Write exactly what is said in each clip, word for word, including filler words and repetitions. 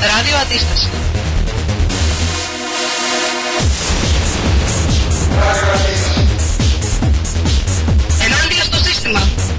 Ράδιο Αντίσταση. Ενάντια στο σύστημα.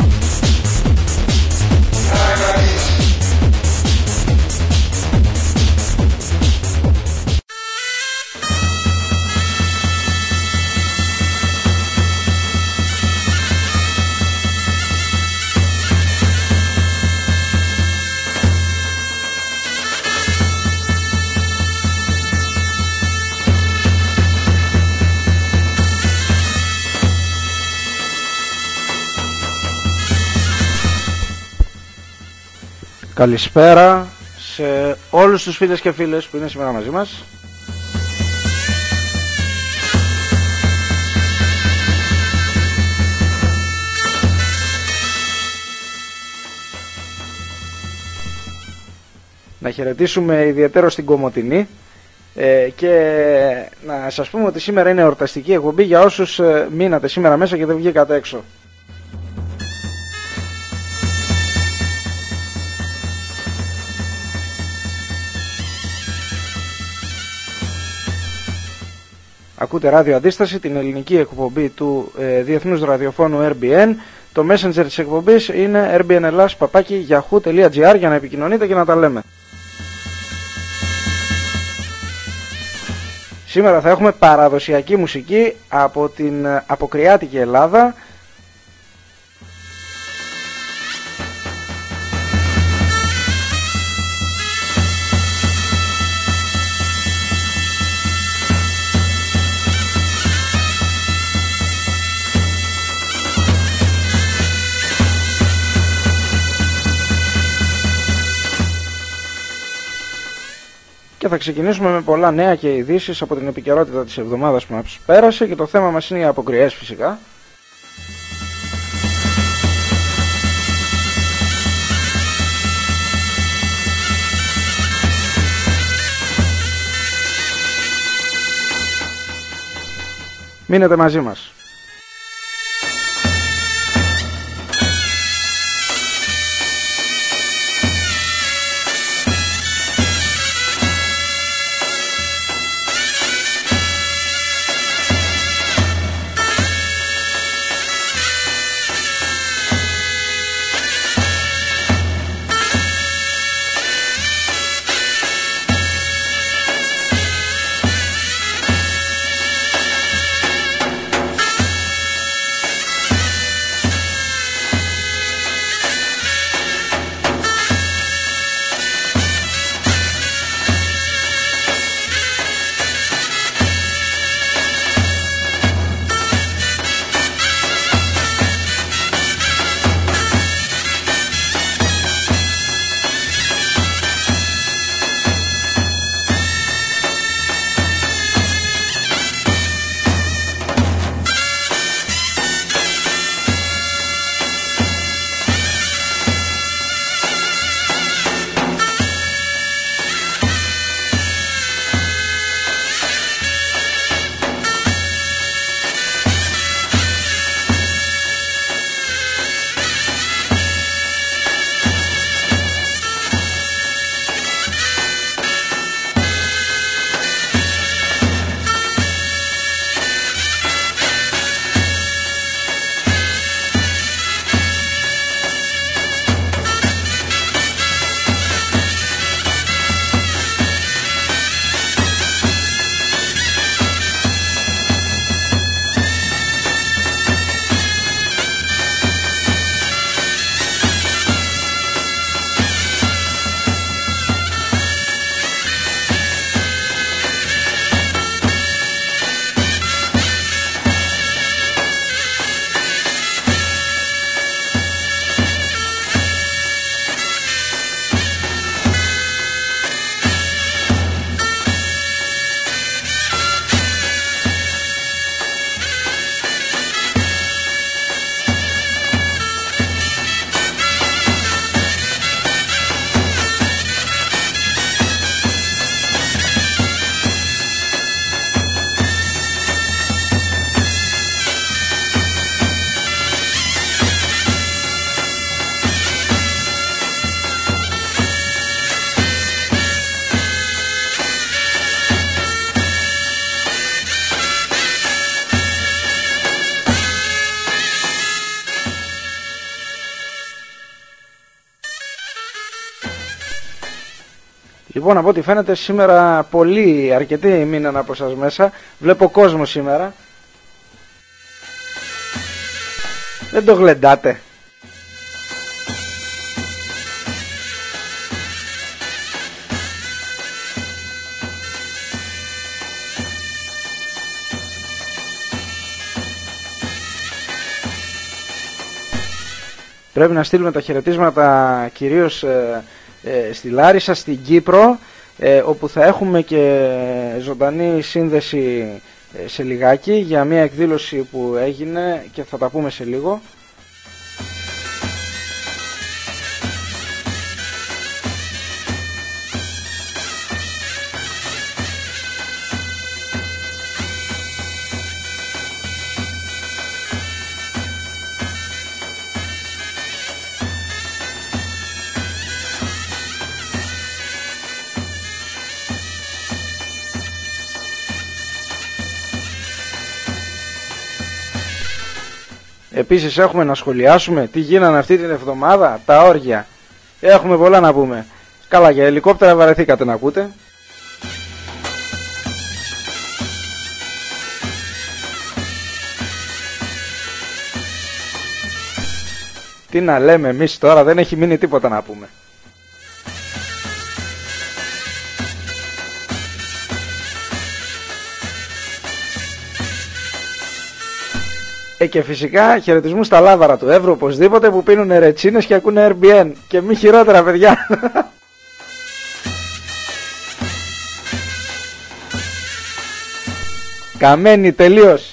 Καλησπέρα σε όλους τους φίλες και φίλες που είναι σήμερα μαζί μας. Να χαιρετήσουμε ιδιαίτερα στην Κομοτηνή ε, και να σας πούμε ότι σήμερα είναι εορταστική εκπομπή για όσους ε, μείνατε σήμερα μέσα και δεν βγήκατε έξω. Ακούτε Ράδιο Αντίσταση, την ελληνική εκπομπή του ε, Διεθνούς Ραδιοφώνου Ερ Μπι Εν. Το messenger της εκπομπής είναι ερ μπι εν ελλάς παπάκι yahoo τελεία τζι άρ για να επικοινωνείτε και να τα λέμε. Σήμερα θα έχουμε παραδοσιακή μουσική από την αποκριάτικη Ελλάδα. Και θα ξεκινήσουμε με πολλά νέα και ειδήσεις από την επικαιρότητα της εβδομάδας που μας πέρασε και το θέμα μας είναι οι αποκριές φυσικά. Μείνετε μαζί μας. Λοιπόν, από ό,τι φαίνεται σήμερα πολλοί, αρκετοί μείναν από σας μέσα. Βλέπω κόσμο σήμερα. Δεν το γλεντάτε. Πρέπει να στείλουμε τα χαιρετίσματα κυρίως ε, ε, στη Λάρισα, στην Κύπρο, ε, όπου θα έχουμε και ζωντανή σύνδεση ε, σε λιγάκι για μια εκδήλωση που έγινε και θα τα πούμε σε λίγο. Επίσης έχουμε να σχολιάσουμε τι γίνανε αυτή την εβδομάδα, τα όργια. Έχουμε πολλά να πούμε. Καλά, για ελικόπτερα βαρεθήκατε να ακούτε. Τι να λέμε εμείς τώρα, δεν έχει μείνει τίποτα να πούμε. Ε, και φυσικά χαιρετισμού στα λάβαρα του Εύρου οπωσδήποτε που πίνουν ρετσίνες και ακούνε αρ μπι εν. Και μη χειρότερα, παιδιά. Καμένη τελείως.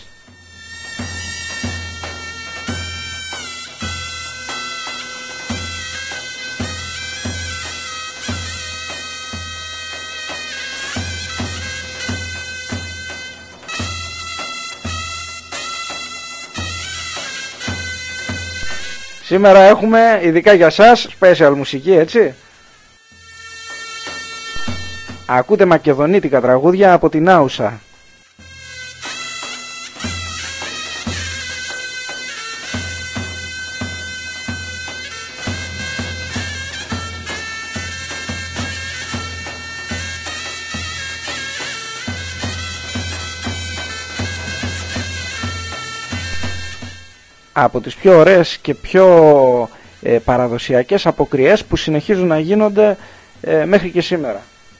Σήμερα έχουμε ειδικά για σας special μουσική, έτσι. Ακούτε μακεδονίτικα τραγούδια από την Άουσα. Από τις πιο ωραίες και πιο ε, παραδοσιακές αποκριές που συνεχίζουν να γίνονται ε, μέχρι και σήμερα.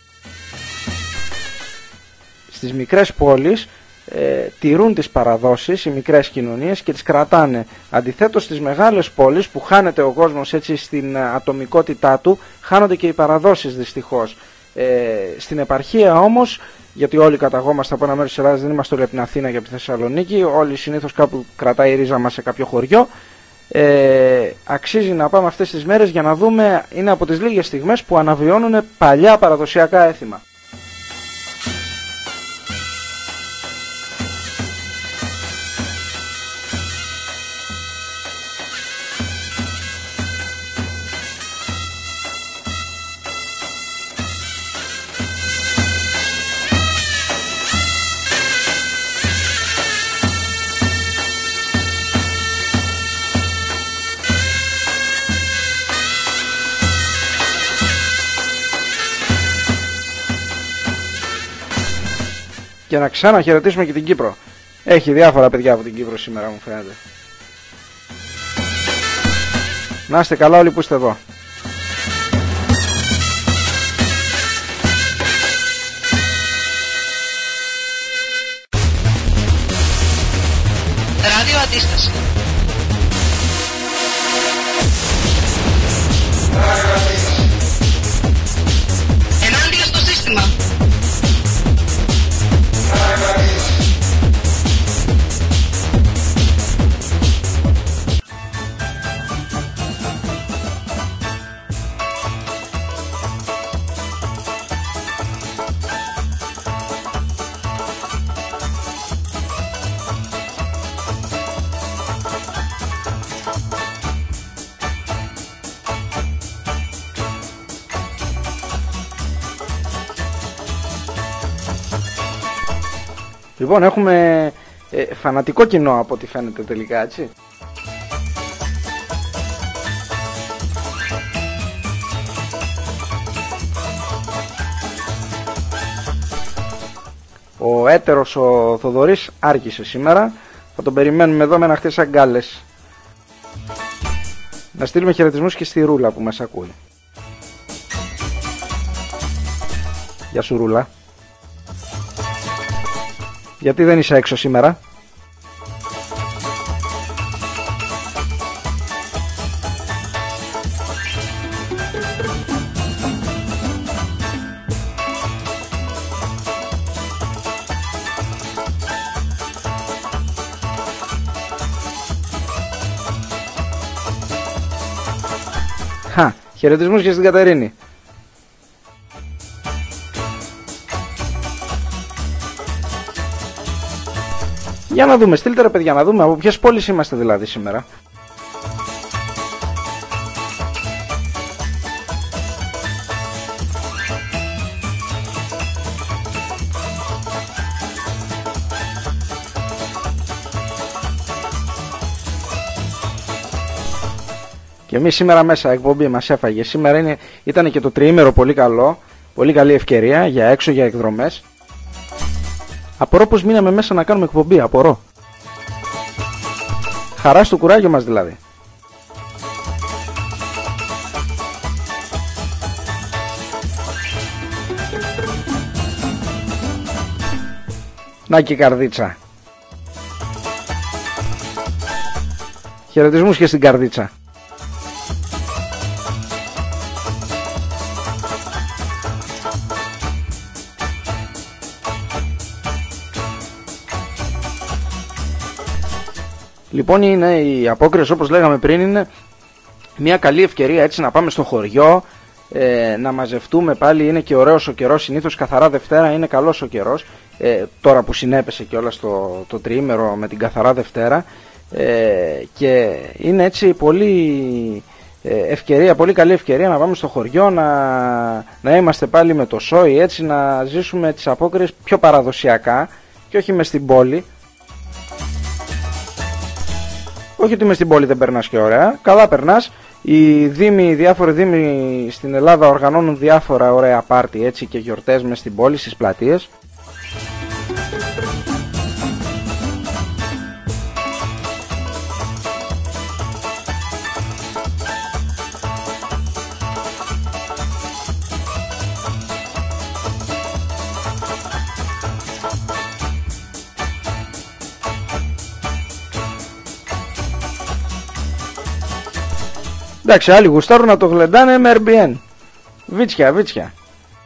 Στις μικρές πόλεις ε, τηρούν τις παραδόσεις οι μικρές κοινωνίες και τις κρατάνε. Αντιθέτως στις μεγάλες πόλεις που χάνεται ο κόσμος έτσι στην ατομικότητά του, χάνονται και οι παραδόσεις δυστυχώς. Ε, στην επαρχία όμως, γιατί όλοι καταγόμαστε από ένα μέρος της Ελλάδας, δεν είμαστε όλοι από την Αθήνα και από τη Θεσσαλονίκη, όλοι συνήθως κάπου κρατάει η ρίζα μας σε κάποιο χωριό. Ε, αξίζει να πάμε αυτές τις μέρες για να δούμε, είναι από τις λίγες στιγμές που αναβιώνουν παλιά παραδοσιακά έθιμα. Και να ξαναχαιρετήσουμε και την Κύπρο. Έχει διάφορα παιδιά από την Κύπρο σήμερα, μου φαίνεται. Να είστε καλά όλοι που είστε εδώ. Ράδιο Αντίσταση. Ενάντια στο σύστημα. Λοιπόν, έχουμε ε, φανατικό κοινό από ό,τι φαίνεται τελικά, έτσι. Ο έτερος ο Θοδωρής άργησε σήμερα. Θα τον περιμένουμε εδώ με ένα χτες αγκάλες. Να στείλουμε χαιρετισμούς και στη Ρούλα που μας ακούει. Γεια σου Ρούλα. Γιατί δεν είσαι έξω σήμερα? Χα, χαιρετισμούς και στην Κατερίνη. Για να δούμε, στείλτε ρε παιδιά να δούμε από ποιες πόλεις είμαστε δηλαδή σήμερα. Και εμείς σήμερα μέσα εκπομπή μας έφαγε. Σήμερα είναι, ήταν και το τριήμερο πολύ καλό. Πολύ καλή ευκαιρία για έξω, για εκδρομές. Απορώ πως μείναμε μέσα να κάνουμε εκπομπή. Απορώ. Χαρά στο κουράγιο μας δηλαδή. Να και η Καρδίτσα. Χαιρετισμούς και στην Καρδίτσα. Λοιπόν, είναι οι απόκριες, όπως λέγαμε πριν, είναι μια καλή ευκαιρία έτσι να πάμε στο χωριό, ε, να μαζευτούμε πάλι. Είναι και ωραίος ο καιρός, συνήθως καθαρά Δευτέρα είναι καλός ο καιρός, ε, τώρα που συνέπεσε και όλα στο το τριήμερο με την καθαρά Δευτέρα, ε, και είναι έτσι πολύ ε, ευκαιρία, πολύ καλή ευκαιρία να πάμε στο χωριό, να, να είμαστε πάλι με το σόι, έτσι να ζήσουμε τις απόκριες πιο παραδοσιακά και όχι μες στην πόλη. Όχι ότι μες στην πόλη δεν περνάς και ωραία, καλά περνάς. Οι δήμοι, οι διάφοροι δήμοι στην Ελλάδα οργανώνουν διάφορα ωραία πάρτι έτσι και γιορτές μες στην πόλη, στις πλατείες. Εντάξει, άλλοι γουστάρουν να το γλεντάνε με Airbnb. Βίτσια, βίτσια.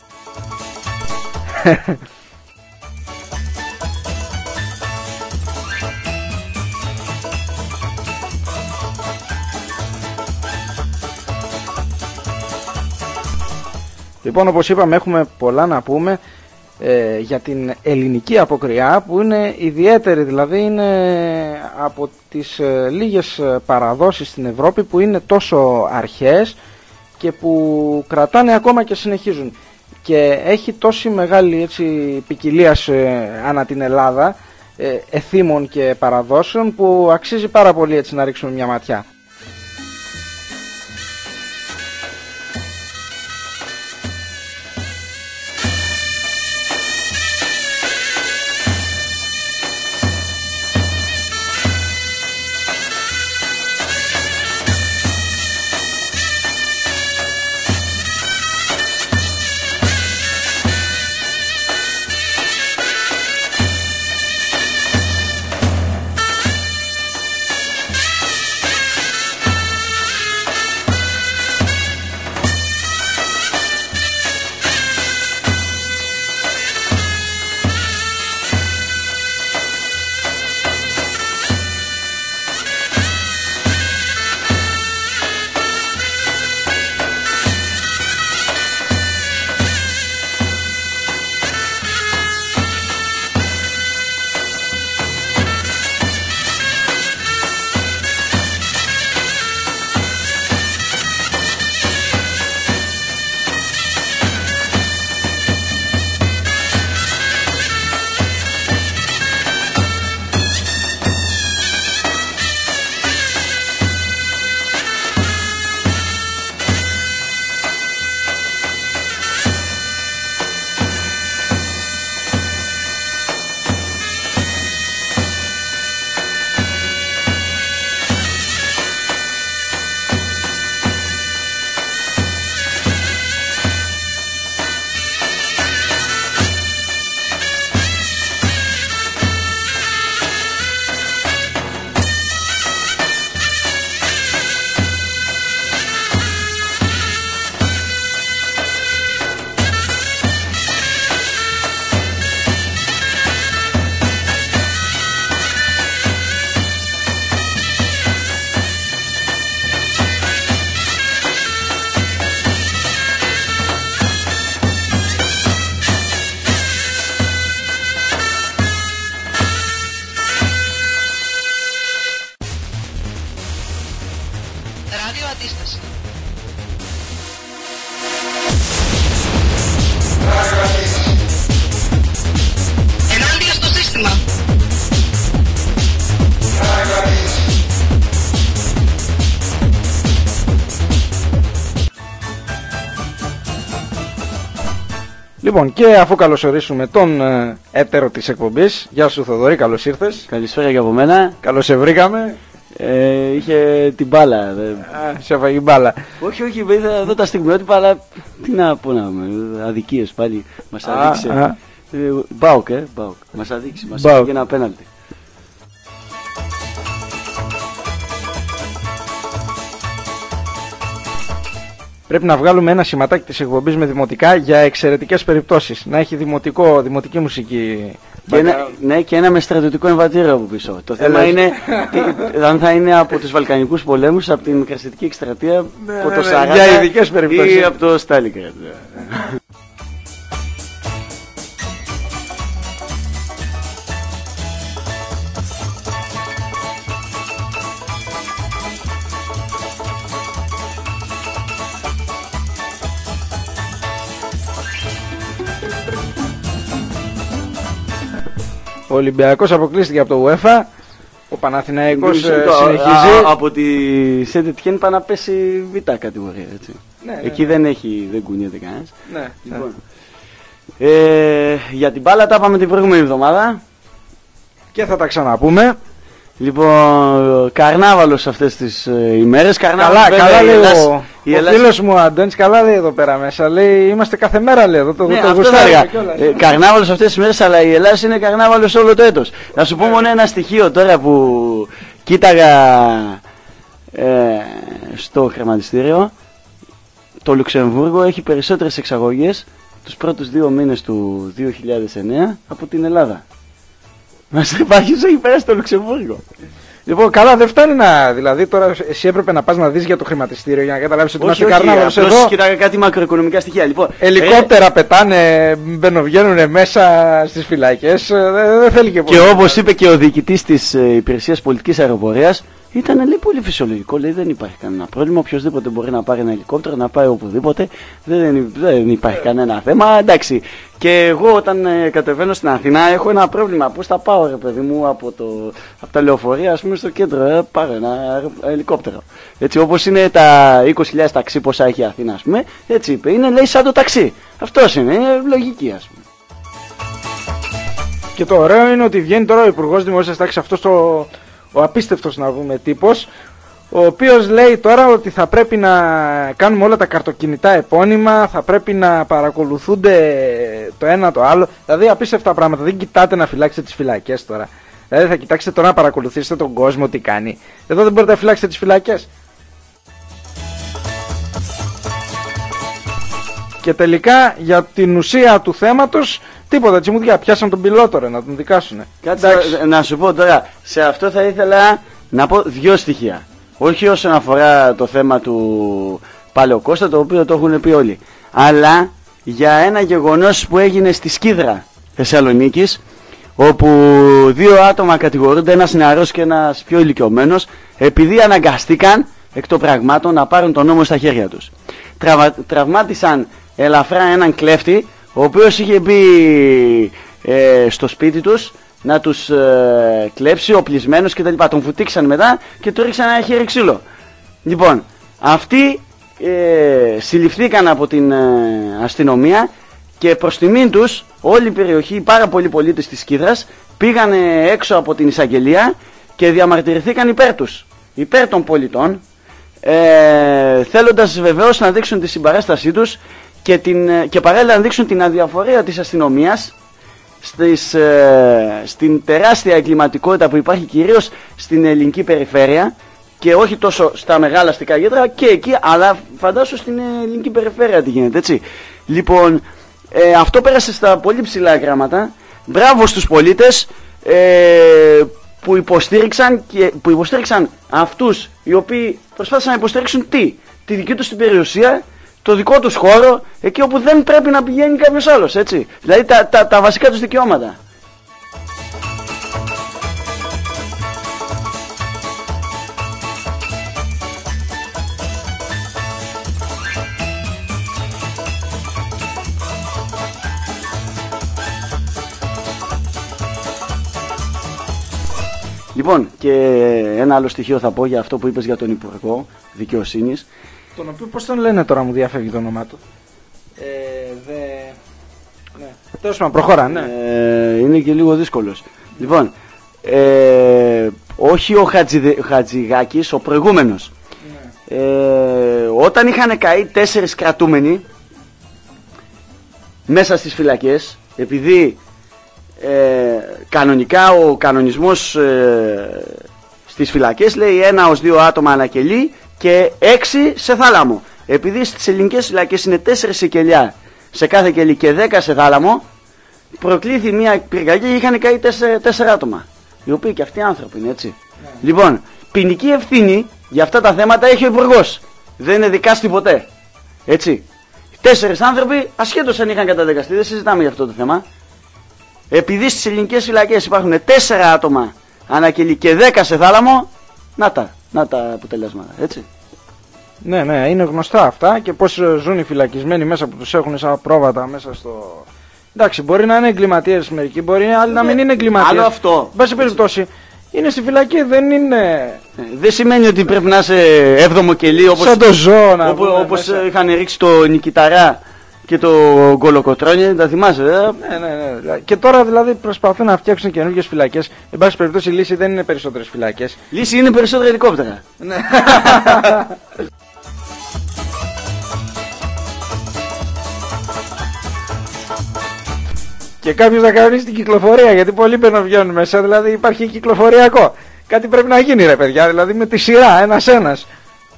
Λοιπόν, όπως είπαμε, έχουμε πολλά να πούμε ε, για την ελληνική αποκριά, που είναι ιδιαίτερη, δηλαδή είναι από τις ε, λίγες παραδόσεις στην Ευρώπη που είναι τόσο αρχαίες και που κρατάνε ακόμα και συνεχίζουν, και έχει τόση μεγάλη έτσι, ποικιλία σε, ανά την Ελλάδα, ε, εθήμων και παραδόσεων, που αξίζει πάρα πολύ έτσι να ρίξουμε μια ματιά. Λοιπόν, και αφού καλωσορίσουμε τον ε, έτερο της εκπομπής, γεια σου Θοδωρή, καλώς ήρθες. Καλησπέρα και από μένα. Καλώς σε βρήκαμε. Ε, είχε την μπάλα. Δε... Α, σε έφαγε μπάλα. Όχι, όχι, είδα εδώ τα στιγμιότυπα, αλλά τι να πω να πούμε, αδικίες πάλι. Μας αδείξε. Α, α. Ε, Μπάουκ, ε, Μπάουκ. Μας αδείξει, μας έφυγε ένα πέναλτι. Πρέπει να βγάλουμε ένα σηματάκι της εκπομπής με δημοτικά για εξαιρετικές περιπτώσεις. Να έχει δημοτικό, δημοτική μουσική. Και ένα, ναι, και ένα με στρατιωτικό εμβατήριο από πίσω. Το θέμα Έλα. είναι τι, αν θα είναι από τους Βαλκανικούς πολέμους, από την Κραστική εκστρατεία, Ναι, από ναι, το ναι, Σαράντα για ειδικές περιπτώσεις. ή από το Στάλιγκραντ. Ο Ολυμπιακός αποκλείστηκε από το UEFA. Ο Παναθηναϊκός ε, Το- συνεχίζει. α, από τη Σεντετιέν πάει να πέσει β' κατηγορία. Έτσι. Ναι, ναι, Εκεί δεν έχει, δεν κουνιέται κανένας. Ναι, ναι. Λοιπόν, ε, για την μπάλα τα είπαμε την προηγούμενη εβδομάδα. Και θα τα ξαναπούμε. Λοιπόν, καρνάβαλος αυτές τις ε, ημέρες. Καρνάβαλος, Καλά, βέβαια, καλά η λέει Ελλάς- ο, η ο Ελλάς- φίλος μου ο Αντώνης, καλά λέει εδώ πέρα μέσα. Λέει είμαστε κάθε μέρα λέει εδώ. Το, Ναι, το αυτό θα γουστάρουμε έλεγα. κιόλας. Ε, καρνάβαλος αυτές τις ημέρες, αλλά η Ελλάδα είναι καρνάβαλος όλο το έτος. Να σου πω μόνο ένα στοιχείο τώρα που κοίταγα ε, στο χρηματιστήριο. Το Λουξεμβούργο έχει περισσότερες εξαγωγές τους πρώτους δύο μήνες του δύο χιλιάδες εννέα από την Ελλάδα. Μας υπάρχει έχει πέρασε το Λουξεμβούργο. Λοιπόν, καλά, δεν φτάνει να. Δηλαδή, τώρα εσύ έπρεπε να πας να δεις για το χρηματιστήριο για να καταλάβεις ότι Όχι, είμαστε όχι, καρνάβαλος απλώς εδώ. κοίταγα κάτι μακροοικονομικά στοιχεία. Λοιπόν, Ελικόπτερα πετάνε, μπαινοβγαίνουν μέσα στις φυλακές. ε, Δεν δεν θέλει και πολύ. και όπως είπε και ο διοικητής της ε, Υπηρεσίας Πολιτικής Αεροπορίας, ήταν λέει, πολύ φυσιολογικό. Λέει δεν υπάρχει κανένα πρόβλημα. Οποιοδήποτε μπορεί να πάρει ένα ελικόπτερο, να πάει οπουδήποτε. Δεν, δεν υπάρχει κανένα θέμα. Εντάξει. Και εγώ όταν ε, κατεβαίνω στην Αθηνά έχω ένα πρόβλημα. Πώς θα πάω, ρε παιδί μου, από, το, από τα λεωφορεία, ας πούμε, στο κέντρο. Ε, πάρω ένα αερο- ελικόπτερο. Έτσι, όπως είναι τα είκοσι χιλιάδες ταξί, πόσα έχει η Αθήνα, ας πούμε. Έτσι είπε. Είναι λέει σαν το ταξί. Αυτός είναι. Είναι λογική, ας πούμε. Και το ωραίο είναι ότι βγαίνει τώρα ο Υπουργός Δημόσιας Τάξης, αυτός το, ο απίστευτος να πούμε τύπος, ο οποίος λέει τώρα ότι θα πρέπει να κάνουμε όλα τα καρτοκινητά επώνυμα, θα πρέπει να παρακολουθούνται το ένα το άλλο. Δηλαδή απίστευτα πράγματα. Δεν κοιτάτε να φυλάξετε τις φυλακές τώρα. Δηλαδή θα κοιτάξετε τώρα να παρακολουθήσετε τον κόσμο τι κάνει. Εδώ δεν μπορείτε να φυλάξετε τις φυλακές. Και τελικά για την ουσία του θέματος τίποτα. Τσιμουδιά, πιάσαν τον πιλότο ρε, να τον δικάσουνε. Κάτσε Εντάξει. να, να σου πω τώρα, σε αυτό θα ήθελα να πω δυο στοιχεία. Όχι όσον αφορά το θέμα του Παλαιοκώστα, το οποίο το έχουν πει όλοι. Αλλά για ένα γεγονός που έγινε στη Σκύδρα Θεσσαλονίκης, όπου δύο άτομα κατηγορούνται, ένας νεαρός και ένας πιο ηλικιωμένος, επειδή αναγκαστήκαν εκ των πραγμάτων να πάρουν τον νόμο στα χέρια τους. Τραυμα, τραυμάτισαν ελαφρά έναν κλέφτη, ο οποίος είχε μπει ε, στο σπίτι τους να τους ε, κλέψει, οπλισμένους κτλ. Τον βουτήξαν μετά και του ρίξαν ένα χέρι ξύλο. Λοιπόν, αυτοί ε, συλληφθήκαν από την ε, αστυνομία και προς τιμήν τους όλη η περιοχή, πάρα πολλοί πολίτες της Σκύδρας πήγαν έξω από την εισαγγελία και διαμαρτυρηθήκαν υπέρ τους, υπέρ των πολιτών, ε, θέλοντας βεβαίως να δείξουν τη συμπαράστασή τους και, την, και παράλληλα να δείξουν την αδιαφορία της αστυνομίας στις, ε, στην τεράστια εγκληματικότητα που υπάρχει κυρίως στην ελληνική περιφέρεια και όχι τόσο στα μεγάλα αστικά κέντρα και εκεί, αλλά φαντάσου στην ελληνική περιφέρεια τι γίνεται, έτσι. Λοιπόν, ε, αυτό πέρασε στα πολύ ψηλά γράμματα. Μπράβο στους πολίτες ε, που, υποστήριξαν και, που υποστήριξαν αυτούς οι οποίοι προσπάθησαν να υποστηρίξουν τι, τη δική τους την περιουσία, το δικό τους χώρο, εκεί όπου δεν πρέπει να πηγαίνει κάποιος άλλος, έτσι. Δηλαδή τα, τα, τα βασικά τους δικαιώματα. Λοιπόν, και ένα άλλο στοιχείο θα πω για αυτό που είπες για τον Υπουργό Δικαιοσύνης. Τον οποίο πώς τον λένε τώρα, μου διαφεύγει το όνομά του. Ε, δε... Ναι. Τέλος πάντων, προχώρα, ναι. Ε, είναι και λίγο δύσκολος. Λοιπόν, ε, όχι ο Χατζη, Χατζηγάκης, ο προηγούμενος. Ναι. Ε, όταν είχαν καεί τέσσερις κρατούμενοι μέσα στις φυλακές, επειδή ε, κανονικά ο κανονισμός ε, στις φυλακές λέει ένα ως δύο άτομα ανακελί και έξι σε θάλαμο. Επειδή στις ελληνικές φυλακές είναι τέσσερις σε κελιά σε κάθε κελί και δέκα σε θάλαμο, προκλήθη μια πυρκαγιά και είχαν καεί τέσσερα, τέσσερα άτομα. Οι οποίοι και αυτοί άνθρωποι είναι, έτσι. Yeah. Λοιπόν, ποινική ευθύνη για αυτά τα θέματα έχει ο υπουργός. Δεν είναι δικάστη ποτέ. Έτσι. Τέσσερις άνθρωποι, ασχέτως αν είχαν καταδικαστεί, δεν συζητάμε για αυτό το θέμα. Επειδή στις ελληνικές φυλακές υπάρχουν τέσσερα άτομα ανακελί και δέκα σε θάλαμο, να τα, να τα αποτελέσματα, έτσι. Ναι, ναι, είναι γνωστά αυτά και πώς ζουν οι φυλακισμένοι μέσα που τους έχουν σαν πρόβατα μέσα στο... Εντάξει, μπορεί να είναι εγκληματίες μερικοί, μπορεί άλλοι να μην είναι εγκληματίες. Άλλο αυτό. Εν πάση περιπτώσει, είναι στη φυλακή, δεν είναι... Δεν σημαίνει ότι πρέπει να είσαι έβδομο κελί όπως, σαν το ζώο, να όπως, όπως είχαν ρίξει το Νικηταρά και το Γκολοκοτρόνι, τα θυμάσαι, ε? Ναι, ναι, ναι. Και τώρα δηλαδή προσπαθούν να φτιάξουν καινούργιες φυλακές. Εν πάση περιπτώσει, η λύση δεν είναι περισσότερες φυλακές. Λύση είναι περισσότερα ελικόπτερα. Ναι. Και κάποιος να κανονίσει την κυκλοφορία, γιατί πολλοί παίρνουν βγαίνουν μέσα, δηλαδή υπάρχει κυκλοφοριακό. Κάτι πρέπει να γίνει, ρε παιδιά, δηλαδή με τη σειρά, ένας-ένας.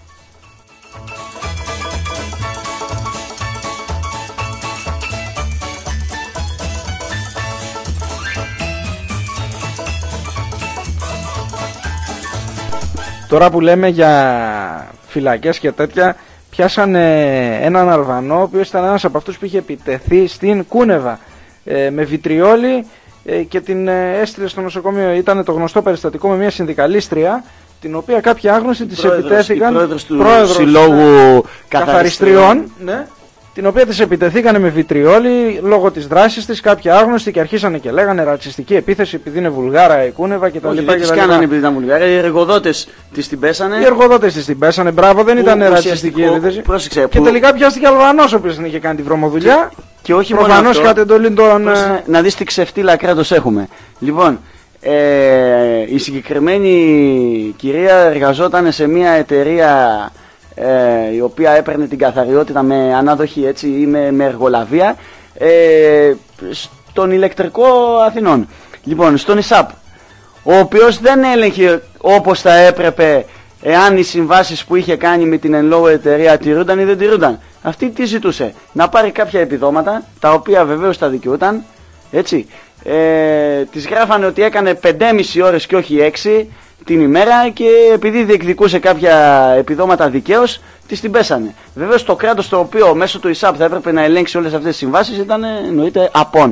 Τώρα που λέμε για φυλακές και τέτοια, πιάσανε έναν Αλβανό, ο οποίος ήταν ένας από αυτούς που είχε επιτεθεί στην Κούνεβα ε, με βιτριόλι ε, και την ε, έστειλε στο νοσοκομείο. Ήταν το γνωστό περιστατικό με μια συνδικαλίστρια, την οποία κάποιοι άγνωστοι της επιτέθηκαν. Πρόεδρος του πρόεδρος, Συλλόγου ναι, Καθαριστριών, ναι, την οποία της επιτεθήκανε με βιτριόλι λόγω της δράσης της, κάποιοι άγνωστοι, και αρχίσανε και λέγανε ρατσιστική επίθεση επειδή είναι Βουλγάρα η Κούνεβα κτλ. Όχι, δεν τις κάνανε επειδή ήταν Βουλγάρα, οι εργοδότες της την πέσανε. Οι εργοδότες της την πέσανε, μπράβο, δεν ήταν ρατσιστική επίθεση. Πρόσεξε, και που... τελικά πιάστηκε Αλβανός ο οποίος την είχε κάνει τη βρωμοδουλειά. Και, και όχι προφανώς μόνο αυτό, κατ' εντολή των... πρόσεξε, να δεις τι ξεφτύλα κράτος έχουμε. Λοιπόν, ε, η συγκεκριμένη κυρία εργαζόταν σε μια εταιρεία ε, η οποία έπαιρνε την καθαριότητα με ανάδοχη, έτσι, ή με, με εργολαβία ε, στον ηλεκτρικό Αθηνών. Λοιπόν, στον ΙΣΑΠ, ο οποίος δεν έλεγχε όπως θα έπρεπε εάν οι συμβάσεις που είχε κάνει με την εν λόγω εταιρεία τηρούνταν ή δεν τηρούνταν. Αυτή τι ζητούσε? Να πάρει κάποια επιδόματα, τα οποία βεβαίως τα δικαιούταν, έτσι. Ε, της γράφανε ότι έκανε πέντε και μισή ώρες και όχι έξι την ημέρα, και επειδή διεκδικούσε κάποια επιδόματα δικαίως, της την πέσανε. Βεβαίως το κράτος, το οποίο μέσω του ΙΣΑΠ θα έπρεπε να ελέγξει όλες αυτές τις συμβάσεις, ήταν, εννοείται, απόν.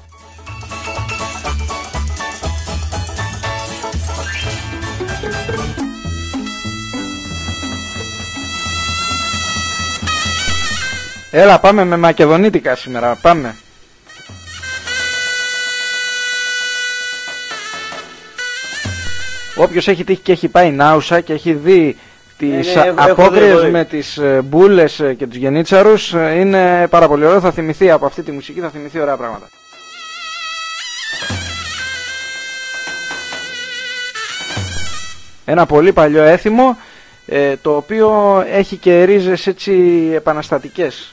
Έλα, πάμε με μακεδονίτικα σήμερα, πάμε. Όποιος έχει τύχει και έχει πάει Νάουσα και έχει δει τις ε, ναι, απόκριες με τις μπούλες και τους γενίτσαρους, είναι πάρα πολύ ωραίο, θα θυμηθεί από αυτή τη μουσική, θα θυμηθεί ωραία πράγματα. Ένα πολύ παλιό έθιμο, ε, το οποίο έχει και ρίζες έτσι επαναστατικές.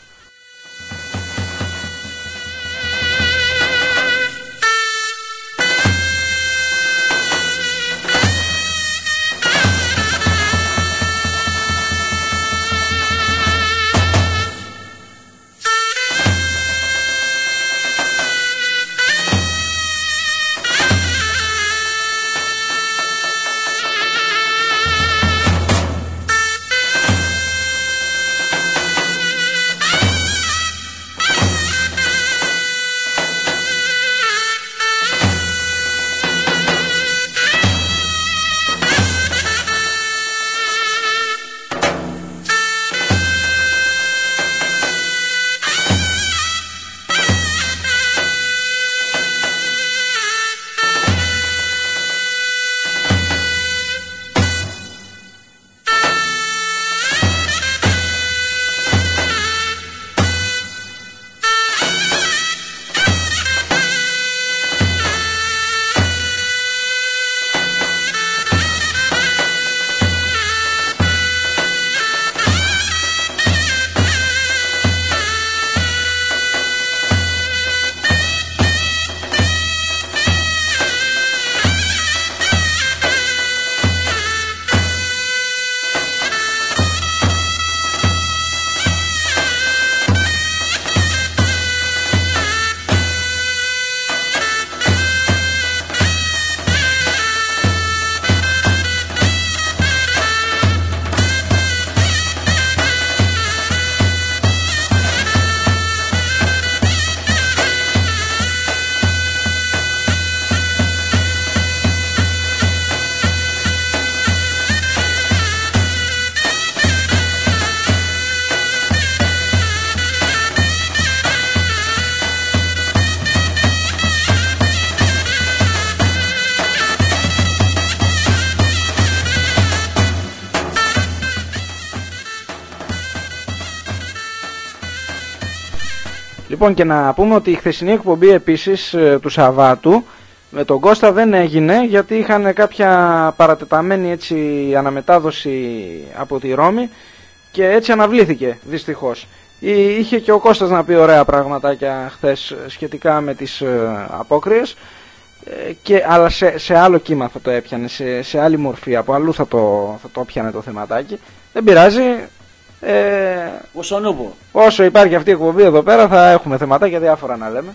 Λοιπόν, και να πούμε ότι η χθεσινή εκπομπή επίσης του Σαββάτου με τον Κώστα δεν έγινε, γιατί είχαν κάποια παρατεταμένη έτσι αναμετάδοση από τη Ρώμη και έτσι αναβλήθηκε δυστυχώς. Είχε και ο Κώστας να πει ωραία πραγματάκια χθες σχετικά με τις απόκριες, και, αλλά σε, σε άλλο κύμα θα το έπιανε, σε, σε άλλη μορφή, από αλλού θα το, θα το πιάνε το θεματάκι. Δεν πειράζει. Ε, όσο, όσο υπάρχει αυτή η εκπομπή εδώ πέρα θα έχουμε θεματάκια διάφορα να λέμε.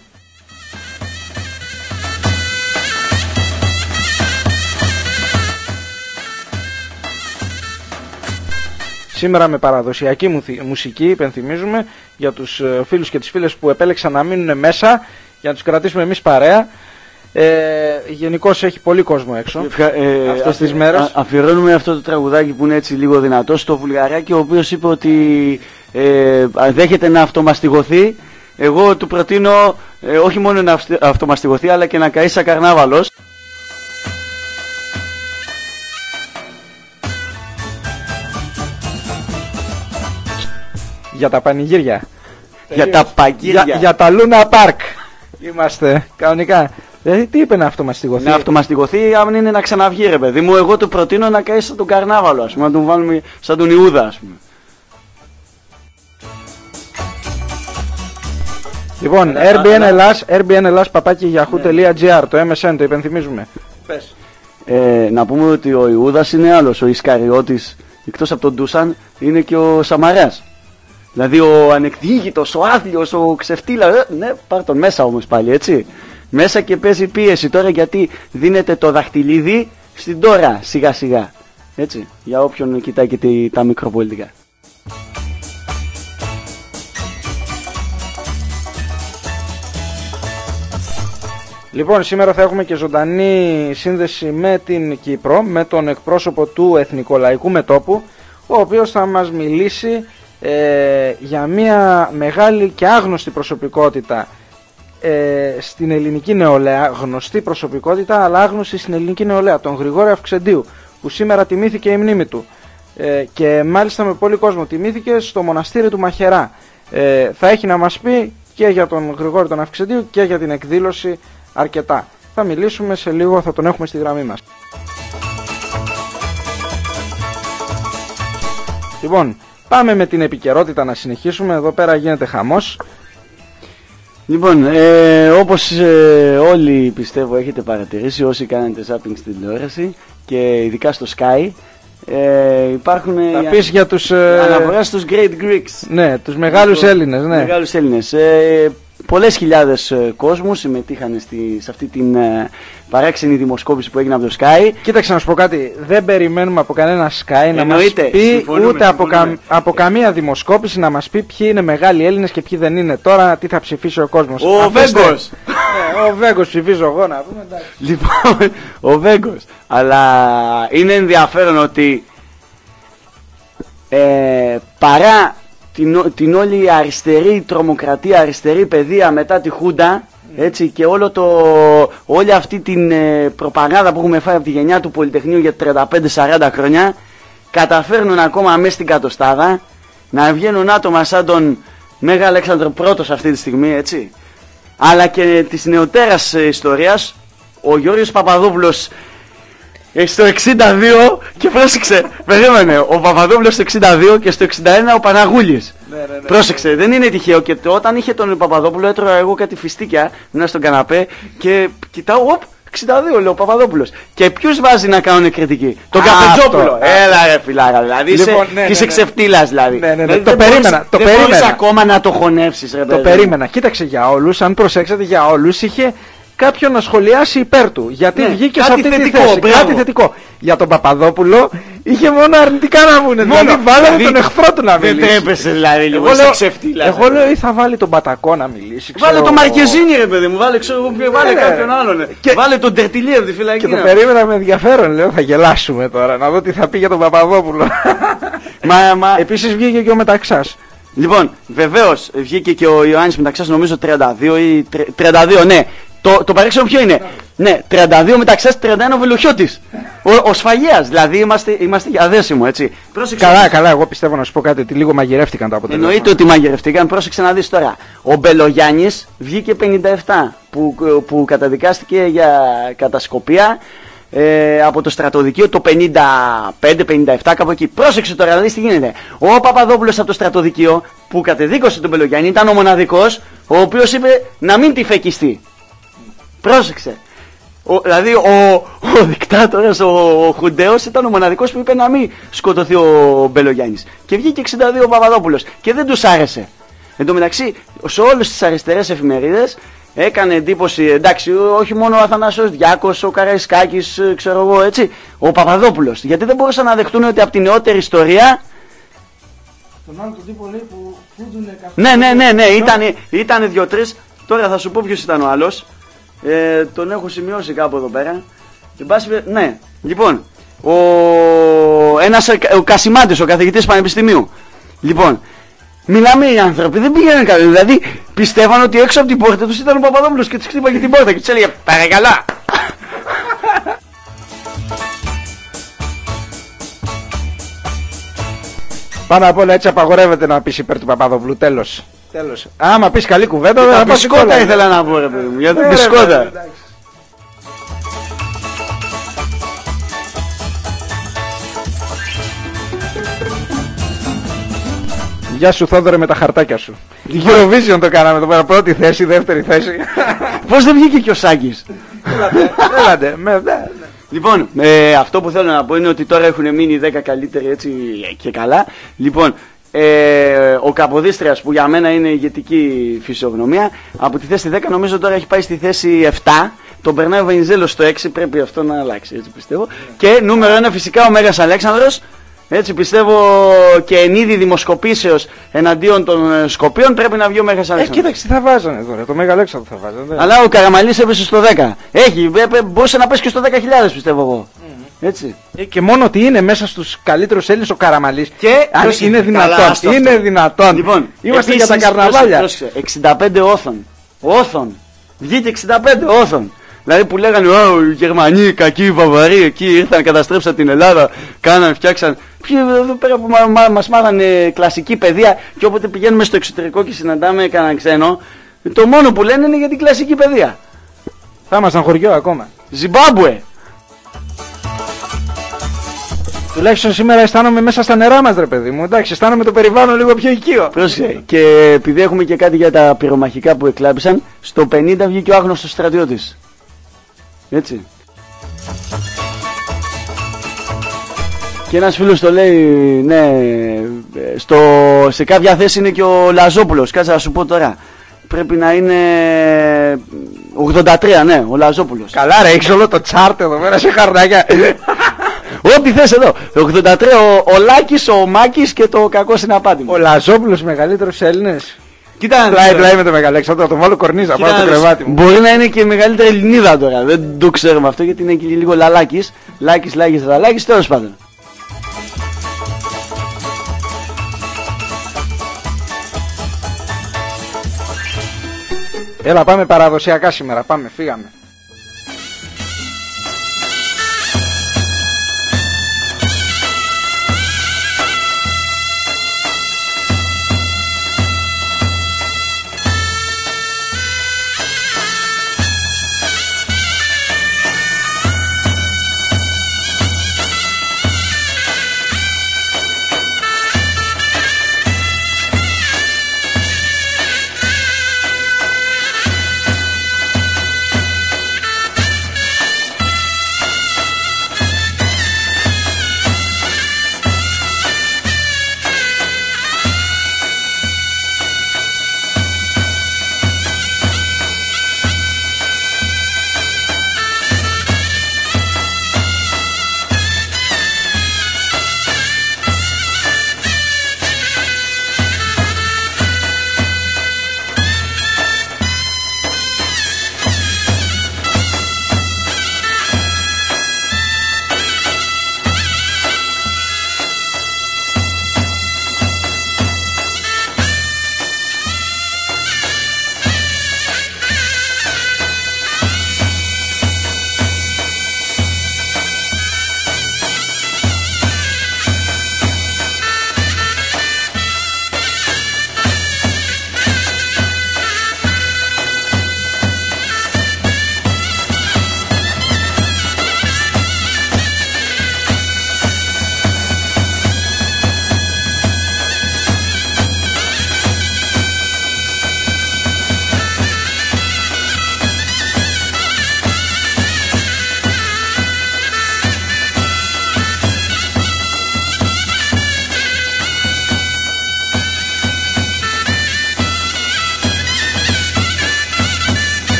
Σήμερα με παραδοσιακή μουσική, υπενθυμίζουμε για τους φίλους και τις φίλες που επέλεξαν να μείνουν μέσα, για να τους κρατήσουμε εμείς παρέα. Ε, γενικώς έχει πολύ κόσμο έξω ε, αυτές αφι, τις μέρες. Α, αφιερώνουμε αυτό το τραγουδάκι που είναι έτσι λίγο δυνατό στο Βουλγαράκι, ο οποίος είπε ότι ε, δέχεται να αυτομαστιγωθεί. Εγώ του προτείνω ε, όχι μόνο να αυτομαστιγωθεί, αλλά και να καεί σαν καρνάβαλος. Για τα πανηγύρια. Για τα παγύρια. Για, για τα Luna Park. Είμαστε κανονικά. Δηλαδή τι είπε να αυτομαστιγωθεί. Να αυτομαστιγωθεί, αν είναι να ξαναβγεί, ρε παιδί μου. Εγώ του προτείνω να καεί σαν τον καρνάβαλο, ας πούμε. Να τον βάλουμε σαν τον Ιούδα, ας πούμε. Λοιπόν, Airbnb Ελλάς, Airbnb Ελλάς παπάκι γιαχού τελεία τζι άρ, το εμ ες εν, το υπενθυμίζουμε. Πες. Ε, να πούμε ότι ο Ιούδας είναι άλλος. Ο Ισκαριώτης, εκτός από τον Ντούσαν, είναι και ο Σαμαράς. Δηλαδή ο ανεκδίγητος, ο άθλιος, ο ξεφτύλα. Ε, ναι, πάρ' τον μέσα όμως πάλι, έτσι. Μέσα και παίζει πίεση τώρα, γιατί δίνεται το δαχτυλίδι στην τώρα, σιγά σιγά. Έτσι, για όποιον κοιτάει και τη, τα μικροπολιτικά. Λοιπόν, σήμερα θα έχουμε και ζωντανή σύνδεση με την Κύπρο, με τον εκπρόσωπο του Εθνικολαϊκού Μετώπου, ο οποίος θα μας μιλήσει ε, για μια μεγάλη και άγνωστη προσωπικότητα ε, στην ελληνική νεολαία, γνωστή προσωπικότητα αλλά άγνωστη στην ελληνική νεολαία, τον Γρηγόρη Αυξεντίου, που σήμερα τιμήθηκε η μνήμη του ε, και μάλιστα με πολύ κόσμο τιμήθηκε στο μοναστήρι του Μαχαιρά. Ε, θα έχει να μας πει και για τον Γρηγόρη τον Αυξεντίου και για την εκδήλωση αρκετά. Θα μιλήσουμε σε λίγο, θα τον έχουμε στη γραμμή μας. Λοιπόν, πάμε με την επικαιρότητα να συνεχίσουμε. Εδώ πέρα γίνεται χαμός. Λοιπόν, ε, όπως ε, όλοι πιστεύω έχετε παρατηρήσει, όσοι κάνετε zapping στην τηλεόραση και ειδικά στο Sky, ε, υπάρχουν θα πεις για τους ε, αναφοράς στους Great Greeks. Ναι, τους μεγάλους το, Έλληνες, ναι. Μεγάλους Έλληνες. Ε, πολλές χιλιάδες ε, κόσμου συμμετείχαν στη, σε αυτή την ε, παράξενη δημοσκόπηση που έγινε από το Sky. Κοίταξε να σου πω κάτι, δεν περιμένουμε από κανένα Sky να Εννοείται, μας πει, συμφωνούμε, ούτε από, κα, συμφωνούμε. από καμία δημοσκόπηση να μας πει ποιοι είναι μεγάλοι Έλληνες και ποιοι δεν είναι. Τώρα τι θα ψηφίσει ο κόσμος. Ο Βέγκος. Ναι, ο Βέγκος ψηφίζω εγώ να πούμε. Εντάξει. Λοιπόν, ο Βέγκος. Αλλά είναι ενδιαφέρον ότι ε, παρά την, την όλη αριστερή τρομοκρατία, αριστερή παιδεία μετά τη Χούντα, έτσι, και όλο το, όλη αυτή την ε, προπαγάνδα που έχουμε φάει από τη γενιά του Πολυτεχνείου για τριάντα πέντε σαράντα χρόνια, καταφέρνουν ακόμα μέσα στην κατοστάδα να βγαίνουν άτομα σαν τον Μέγα Αλέξανδρο Πρώτος αυτή τη στιγμή, έτσι, αλλά και της νεωτέρας ε, ιστορίας, ο Γιώργος Παπαδόπουλος ε, στο εξήντα δύο, και πρόσεξε, περίμενε, ο Παπαδόπουλος στο εξήντα δύο και στο εξήντα ένα ο Παναγούλης. Ναι, ναι, ναι, πρόσεξε, ναι, ναι. Δεν είναι τυχαίο. Και όταν είχε τον Παπαδόπουλο έτρωγα εγώ κάτι φιστίκια μέσα στον καναπέ και κοιτάω, οπ, εξήντα δύο λέω, ο Παπαδόπουλος. Και ποιους βάζει να κάνουν κριτική? Τον Καφετζόπουλο. Έλα ρε φιλάρα, δηλαδή λοιπόν, είσαι, ναι, ναι, ναι. ξεφτύλας δηλαδή. Ναι, ναι, ναι. Δηλαδή το δεν περίμενα. Μπορείς, το δεν περίμενα. μπορείς ακόμα να το χωνεύσεις, ρε, το παιδί. περίμενα. Κοίταξε, για όλους, αν προσέξατε, για όλους είχε κάποιον να σχολιάσει υπέρ του. Γιατί ναι, βγήκε σε αυτή θετικό, τη θέση. Μπράβο. Κάτι θετικό. Για τον Παπαδόπουλο είχε μόνο αρνητικά να πούνε. Δηλαδή βάλανε δηλαδή, τον εχθρό του να μιλήσει. Δεν τρέπεσαι δηλαδή λίγο. Εγώ, ξεφτύλα, εγώ λέω ή θα βάλει τον Πατακό να μιλήσει. Βάλε τον Μαρκεζίνη ρε παιδί μου. Βάλε, ξέρω, βάλε ναι, κάποιον άλλον. Και βάλε τον Τερτιλί από τη φυλακή. Και το περίμενα με ενδιαφέρον. Λέω θα γελάσουμε τώρα να δω τι θα πει για τον Παπαδόπουλο. μα, μα... Επίσης βγήκε και ο Μεταξάς. Λοιπόν, βεβαίως βγήκε και ο Ιωάννης Μεταξάς, νομίζω τριάντα δύο ή τριάντα δύο, ναι. Το, το παράξενο ποιο είναι? Ναι, τριάντα δύο μεταξύ, τριάντα ένα ο Βελουχιώτης. Ο, ο Σφαγιάς, δηλαδή είμαστε, είμαστε για δέσιμο, έτσι. Πρόσεξε. Καλά, καλά, εγώ πιστεύω να σου πω κάτι, ότι λίγο μαγειρεύτηκαν τα αποτελέσματα. Εννοείται ότι μαγειρευτήκαν, πρόσεξε να δεις τώρα. Ο Μπελογιάννης βγήκε πενήντα επτά που, που καταδικάστηκε για κατασκοπία ε, από το στρατοδικείο το πενήντα πέντε πενήντα επτά, κάπου εκεί. Πρόσεξε τώρα, να δεις τι γίνεται. Ο Παπαδόπουλος από το στρατοδικείο που κατεδίκωσε τον Μπελογιάννη ήταν ο μοναδικός ο οποίος είπε να μην τη φεκιστεί. Πρόσεξε. Ο, δηλαδή ο, ο δικτάτορας, ο, ο Χουντέος ήταν ο μοναδικός που είπε να μην σκοτωθεί ο Μπελογιάννης. Και βγήκε εξήντα δύο ο Παπαδόπουλος και δεν τους άρεσε. Εν τω μεταξύ, σε όλες τις αριστερές εφημερίδες έκανε εντύπωση, εντάξει, όχι μόνο ο Αθανάσιος Διάκος, ο Καραϊσκάκης, ξέρω εγώ, έτσι, ο Παπαδόπουλος. Γιατί δεν μπορούσαν να δεχτούν ότι από την νεότερη ιστορία. Τον άλλο τον τύπο λέει που φούντουνε καθόλου. Ναι, ναι, ναι, ναι, ήταν, ήταν δύο-τρεις. Τώρα θα σου πω ποιος ήταν ο άλλος. Ε, τον έχω σημειώσει κάπου εδώ πέρα. Ναι, λοιπόν, ο, ένας, ο Κασιμάτης, ο καθηγητής πανεπιστημίου. Λοιπόν, μιλάμε οι άνθρωποι, δεν πήγαιναν καλά. Δηλαδή, πιστεύαν ότι έξω από την πόρτα τους ήταν ο Παπαδόπουλος και τους χτύπαγε την πόρτα και τους έλεγε παρακαλώ. Πάνω απ' όλα έτσι απαγορεύεται να πεις υπέρ του Παπαδόπουλου. Τέλος. Τέλος. Άμα πεις καλή κουβέντα, δεν θα πας μπισκότα ήθελα να πω, ρε παιδί μου, για την μπισκότα. Γεια σου Θόδωρε με τα χαρτάκια σου. Τη Eurovision το κάναμε εδώ πέρα, πρώτη θέση, δεύτερη θέση. Πώς δεν βγήκε και ο Σάκης? Έλατε, με, ναι. Λοιπόν, ε, αυτό που θέλω να πω είναι ότι τώρα έχουν μείνει δέκα καλύτεροι έτσι και καλά. Λοιπόν, ε, ο Καποδίστριας που για μένα είναι ηγετική φυσιογνωμία, από τη θέση δέκα νομίζω τώρα έχει πάει στη θέση επτά. Τον περνάει ο Βενιζέλος στο έξι, πρέπει αυτό να αλλάξει, έτσι πιστεύω. Και νούμερο ένα φυσικά ο Μέγας Αλέξανδρος. Έτσι πιστεύω και εν είδη δημοσκοπήσεως εναντίον των Σκοπίων πρέπει να βγει ο Μέγας Αλέξανδρος. Ε, κοίταξε, τι θα βάζανε τώρα, το Μέγα Αλέξανδρο θα βάζανε. Αλλά ο Καραμανλής έπεσε στο δέκα. Έχει, μπορούσε να πέσει και στο δέκα χιλιάδες πιστεύω εγώ. Mm-hmm. Έτσι. Ε, και μόνο ότι είναι μέσα στους καλύτερους Έλληνες ο Καραμανλής. Και αν είναι δυνατόν. Είναι δυνατόν. Λοιπόν, είμαστε επίσης, για τα καρναβάλια. Πρόσεχε, εξήντα πέντε όθων. Όθων. Βγήκε εξήντα πέντε όθων. Δηλαδή που λέγανε «Ω, οι Γερμανοί, κακοί, οι Βαβαροί, εκεί ήρθαν, καταστρέψαν την Ελλάδα, κάναν, φτιάξαν». Ποιοι εδώ πέρα που μα, μα, μας μάθανε κλασική παιδεία και όποτε πηγαίνουμε στο εξωτερικό και συναντάμε κανέναν ξένο, το μόνο που λένε είναι για την κλασική παιδεία. Θα ήμασταν χωριό ακόμα. Ζιμπάμπουε. Τουλάχιστον σήμερα αισθάνομαι μέσα στα νερά μας, ρε παιδί μου. Εντάξει, αισθάνομαι το περιβάλλον λίγο πιο οικείο. Πρόσεχε. Και επειδή έχουμε και κάτι για τα πυρομαχικά που εκλάπησαν, στο πενήντα βγήκε ο άγνωστος στρατιώτης. Έτσι. Και ένας φίλος το λέει, ναι, στο, σε κάποια θέση είναι και ο Λαζόπουλος. Κάτσε να σου πω τώρα. Πρέπει να είναι ογδόντα τρία, ναι, ο Λαζόπουλος. Καλά ρε, έχεις όλο το τσάρτ εδώ πέρα σε χαρνάκια. Ό,τι θες εδώ. ογδόντα τρία ο, ο Λάκης, ο Μάκης και το κακό συναπάτημα. Ο Λαζόπουλος μεγαλύτερος Έλληνες. Κοίτα, πλάι πλάι με το Μεγαλέξανδρο, θα το βάλω κορνίζα πάνω στο κρεβάτι μου. Μπορεί να είναι και η μεγαλύτερη Ελληνίδα τώρα. Δεν το ξέρουμε αυτό γιατί είναι και λίγο λαλάκης. Λάκης, Λάκης, Λαλάκης, τέλος πάντων. Έλα πάμε παραδοσιακά σήμερα, πάμε, φύγαμε.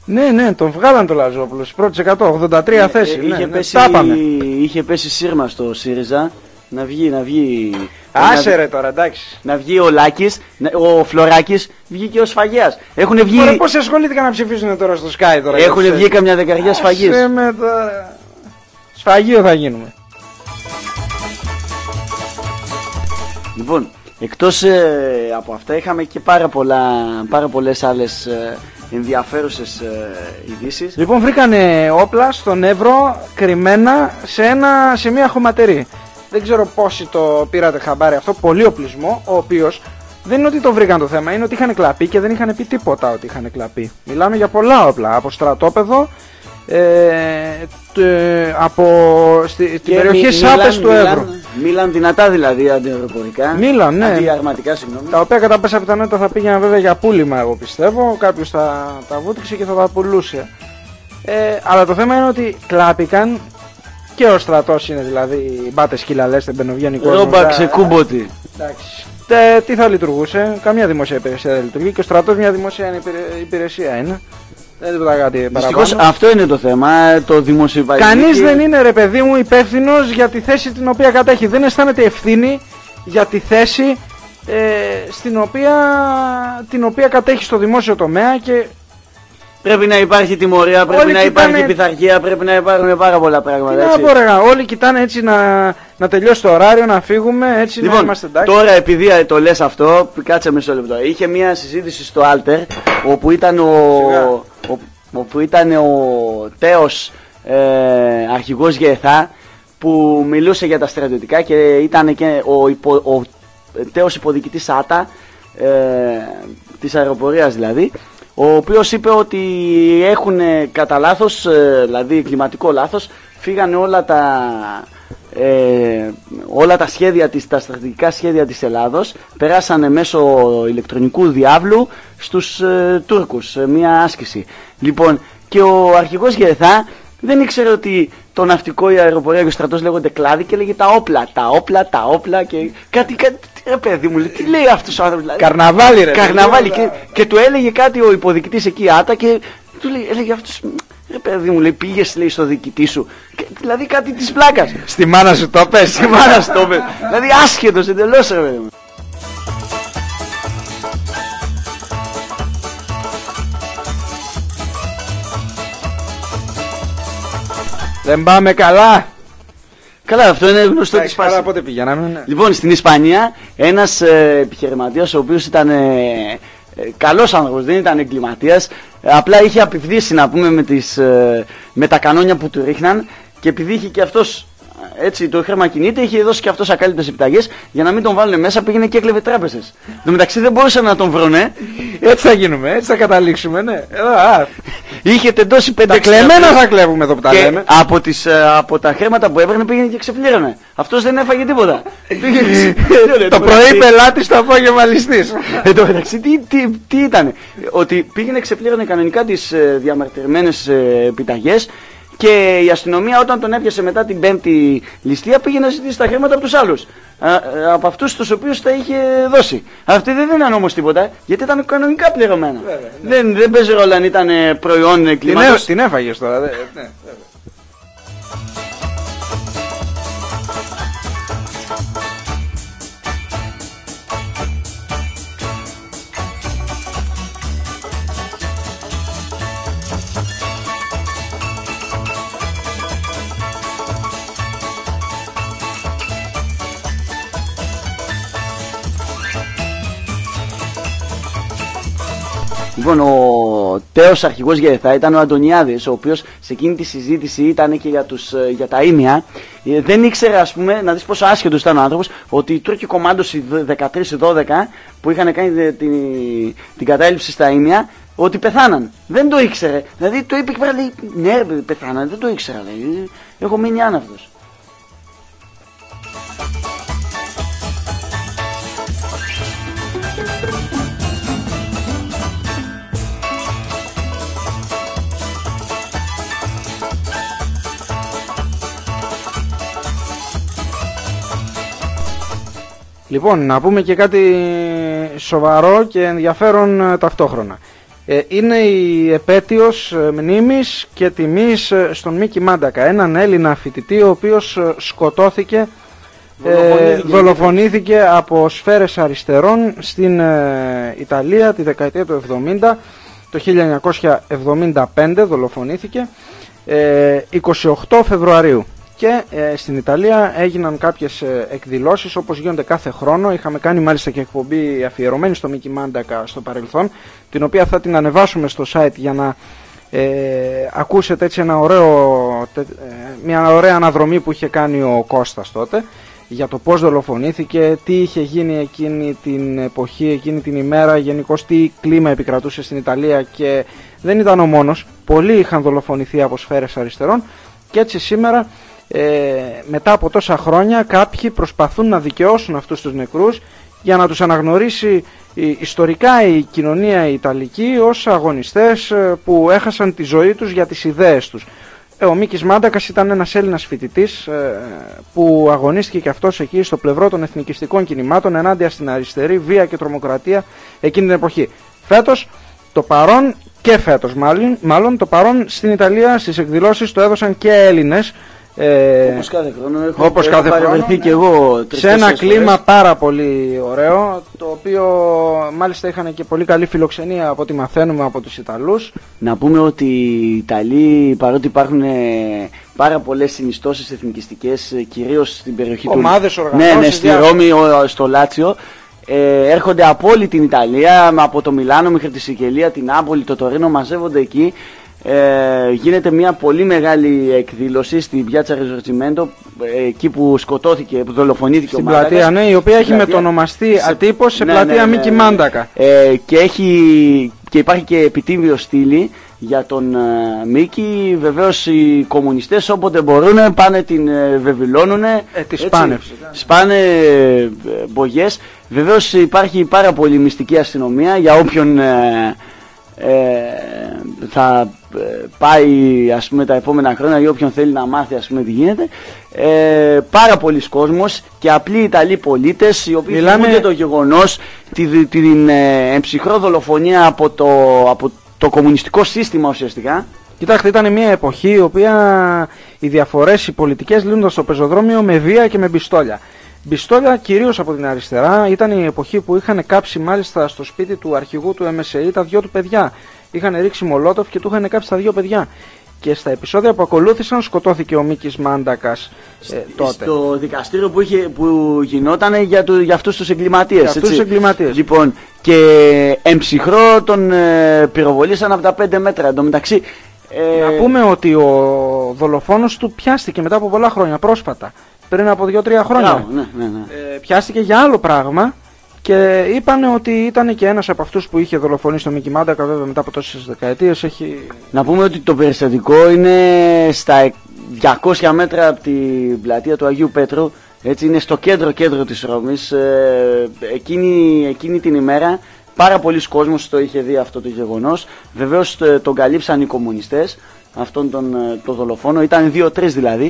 Ναι, ναι, τον βγάλαν τον Λαζόπουλο στις πρώτες εκατό, ογδόντα τρία ναι, θέση. Ε, ναι, είχε, ναι, πέσει, είχε πέσει σύρμα στο ΣΥΡΙΖΑ. Να βγει, να βγει. Άσε να, ρε τώρα, εντάξει. Να βγει ο Λάκης, ο Φλωράκης, βγήκε ο Σφαγιάς. Έχουν βγει. Ωραία, πώς ασχολήθηκαν να ψηφίσουν τώρα στο Sky τώρα. Έχουν βγει καμιά δεκαριά Σφαγής. Άσε με τώρα. Σφαγείο θα γίνουμε. Λοιπόν, εκτός ε, από αυτά είχαμε και πάρα, πολλά, πάρα πολλές άλλες ε, ενδιαφέρουσες ε, ειδήσεις. Λοιπόν, βρήκανε όπλα στον Εύρο κρυμμένα σε, ένα, σε μια χωματερή. Δεν ξέρω πόσοι το πήρατε χαμπάρι αυτό. Πολύ οπλισμό, ο οποίος δεν είναι ότι το βρήκαν το θέμα, είναι ότι είχαν κλαπεί και δεν είχαν πει τίποτα ότι είχαν κλαπεί. Μιλάμε για πολλά όπλα, από στρατόπεδο, ε, τε, από στη, στην περιοχή Σάπες του Εύρου. Μίλαν δυνατά δηλαδή αντιαεροπορικά. Μίλαν, ναι. Αντιαρματικά, συγγνώμη. Τα οποία κατά πάσα πιθανότητα θα πήγαιναν βέβαια για πούλημα, εγώ πιστεύω. Κάποιος τα, τα βούτυξε και θα τα πουλούσε. Ε, αλλά το θέμα είναι ότι κλάπηκαν και ο στρατός είναι δηλαδή μπάτε σκύλα λες, δεν μπαινοβγαίνει κόσμο. Ρόμπα ξεκούμποτη. Εντάξει. Τε, τι θα λειτουργούσε, καμία δημόσια υπηρεσία δεν λειτουργεί και ο στρατός μια δημόσια υπηρεσία είναι. Δεν είναι τίποτα κάτι παραπάνω. Δυστυχώς αυτό είναι το θέμα, το δημοσιοπαϊκό. Κανείς δεν είναι ρε παιδί μου υπεύθυνος για τη θέση την οποία κατέχει. Δεν αισθάνεται ευθύνη για τη θέση ε, στην οποία, την οποία κατέχει στο δημόσιο τομέα και πρέπει να υπάρχει τιμωρία, πρέπει όλοι να κοιτάνε... υπάρχει πειθαρχία, πρέπει να υπάρχουν πάρα πολλά πράγματα. Τι να πω ρε, όλοι κοιτάνε έτσι να, να τελειώσει το ωράριο, να φύγουμε, έτσι λοιπόν, να είμαστε εντάξει. Τώρα επειδή το λες αυτό, κάτσε μισό λεπτό. Είχε μια συζήτηση στο Alter όπου ήταν ο, ο, όπου ήταν ο Τέος ε, αρχηγός ΓΕΘΑ που μιλούσε για τα στρατιωτικά και ήταν και ο, υπο, ο Τέος υποδιοικητής ΆΤΑ ε, της αεροπορίας δηλαδή, ο οποίος είπε ότι έχουν κατά λάθος, δηλαδή κλιματικό λάθος, φύγανε όλα τα, ε, όλα τα σχέδια της, τα στρατηγικά σχέδια της Ελλάδος, περάσανε μέσω ηλεκτρονικού διάβλου στους ε, Τούρκους, σε μια άσκηση. Λοιπόν, και ο αρχηγός ΓΕΘΑ δεν ήξερε ότι το ναυτικό, η αεροπορία και ο στρατός λέγονται κλάδι και λέγε τα όπλα, τα όπλα, τα όπλα και κάτι, κάτι ρε παιδί μου, τι λέει αυτός ο άνθρωπος. Καρναβάλι ρε. Καρναβάλι και, και του έλεγε κάτι ο υποδιοικητής εκεί Άτα και του λέει, έλεγε αυτός, ρε παιδί μου, λέει, πήγες λέει στο διοικητή σου. Και, δηλαδή κάτι της πλάκας. Στη μάνα σου το πες. Στη μάνα σου το πες. Δηλαδή άσχετος εντελώς ρε παιδί μου. Δεν πάμε καλά. Καλά, αυτό είναι γνωστό της Καλά, πότε πηγαίναμε. Ναι. Λοιπόν, στην Ισπανία ένας ε, επιχειρηματίας ο οποίος ήταν ε, ε, καλός άνθρωπος, δεν ήταν εγκληματίας, ε, απλά είχε απειβδίσει να πούμε με, τις, ε, με τα κανόνια που του ρίχναν και επειδή είχε και αυτός έτσι το χρήμα κινείται, είχε δώσει και αυτός ακάλυπτες επιταγές για να μην τον βάλουν μέσα, πήγαινε και έκλεβε τράπεζες. Εν τω μεταξύ δεν μπορούσαν να τον βρουνε. Έτσι θα γίνουμε, έτσι θα καταλήξουμε, ναι. Α, είχε τεντώσει πέντε τα κλεμμένα θα κλέβουμε εδώ που τα και λέμε. από, τις, από τα χρήματα που έπαιρνε πήγαινε και ξεπλήρωνε. Αυτός δεν έφαγε τίποτα. Το πρωί πελάτης, το απόγευμα ληστής. Εν τω μεταξύ τι, τι, τι ήταν, ότι πήγαινε ξεπλήρωνε κανονικά τις διαμαρτυρημένες επιταγές. Και η αστυνομία όταν τον έπιασε μετά την πέμπτη ληστεία πήγε να ζητήσει τα χρήματα από τους άλλους. Α, από αυτούς τους οποίους τα είχε δώσει. Αυτοί δεν δίναν όμως τίποτα γιατί ήταν κανονικά πληρωμένα. Βέβαια, ναι. Δεν, δεν παίζει ρόλο αν ήταν προϊόν κλίματος. Την, την έφαγες τώρα. Δε, ναι, Λοιπόν, ο τέος αρχηγός ΓΕΘΑ ήταν ο Αντωνιάδης, ο οποίος σε εκείνη τη συζήτηση ήταν και για, τους, για τα ήμια. Δεν ήξερε, ας πούμε, να δεις πόσο άσχετος ήταν ο άνθρωπος, ότι οι Τούρκοι κομμάντος δεκατρία δώδεκα που είχαν κάνει την, την κατάληψη στα ήμια, ότι πεθάναν. Δεν το ήξερε. Δηλαδή το είπε και πέρα, λέει, ναι, πεθάναν, δεν το ήξερα, λέει. Έχω μείνει άναυτος. Λοιπόν, να πούμε και κάτι σοβαρό και ενδιαφέρον ταυτόχρονα. Ε, είναι η επέτειος ε, μνήμης και τιμής ε, στον Μίκη Μάντακα, έναν Έλληνα φοιτητή ο οποίος ε, σκοτώθηκε, δολοφονήθηκε, ε, δολοφονήθηκε από σφαίρες αριστερών στην ε, Ιταλία τη δεκαετία του εβδομήντα, το χίλια εννιακόσια εβδομήντα πέντε δολοφονήθηκε, ε, είκοσι οκτώ Φεβρουαρίου. Και ε, στην Ιταλία έγιναν κάποιες ε, εκδηλώσεις όπως γίνονται κάθε χρόνο. Είχαμε κάνει μάλιστα και εκπομπή αφιερωμένη στο Μίκη Μάντακα στο παρελθόν, την οποία θα την ανεβάσουμε στο site για να ε, ακούσετε έτσι ένα ωραίο, τε, ε, μια ωραία αναδρομή που είχε κάνει ο Κώστας τότε για το πώς δολοφονήθηκε, τι είχε γίνει εκείνη την εποχή, εκείνη την ημέρα, γενικώς τι κλίμα επικρατούσε στην Ιταλία, και δεν ήταν ο μόνος. Πολλοί είχαν δολοφονηθεί από σφαίρες αριστερών, και έτσι σήμερα Ε, μετά από τόσα χρόνια κάποιοι προσπαθούν να δικαιώσουν αυτούς τους νεκρούς για να τους αναγνωρίσει η, ιστορικά η κοινωνία η Ιταλική ως αγωνιστές ε, που έχασαν τη ζωή τους για τις ιδέες τους. Ε, ο Μίκης Μάντακας ήταν ένας Έλληνας φοιτητής ε, που αγωνίστηκε και αυτός εκεί στο πλευρό των εθνικιστικών κινημάτων ενάντια στην αριστερή βία και τρομοκρατία εκείνη την εποχή. Φέτος το παρόν, και φέτος μάλλον, μάλλον το παρόν στην Ιταλία στις εκδηλώσεις το έδωσαν και Έλληνες. Ε, όπως κάθε χρόνο έχω, όπως έχω κάθε παρευρεθεί χρόνο, και εγώ τρεις, σε ένα κλίμα φορές. Πάρα πολύ ωραίο, το οποίο μάλιστα είχαν και πολύ καλή φιλοξενία από ό,τι μαθαίνουμε από τους Ιταλούς. Να πούμε ότι οι Ιταλοί, παρότι υπάρχουν πάρα πολλές συνιστώσεις εθνικιστικές, κυρίως στην περιοχή ομάδες, του οργανώσεις, ναι, ναι, στη διά... Ρώμη, στο Λάτσιο, ε, έρχονται από όλη την Ιταλία, από το Μιλάνο μέχρι τη Σικελία, την Νάπολη, το Τωρίνο, μαζεύονται εκεί. Ε, γίνεται μια πολύ μεγάλη εκδήλωση στην Πιάτσα Ριζορτζιμέντο, εκεί που σκοτώθηκε, που δολοφονήθηκε στην ο Μάντακας. πλατεία, ναι, η οποία έχει πλατεία, μετονομαστεί σε, ατύπως σε ναι, πλατεία ναι, ναι, Μίκη ναι, Μάντακα. Ε, και, έχει, και υπάρχει και επιτίμιο στήλη για τον uh, Μίκη. Βεβαίως οι κομμουνιστές όποτε μπορούν πάνε την uh, βεβηλώνουν, ε, τη σπάνε, σπάνε uh, μπογιές. Βεβαίως υπάρχει πάρα πολύ μυστική αστυνομία για όποιον uh, Ε, θα πάει, ας πούμε, τα επόμενα χρόνια, ή όποιον θέλει να μάθει, ας πούμε, τι γίνεται. Ε, πάρα πολλοί κόσμος και απλοί Ιταλοί πολίτες, οι οποίοι θυμούνται το γεγονός, την, την ε, εμψυχρό δολοφονία από το, από το κομμουνιστικό σύστημα ουσιαστικά. Κοιτάξτε, ήταν μια εποχή η οποία οι διαφορές οι πολιτικές λύνονταν στο πεζοδρόμιο με βία και με πιστόλια. Πιστόλια κυρίως από την αριστερά. Ήταν η εποχή που είχαν κάψει μάλιστα στο σπίτι του αρχηγού του εμ ες έι τα δυο του παιδιά. Είχαν ρίξει μολότοφ και του είχαν κάψει τα δύο παιδιά. Και στα επεισόδια που ακολούθησαν σκοτώθηκε ο Μίκης Μάντακας ε, τότε. Στο δικαστήριο που, είχε, που γινόταν για, το, για αυτούς τους εγκληματίες. Για αυτούς τους εγκληματίες. Λοιπόν, και εμψυχρό τον ε, πυροβολήσαν από τα πέντε μέτρα. Εν τω μεταξύ, ε... να πούμε ότι ο δολοφόνος του πιάστηκε μετά από πολλά χρόνια, πρόσφατα. Πριν από δύο τρία χρόνια. Ναι, ναι, ναι. Ε, πιάστηκε για άλλο πράγμα και είπανε ότι ήταν και ένας από αυτούς που είχε δολοφονήσει τον Μίκη Μάντακα, βέβαια μετά από τόσες δεκαετίες έχει... Να πούμε ότι το περιστατικό είναι στα διακόσια μέτρα από την πλατεία του Αγίου Πέτρου. Έτσι, είναι στο κέντρο κέντρο της Ρώμης. Ε, εκείνη, εκείνη την ημέρα πάρα πολλοί κόσμος το είχε δει αυτό το γεγονός. Βεβαίως τον καλύψαν οι κομμουνιστές, αυτόν τον το δολοφόνο, ήταν δύο τρεις δηλαδή.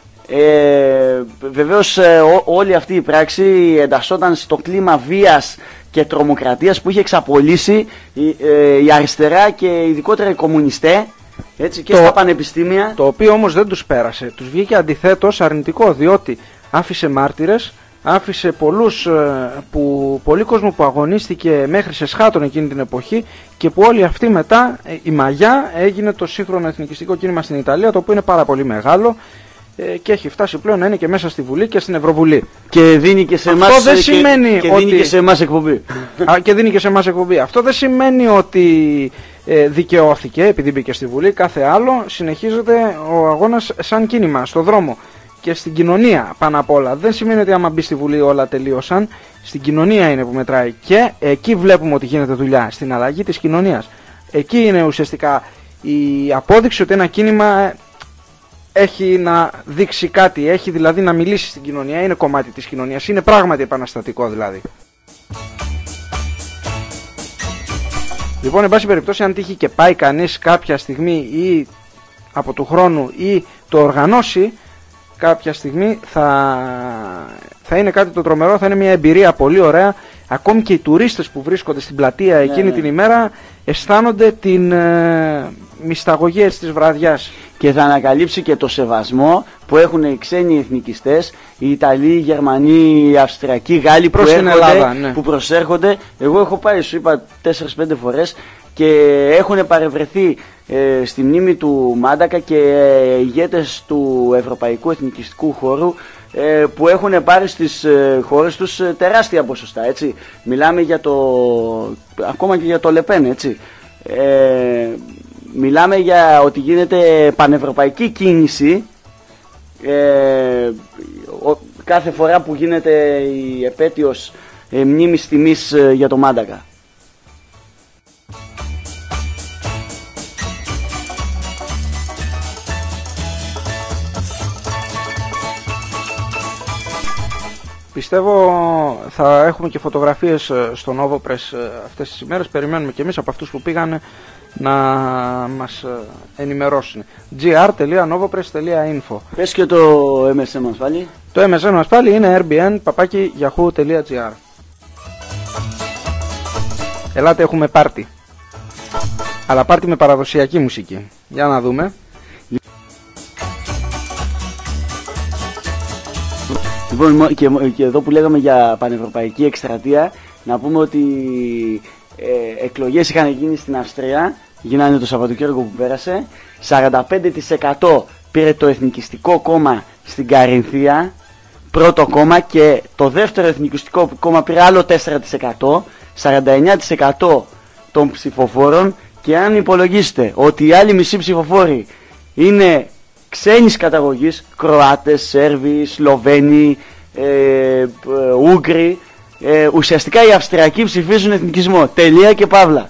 Ε, βεβαίως ε, ό, όλη αυτή η πράξη εντασσόταν στο κλίμα βίας και τρομοκρατίας που είχε εξαπολύσει η, ε, η αριστερά και ειδικότερα οι κομμουνιστές, έτσι, και το, στα πανεπιστήμια. Το οποίο όμως δεν τους πέρασε, τους βγήκε αντιθέτως αρνητικό, διότι άφησε μάρτυρες, άφησε πολλούς, που, πολύ κόσμο που αγωνίστηκε μέχρι σε σχάτων εκείνη την εποχή, και που όλοι αυτοί μετά η μαγιά έγινε το σύγχρονο εθνικιστικό κίνημα στην Ιταλία, το οποίο είναι πάρα πολύ μεγάλο και έχει φτάσει πλέον να είναι και μέσα στη Βουλή και στην Ευρωβουλή. Και δίνει και σε εμάς δεν σημαίνει και, και ότι... δίνει και σε εμάς εκπομπή. Α, και δίνει και σε εμάς εκπομπή. Αυτό δεν σημαίνει ότι ε, δικαιώθηκε επειδή μπήκε στη Βουλή. Κάθε άλλο συνεχίζεται ο αγώνας σαν κίνημα στο δρόμο και στην κοινωνία πάνω απ' όλα. Δεν σημαίνει ότι άμα μπει στη Βουλή όλα τελείωσαν. Στην κοινωνία είναι που μετράει, και εκεί βλέπουμε ότι γίνεται δουλειά, στην αλλαγή της κοινωνίας. Εκεί είναι ουσιαστικά η απόδειξη ότι ένα κίνημα έχει να δείξει κάτι, έχει δηλαδή να μιλήσει στην κοινωνία, είναι κομμάτι της κοινωνίας, είναι πράγματι επαναστατικό δηλαδή. Λοιπόν, εν πάση περιπτώσει, αν τύχει και πάει κανείς κάποια στιγμή ή από του χρόνου ή το οργανώσει κάποια στιγμή, θα, θα είναι κάτι το τρομερό, θα είναι μια εμπειρία πολύ ωραία. Ακόμη και οι τουρίστες που βρίσκονται στην πλατεία εκείνη, ναι, την ημέρα αισθάνονται την ε, μυσταγωγία έτσι της βραδιάς. Και θα ανακαλύψει και το σεβασμό που έχουν οι ξένοι εθνικιστές, οι Ιταλοί, οι Γερμανοί, οι Αυστριακοί, οι Γάλλοι που, έρχονται, Ελλάδα, ναι. που προσέρχονται. Εγώ έχω πάει, σου είπα, τέσσερις πέντε φορές και έχουν παρευρεθεί ε, στη μνήμη του Μάντακα και ε, ηγέτες του ευρωπαϊκού εθνικιστικού χώρου ε, που έχουν πάρει στις ε, χώρες τους ε, τεράστια ποσοστά, έτσι. Μιλάμε για το, ακόμα και για το Λεπέν, έτσι. Ε, μιλάμε για ότι γίνεται πανευρωπαϊκή κίνηση ε, ο, κάθε φορά που γίνεται η επέτειος ε, μνήμης τιμής ε, για το Μάντακα. Πιστεύω θα έχουμε και φωτογραφίες στο Novopress αυτές τις ημέρες. Περιμένουμε και εμείς από αυτούς που πήγαν να μας ενημερώσουν. τζι αρ τελεία novopress τελεία info. Πες και το εμ ες εν μας πάλι. Το εμ ες εν μας πάλι είναι rbn παπάκι yahoo τελεία gr. Ελάτε, έχουμε πάρτι. Αλλά πάρτι με παραδοσιακή μουσική. Για να δούμε. Λοιπόν, και, και εδώ που λέγαμε για πανευρωπαϊκή εκστρατεία, να πούμε ότι ε, εκλογές είχαν γίνει στην Αυστρία, γίνανε το Σαββατοκύριακο που πέρασε. σαράντα πέντε τοις εκατό πήρε το Εθνικιστικό Κόμμα στην Καρινθία, πρώτο κόμμα, και το δεύτερο Εθνικιστικό Κόμμα πήρε άλλο τέσσερα τοις εκατό, σαράντα εννέα τοις εκατό των ψηφοφόρων. Και αν υπολογίσετε ότι οι άλλοι μισοί ψηφοφόροι είναι ξένης καταγωγής, Κροάτες, Σέρβοι, Σλοβαίνοι, ε, ε, Ούγγροι, ε, ουσιαστικά οι Αυστριακοί ψηφίζουν εθνικισμό. Τελεία και παύλα.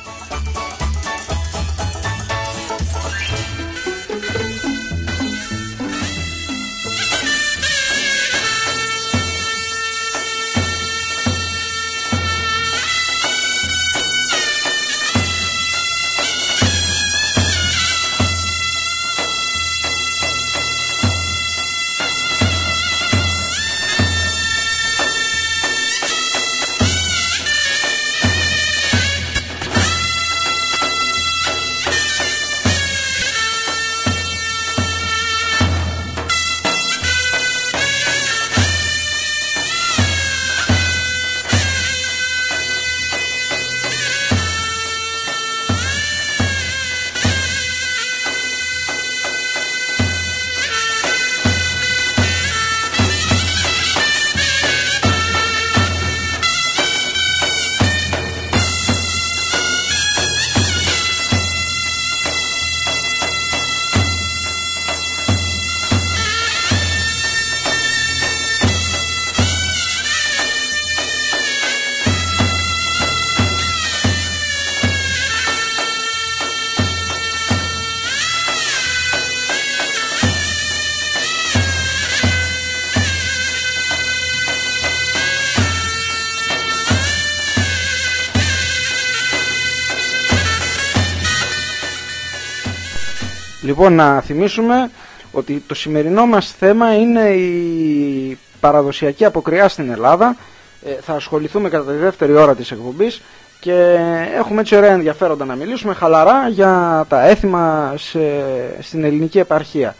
Λοιπόν, να θυμίσουμε ότι το σημερινό μας θέμα είναι η παραδοσιακή αποκριά στην Ελλάδα. Ε, θα ασχοληθούμε κατά τη δεύτερη ώρα της εκπομπής και έχουμε έτσι ωραία ενδιαφέροντα να μιλήσουμε χαλαρά για τα έθιμα σε, στην ελληνική επαρχία.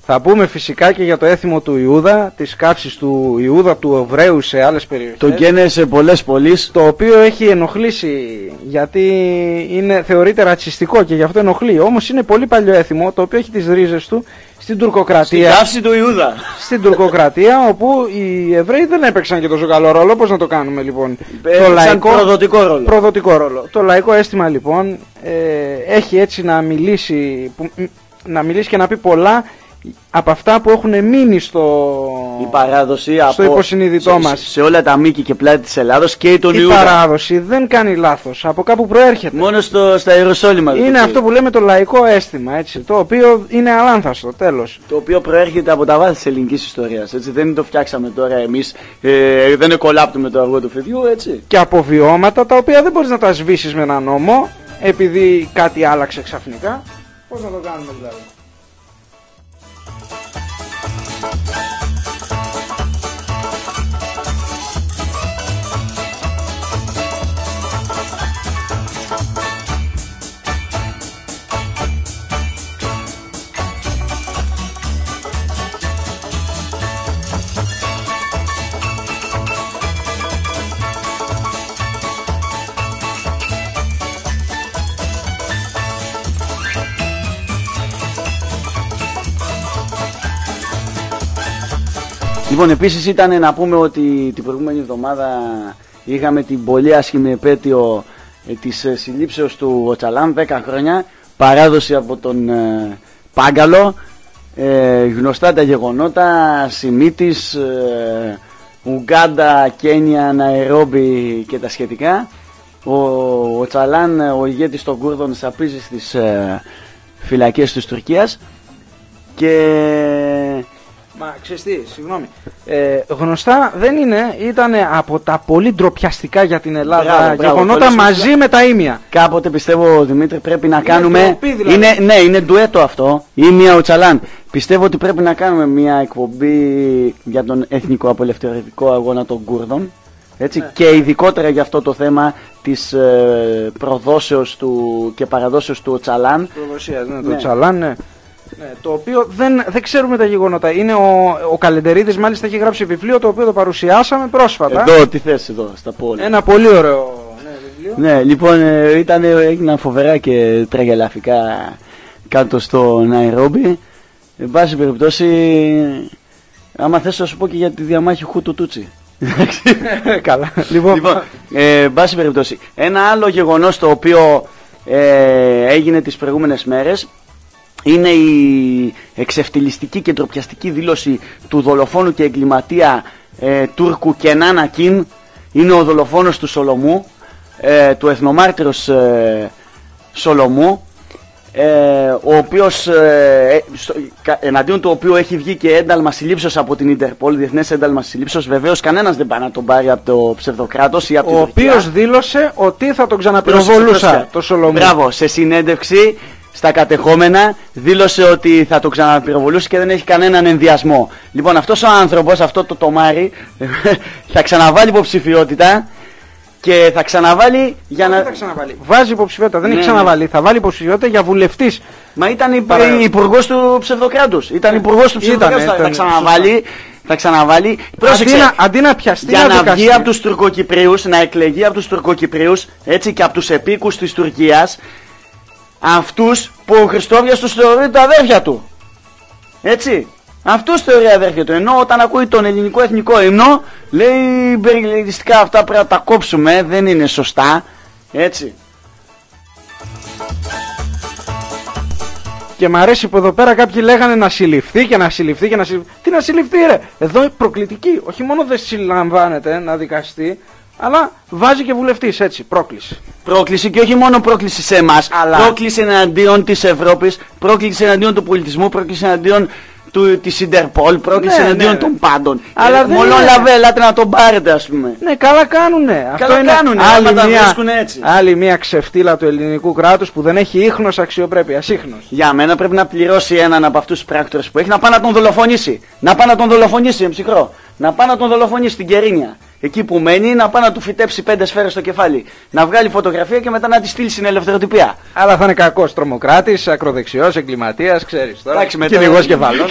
Θα πούμε φυσικά και για το έθιμο του Ιούδα, τις κάψεις του Ιούδα του Εβραίου σε άλλες περιοχές. Το γκένε σε πολλές πόλεις. Το οποίο έχει ενοχλήσει γιατί είναι, θεωρείται ρατσιστικό και γι' αυτό ενοχλεί. Όμως είναι πολύ παλιό έθιμο, το οποίο έχει τις ρίζες του στην τουρκοκρατία. Στην κάψη του Ιούδα. Στην τουρκοκρατία, όπου οι Εβραίοι δεν έπαιξαν και τόσο καλό ρόλο. Πώς να το κάνουμε λοιπόν? Έπαιξαν το λαϊκό, προδοτικό ρόλο. προδοτικό ρόλο. Το λαϊκό αίσθημα λοιπόν ε, έχει έτσι να μιλήσει, που, να μιλήσει και να πει πολλά από αυτά που έχουν μείνει στο, η παράδοση στο από, υποσυνείδητό σε, μας. Σε, σε όλα τα μήκη και πλάτη της Ελλάδος και τον Η Ιούδα. παράδοση δεν κάνει λάθος, από κάπου προέρχεται. Μόνο στο, στα Ιεροσόλυμα. Είναι το αυτό που λέμε το λαϊκό αίσθημα, έτσι, το οποίο είναι αλάνθαστο, τέλος. Το οποίο προέρχεται από τα βάθη της ελληνικής ιστορίας. Έτσι, δεν το φτιάξαμε τώρα εμείς, ε, δεν κολλάπτουμε το αργό του φιδιού, έτσι. Και από βιώματα τα οποία δεν μπορείς να τα σβήσεις με ένα νόμο, επειδή κάτι άλλαξε ξαφνικά. Πώς να το κάνουμε δηλαδή? Λοιπόν, επίσης ήταν να πούμε ότι την προηγούμενη εβδομάδα είχαμε την πολύ άσχημη επέτειο ε, της ε, συλλήψεως του Οτσαλάν, δέκα χρόνια, παράδοση από τον ε, Πάγκαλο, ε, γνωστά τα γεγονότα, Σιμίτης, ε, Ουγκάντα, Κένια, Ναϊρόμπι και τα σχετικά. Ο Οτσαλάν, ο ηγέτης των Κούρδων, σαπίζει στις ε, φυλακές της Τουρκίας και... Μα ξέρεις τι, συγγνώμη. Ε, γνωστά δεν είναι, ήταν από τα πολύ ντροπιαστικά για την Ελλάδα Μπράβο, μπράβο, γεγονότα πολύ μαζί σωστά. με τα ίμια. Κάποτε πιστεύω, Δημήτρη, πρέπει να Είναι κάνουμε. ντροπή, δηλαδή. Είναι, ναι, είναι ντουέτο αυτό. Ήμια Οτσαλάν. Πιστεύω ότι πρέπει να κάνουμε μια εκπομπή για τον εθνικό απελευθερωτικό αγώνα των Κούρδων. Έτσι, Ναι. και ειδικότερα για αυτό το θέμα της ε, προδόσεως του και παραδόσεως του Οτσαλάν. Προδοσίας, ναι, το Ναι. Τσαλάν, ναι. Ναι, το οποίο δεν, δεν ξέρουμε τα γεγονότα. Είναι ο, ο Καλεντερίδης, μάλιστα έχει γράψει βιβλίο το οποίο το παρουσιάσαμε πρόσφατα. Εδώ, τι θες εδώ, στα πόλη. Ένα πολύ ωραίο ναι, βιβλίο. Ναι, λοιπόν, ε, ήταν, έγιναν φοβερά και τραγελαφικά κάτω στο Ναϊρόμπι. Εν πάση περιπτώσει, άμα θες να σου πω και για τη διαμάχη Χούτου Τούτσι. Καλά. Λοιπόν, Λοιπόν, ε, εν πάση περιπτώσει, ένα άλλο γεγονός το οποίο ε, έγινε τις προηγούμενες μέρες είναι η εξευτελιστική και ντροπιαστική δήλωση του δολοφόνου και εγκληματία ε, Τούρκου Κενάν Ακίν. Είναι ο δολοφόνος του Σολομού, ε, του εθνομάρτυρος ε, Σολομού, ε, ο οποίος, ε, στο, εναντίον του οποίου έχει βγει και ένταλμα συλλήψεως από την Ιντερπολ, διεθνές ένταλμα συλλήψεως. Βεβαίως κανένας δεν πάει να τον πάρει από το ψευδοκράτος ή από ο την Τουρκία. οποίος δήλωσε ότι θα τον ξαναπυροβολούσα το Σολομού. Μπράβο, σε συνέντευξη στα κατεχόμενα δήλωσε ότι θα το ξαναπυροβολούσε και δεν έχει κανέναν ενδιασμό. Λοιπόν, αυτός ο άνθρωπος, αυτό το τομάρι, θα ξαναβάλει υποψηφιότητα και θα ξαναβάλει για Δεν να... θα ξαναβάλει. Βάζει υποψηφιότητα, δεν Ναι, έχει ξαναβάλει. Θα βάλει υποψηφιότητα για βουλευτής. Μα ήταν υπ... Παρα... υπουργός του ψευδοκράτους. Ήταν υπουργός του ψευδοκράτους. Θα, ήταν, θα ξαναβάλει. Θα ξαναβάλει. Αντί να, αντί να πιαστεί για να δικαστή. βγει από τους Τουρκοκυπρίους, να εκλεγεί από τους Τουρκοκυπρίους, έτσι, και από τους επίκους της Τουρκίας, αυτούς που ο Χριστόβιας τους θεωρεί τα αδέρφια του. Έτσι. Αυτούς θεωρεί αδέρφια του. Ενώ όταν ακούει τον ελληνικό εθνικό ύμνο, λέει περιληπτικά αυτά πρέπει να τα κόψουμε, δεν είναι σωστά. Έτσι. Και μ' αρέσει που εδώ πέρα κάποιοι λέγανε να συλληφθεί και να συλληφθεί και να συλληφθεί. Τι να συλληφθεί, ρε! Εδώ είναι προκλητική. Όχι μόνο δεν συλλαμβάνεται να δικαστεί, αλλά βάζει και βουλευτής, έτσι, πρόκληση. Πρόκληση, και όχι μόνο πρόκληση σε εμάς, Αλλά... πρόκληση εναντίον της Ευρώπης, πρόκληση εναντίον του πολιτισμού, πρόκληση εναντίον του, της Ιντερπολ, πρόκληση Ναι, εναντίον ναι. των πάντων. Αλλά ε, δεν μολόν είναι. λαβέ, ελάτε να τον πάρετε, ας πούμε. Ναι, καλά κάνουνε. Καλά Αυτό κάνουνε, είναι άμα άλλη τα μια, βρίσκουν έτσι. άλλη μια ξεφτύλα του ελληνικού κράτους που δεν έχει ίχνος αξιοπρέπειας. Ίχνος. Για μένα πρέπει να πληρώσει έναν από αυτούς τους πράκτορες που έχει να πάει να τον δολοφονήσει. Να πάει να τον δολοφονήσει, εμψυχρό. να πάει να τον δολοφονήσει στην Κερίνια. Εκεί που μένει, να πάει να του φυτέψει πέντε σφαίρες στο κεφάλι. Να βγάλει φωτογραφία και μετά να τη στείλει στην ελευθεροτυπία. Αλλά θα είναι κακός τρομοκράτης, ακροδεξιός, εγκληματίας, ξέρεις τώρα. Εντάξει, μετά. Κυνηγός κεφάλων.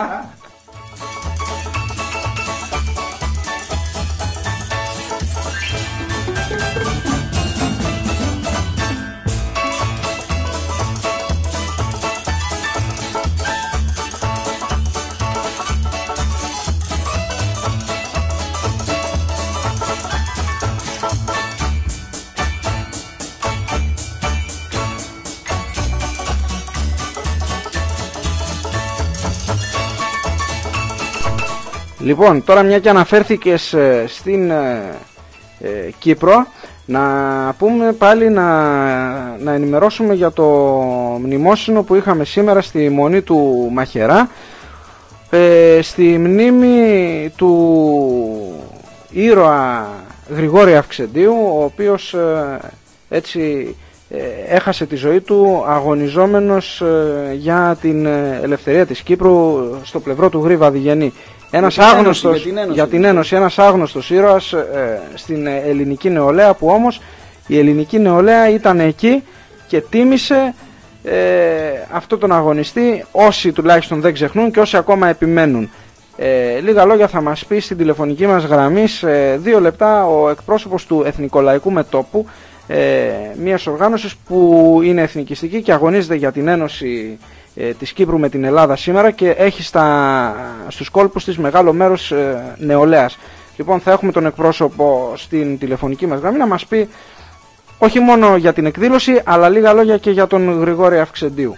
Λοιπόν, τώρα μια και αναφέρθηκες στην ε, ε, Κύπρο, να πούμε πάλι να, να ενημερώσουμε για το μνημόσυνο που είχαμε σήμερα στη Μονή του Μαχαιρά, ε, στη μνήμη του ήρωα Γρηγόρη Αυξεντίου, ο οποίος ε, έτσι ε, έχασε τη ζωή του αγωνιζόμενος ε, για την ελευθερία της Κύπρου στο πλευρό του Γρήβα Διγενή. Ένας άγνωστος, για την Ένωση, για την Ένωση ένας άγνωστος ήρωας ε, στην ελληνική νεολαία, που όμως η ελληνική νεολαία ήταν εκεί και τίμησε ε, αυτό τον αγωνιστή, όσοι τουλάχιστον δεν ξεχνούν και όσοι ακόμα επιμένουν. Ε, λίγα λόγια θα μας πει στην τηλεφωνική μας γραμμή σε δύο λεπτά ο εκπρόσωπος του Εθνικολαϊκού Μετώπου, ε, μιας οργάνωσης που είναι εθνικιστική και αγωνίζεται για την Ένωση ε, της Κύπρου με την Ελλάδα σήμερα και έχει στα, στους κόλπους της μεγάλο μέρος ε, νεολαίας. Λοιπόν, θα έχουμε τον εκπρόσωπο στην τηλεφωνική μας γραμμή να μας πει όχι μόνο για την εκδήλωση, αλλά λίγα λόγια και για τον Γρηγόρη Αυξεντίου.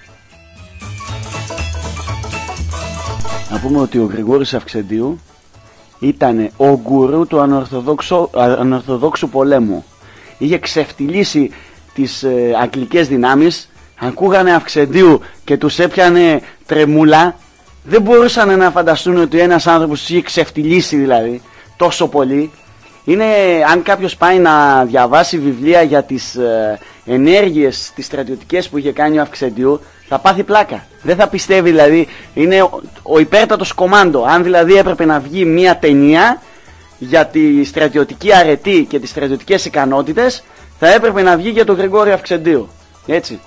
Να πούμε ότι ο Γρηγόρης Αυξεντίου ήταν ο γκουρού του ανορθοδόξου, ανορθοδόξου πολέμου. Είχε ξεφτυλίσει τις ε, αγγλικές δυνάμεις, ακούγανε Αυξεντίου και τους έπιανε τρεμούλα. Δεν μπορούσαν να φανταστούν ότι ένας άνθρωπος τους είχε ξεφτυλίσει δηλαδή τόσο πολύ. Είναι, αν κάποιος πάει να διαβάσει βιβλία για τις ε, ενέργειες, τις στρατιωτικές που είχε κάνει ο Αυξεντίου, θα πάθει πλάκα. Δεν θα πιστεύει δηλαδή, είναι ο, ο υπέρτατος κομάντο. Αν δηλαδή έπρεπε να βγει μια ταινία για τη στρατιωτική αρετή και τις στρατιωτικές ικανότητες, θα έπρεπε να βγει για τον Γρηγόρη Αυξεντίου. Έτσι.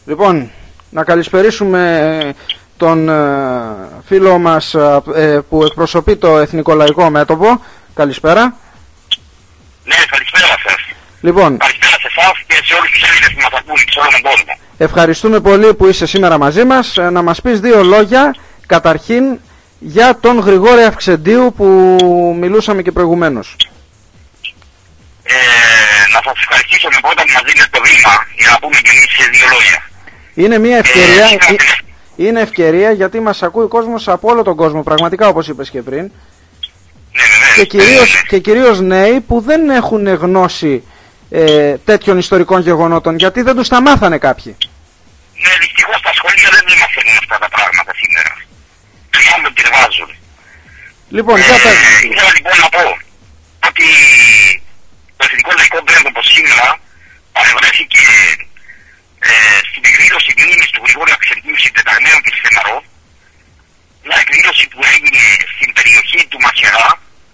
Λοιπόν, να καλησπερίσουμε τον φίλο μας που εκπροσωπεί το Εθνικό Λαϊκό Μέτωπο. Καλησπέρα. Ναι, καλησπέρα σας. Λοιπόν, καλησπέρα σε εσάς και σε όλους τους Έλληνες που μας ακούν σε όλο τον κόσμο. Ευχαριστούμε πολύ που είσαι σήμερα μαζί μας. Να μας πεις δύο λόγια, καταρχήν, για τον Γρηγόρη Αυξεντίου που μιλούσαμε και προηγουμένως. Ε, να σας ευχαριστήσω με πρώτα που μας δίνετε το βήμα για να πούμε και εμείς σε δύο λόγια. Είναι μια ευκαιρία, Ε, ε, είναι ευκαιρία γιατί μας ακούει ο κόσμος από όλο τον κόσμο, πραγματικά, όπως είπες και πριν. Ναι, ναι, ναι. Και κυρίως, Ναι, ναι. και κυρίως νέοι που δεν έχουν γνώση ε, τέτοιων ιστορικών γεγονότων, γιατί δεν τους τα μάθανε κάποιοι. Ναι, δυστυχώς στα σχολεία δεν μας μαθαίνουν αυτά τα πράγματα σήμερα. Και μόνο την βάζουν. Λοιπόν, Ε, για τα... ήθελα λοιπόν να πω ότι το Εθνικό Λαϊκό Μέτωπο σήμερα παρευρέθηκε ε, στην εκδήλωση μνήμης του Γρηγόρη Αυξεντίου συντεταγμένου και στεναρό, μια εκδήλωση που έγινε στην περιοχή του Μαχαιρά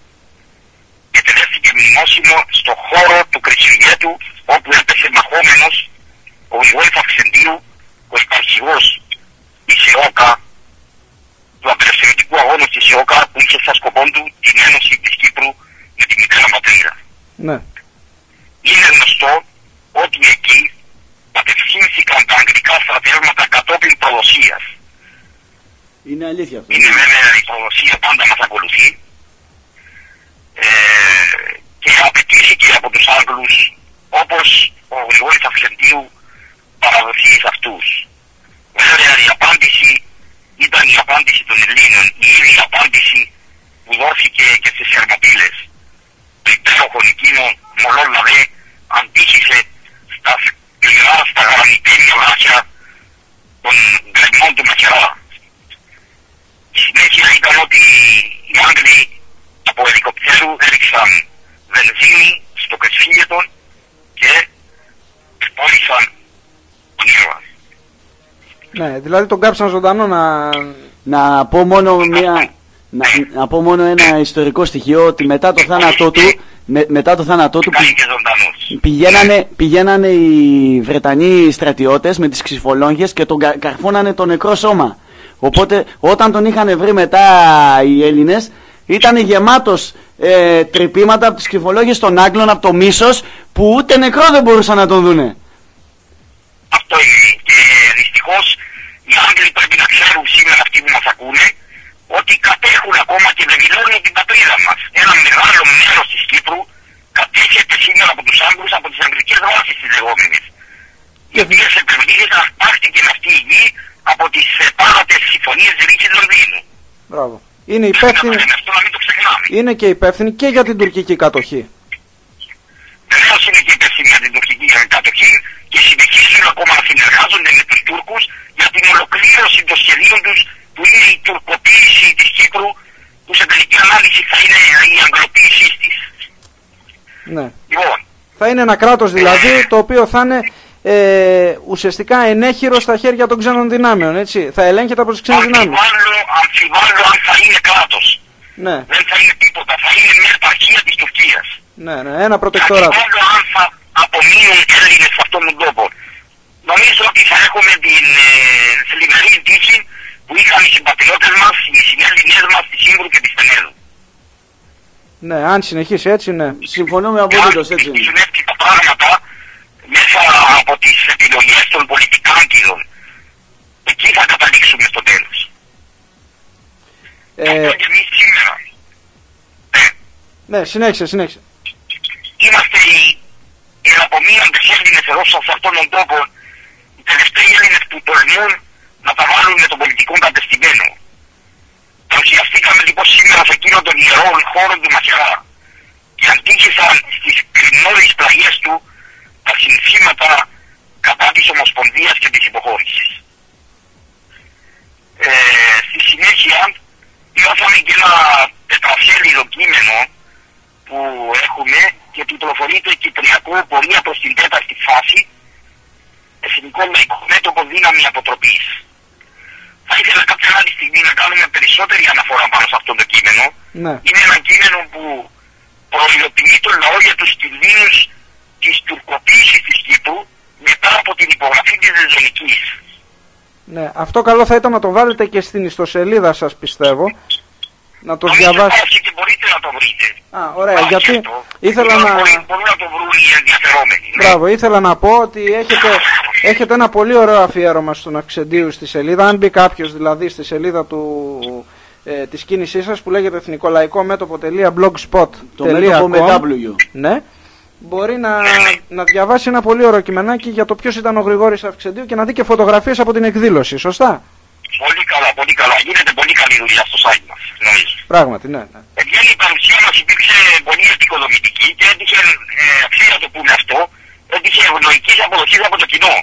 και τελέστηκε μνημόσυνο στο χώρο του Κρυσφυγέτου, όπου έπεσε μαχόμενος ο Γρηγόρης Αυξεντίου, ο υπαρχηγός της ΕΟΚΑ, του απελευθερωτικού αγώνα της ΕΟΚΑ, που είχε σαν σκοπό του την ένωση της Κύπρου με τη μητέρα πατρίδα. Ναι. Είναι γνωστό ότι εκεί κατευθύνθηκαν τα αγγλικά στρατεύματα κατόπιν προδοσίας. Είναι αλήθεια αυτό. Είναι βέβαια η προδοσία πάντα μας ακολουθεί ε, και απαιτήθηκε από τους Άγγλους, όπως ο Γρηγόρης Αυξεντίου, παραδοθεί σε αυτούς. Βέβαια η απάντηση ήταν η απάντηση των Ελλήνων, η ίδια απάντηση που δόθηκε και στις Θερμοπύλες. Το υπέροχο εκείνο μολόλαβε αντίχησε στα σκληρά, στα γρανιτένια βράχια των γκρεμών του Μαχαιρά. Η συνέχεια ήταν ότι οι Άγγλοι από ελικοπτέρου έριξαν βενζίνη στο Κρυσφύγετο και εκπώνησαν τον ήρωα. Ναι, δηλαδή τον κάψαν ζωντανό να... Να πω μόνο μια... Να, να πω μόνο ένα ιστορικό στοιχείο, ότι μετά το θάνατό του, με, μετά το θάνατό του Κάνει και ζωντανός. πηγαίνανε, πηγαίνανε οι Βρετανοί στρατιώτες με τις ξυφολόγχες και τον κα, καρφώνανε το νεκρό σώμα. Οπότε όταν τον είχαν βρει μετά οι Έλληνες, ήταν γεμάτος ε, τρυπήματα από τις ξυφολόγχες των Άγγλων, από το μίσος, που ούτε νεκρό δεν μπορούσαν να τον δούνε. Αυτό είναι. Και δυστυχώς οι Άγγλοι πρέπει να ξέρουν σήμερα αυτοί που μας ακούνε ότι κατέχουν ακόμα και δεν δηλώνουν την πατρίδα μας. Ένα μεγάλο μέρος της Κύπρου κατέχεται σήμερα από τους Άγγλους, από τις αγγλικές βάσεις τις λεγόμενες. Οι οποίες επενδύθηκαν, πάρτηκε αυτή η γη από τις επάνατες συμφωνίες Ρήξης Λονδίνου. Μπράβο. Είναι υπεύθυνοι, Πρέπει να αυτό να μην το ξεχνάμε. είναι και υπεύθυνοι και για την τουρκική κατοχή. Βεβαίως είναι και υπεύθυνοι για την τουρκική κατοχή και συνεχίζουν ακόμα να συνεργάζονται με τους Τούρκους για την ολοκλήρωση των σχεδίων τους, που είναι η τουρκοποίηση της Κύπρου, που σε τελική ανάλυση θα είναι η αγγλοποίησή της. Ναι. Λοιπόν, Θα είναι ένα κράτος δηλαδή το οποίο θα είναι ε, ουσιαστικά ενέχειρο στα χέρια των ξένων δυνάμεων, έτσι. Θα ελέγχεται από τις ξένες δυνάμεις. αμφιβάλλω, αμφιβάλλω αν θα είναι κράτος. Ναι, Δεν θα είναι τίποτα. Θα είναι μια επαρχία της Τουρκίας. ναι, ναι, ένα προτεκτοράτο. Αμφιβάλλω αν θα απομείνουν Έλληνες σε αυτόν τον τόπο. Νομίζω ότι θα έχουμε την ε, θλιβερή τύχη που είχαν οι συμπατριώτες μας, οι συνέλληνες μας της Σύμβρου και της Τενέδου. Ναι, αν συνεχίσει έτσι, ναι. Συμφωνούμε Και απολύτως, αν έτσι είναι. συνεχίσουν έτσι τα πράγματα μέσα από τις επιλογές των πολιτικάντιδων, εκεί θα καταλήξουμε στο τέλος. Ε, Αυτό και εμείς σήμερα. Ε, ναι, συνέχισε, συνέχισε. είμαστε οι, οι απομείνοντες Έλληνες εδώ σε αυτόν τον τόπο, οι τελευταίοι Έλληνες που τολμούν να τα βάλουν με τον πολιτικό κατεστημένο. Παρουσιαστήκαμε λοιπόν σήμερα σε εκείνο τον ιερό χώρο του Μαχαιρά και αντίκησαν στις κρινώδεις πλαγιές του τα συνθήματα κατά της Ομοσπονδίας και της υποχώρησης. Ε, στη συνέχεια μάθαμε και ένα τετραφέλιδο κείμενο που έχουμε και τυπλοφορείται Κυπριακό πορεία προς την τέταρτη φάση, Εθνικό Λαϊκό Μέτωπο Δύναμη Αποτροπής. Θα ήθελα κάποια άλλη στιγμή να κάνουμε περισσότερη αναφορά πάνω σε αυτό το κείμενο. Ναι. Είναι ένα κείμενο που προειδοποιεί τον λαό για τους κινδύνους της τουρκοποίησης της Κύπρου μετά από την υπογραφή της ζωνικής. Ναι, αυτό καλό θα ήταν να το βάλετε και στην ιστοσελίδα σας, πιστεύω. Να το Νομίζω διαβάσετε. υπάρχει και μπορείτε να το βρείτε. Α, ωραία, Υπάρχει γιατί αυτό. ήθελα Μπορεί- να... Μπορεί, μπορεί να το βρουν οι ενδιαφερόμενοι. ναι. Μπράβο, ήθελα να πω ότι έχετε, έχετε ένα πολύ ωραίο αφιέρωμα στον Αυξεντίου στη σελίδα. Αν μπει κάποιος δηλαδή στη σελίδα του, ε, της κίνησής σας που λέγεται εθνικολαϊκόμέτωπο.blogspot.com, Το μέτωπο με W. ναι, μπορεί να, να διαβάσει ένα πολύ ωραίο κειμενάκι για το ποιος ήταν ο Γρηγόρης Αυξεντίου και να δει και φωτογραφίες από την εκδήλωση, σωστά? Πολύ καλά, πολύ καλά. Γίνεται πολύ καλή δουλειά στο site μας, νομίζω. Πράγματι, ναι, ναι. Ευγένει η παρουσία μας υπήρξε πολύ επικοδομητική και έτυχε, ε, αξίζει να το πούμε αυτό, έτυχε ευνοϊκής αποδοχής από το κοινό.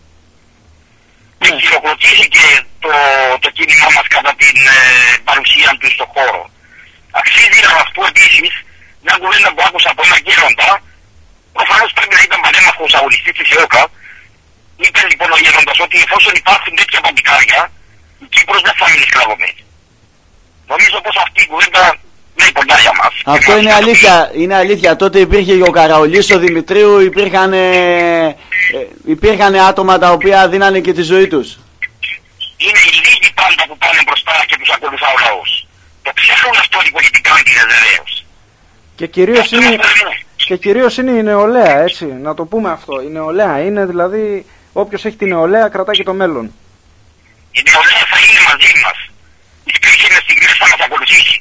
Και Ναι. χειροκροτήθηκε το, το κίνημά μας κατά την ε, παρουσία του στον χώρο. Αξίζει να μας πω επίσης μια κουβέντα που άκουσα από έναν γέροντα, προφανώς πρέπει να ήταν πανέμαχος αγωνιστής της ΕΟΚΑ. Είπε λοιπόν ο γέροντας ότι εφόσον υπάρχουν τέτοια παντικάρια, η Κύπρος δεν θα μείνει σκλαβωμένη. Νομίζω πως αυτή η κουβέντα δεν είναι κοντά για μας. Αυτό είναι αλήθεια, είναι αλήθεια. Τότε υπήρχε και ο Καραολής, ο Δημητρίου, υπήρχαν, ε, ε, υπήρχαν άτομα τα οποία δίνανε και τη ζωή τους. Είναι οι λίγοι πάντα που πάνε μπροστά και τους ακολουθά ο λαός. Το ξέρουν αυτό οι πολιτικάντιδες βεβαίως. Και κυρίως είναι, και κυρίως είναι η νεολαία, έτσι, να το πούμε αυτό. Η νεολαία είναι δηλαδή, όποιος έχει την νεολαία κρατάει και το μέλλον. Η νεολαία θα είναι μαζί μας. Τις κρίσιμες στιγμές θα μας ακολουθήσει.